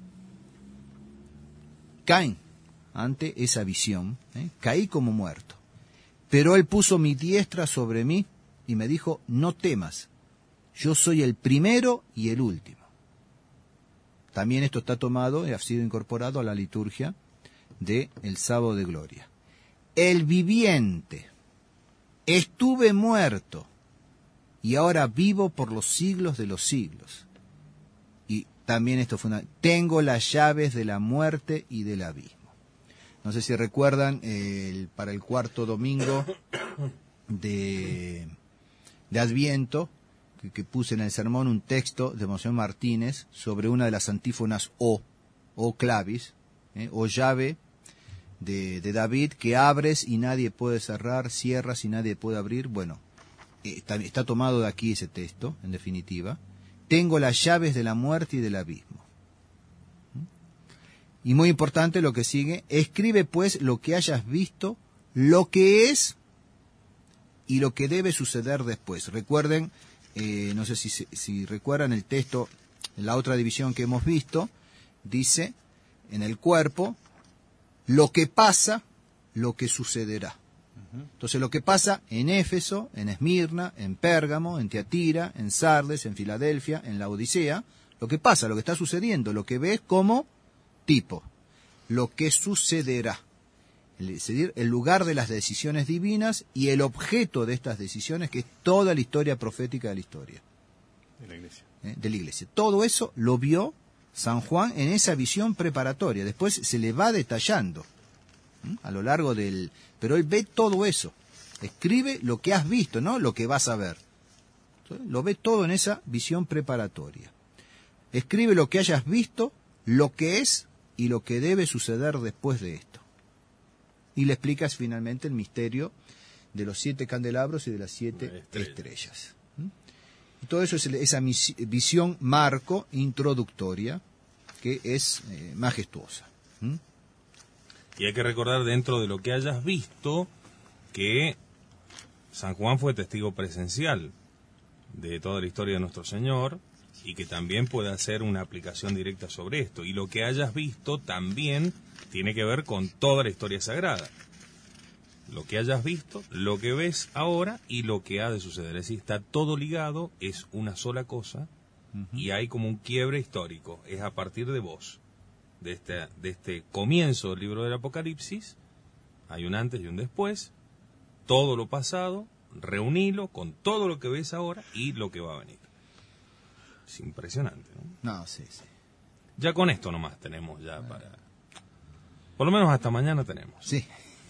Caen ante esa visión, ¿eh? Caí como muerto. Pero él puso mi diestra sobre mí y me dijo, no temas, yo soy el primero y el último. También esto está tomado y ha sido incorporado a la liturgia del sábado de gloria. El viviente, estuve muerto y ahora vivo por los siglos de los siglos. Y también esto fue una, tengo las llaves de la muerte y del abismo. No sé si recuerdan, el, para el cuarto domingo de, de Adviento, que, que puse en el sermón un texto de Monseñor Martínez sobre una de las antífonas O, O clavis, eh, o llave de, de David, que abres y nadie puede cerrar, cierras y nadie puede abrir. Bueno, eh, está, está tomado de aquí ese texto, en definitiva. Tengo las llaves de la muerte y del abismo. Y muy importante lo que sigue, escribe pues lo que hayas visto, lo que es y lo que debe suceder después. Recuerden, eh, no sé si, si recuerdan el texto, en la otra división que hemos visto, dice en el cuerpo, lo que pasa, lo que sucederá. Entonces lo que pasa en Éfeso, en Esmirna, en Pérgamo, en Tiatira, en Sardes, en Filadelfia, en la Odisea, lo que pasa, lo que está sucediendo, lo que ves como tipo, lo que sucederá, es decir, el lugar de las decisiones divinas y el objeto de estas decisiones, que es toda la historia profética de la historia. De la iglesia. ¿Eh? De la iglesia. Todo eso lo vio San Juan en esa visión preparatoria. Después se le va detallando ¿eh? a lo largo del... Pero él ve todo eso. Escribe lo que has visto, no lo que vas a ver. Entonces, lo ve todo en esa visión preparatoria. Escribe lo que hayas visto, lo que es y lo que debe suceder después de esto. Y le explicas finalmente el misterio de los siete candelabros y de las siete Estrella. estrellas. ¿Mm? Y todo eso es esa visión marco introductoria que es eh, majestuosa. ¿Mm? Y hay que recordar, dentro de lo que hayas visto, que San Juan fue testigo presencial de toda la historia de nuestro Señor, y que también puede hacer una aplicación directa sobre esto. Y lo que hayas visto también tiene que ver con toda la historia sagrada. Lo que hayas visto, lo que ves ahora y lo que ha de suceder. Es decir, está todo ligado, es una sola cosa, uh-huh. y hay como un quiebre histórico. Es a partir de vos, de este, de este comienzo del libro del Apocalipsis, hay un antes y un después, todo lo pasado, reunilo con todo lo que ves ahora y lo que va a venir. Es impresionante, ¿no? No, sí, sí. Ya con esto nomás tenemos ya para... Por lo menos hasta mañana tenemos. Sí.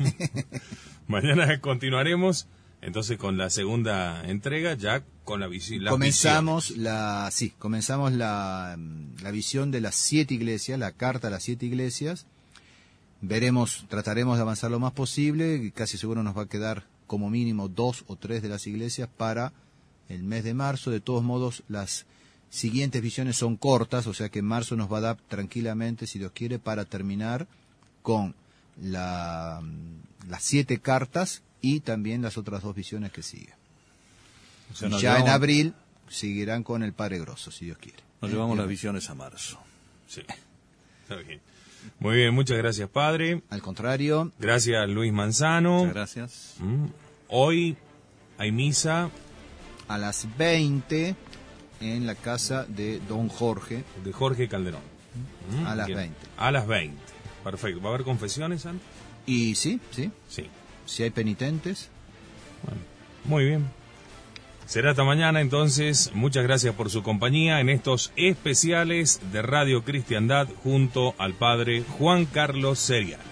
Mañana continuaremos entonces con la segunda entrega, ya con la, visi la comenzamos visión. la sí comenzamos la, la visión de las siete iglesias, la carta a las siete iglesias. Veremos, trataremos de avanzar lo más posible, y casi seguro nos va a quedar como mínimo dos o tres de las iglesias para el mes de marzo. De todos modos, las siguientes visiones son cortas, o sea que en marzo nos va a dar tranquilamente, si Dios quiere, para terminar con la, las siete cartas y también las otras dos visiones que siguen. O sea, ya llevamos, en abril seguirán con el Padre Grosso, si Dios quiere. Nos ¿Eh? llevamos las visiones a marzo. Sí. Está bien. Muy bien, muchas gracias, Padre. Al contrario. Gracias, Luis Manzano. Muchas gracias. Mm. Hoy hay misa a las veinte en la casa de don Jorge. De Jorge Calderón. Mm. A las Bien. veinte. A las veinte. Perfecto. ¿Va a haber confesiones antes? Y sí, sí. Sí. Si hay penitentes. Bueno, muy bien. Será hasta mañana, entonces. Muchas gracias por su compañía en estos especiales de Radio Cristiandad junto al Padre Juan Carlos Serial.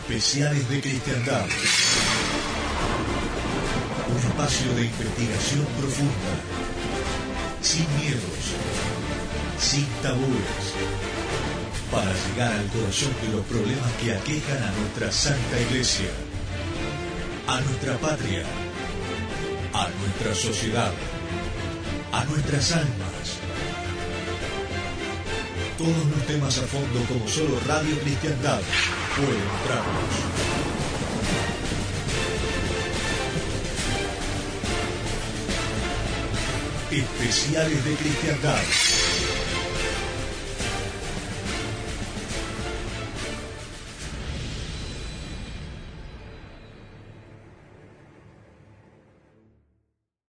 Especiales de Cristiandad. Un espacio de investigación profunda, sin miedos, sin tabúes, para llegar al corazón de los problemas que aquejan a nuestra Santa Iglesia, a nuestra patria, a nuestra sociedad, a nuestras almas. Todos los temas a fondo como solo Radio Cristiandad puede mostrarnos. Especiales de Cristiandad.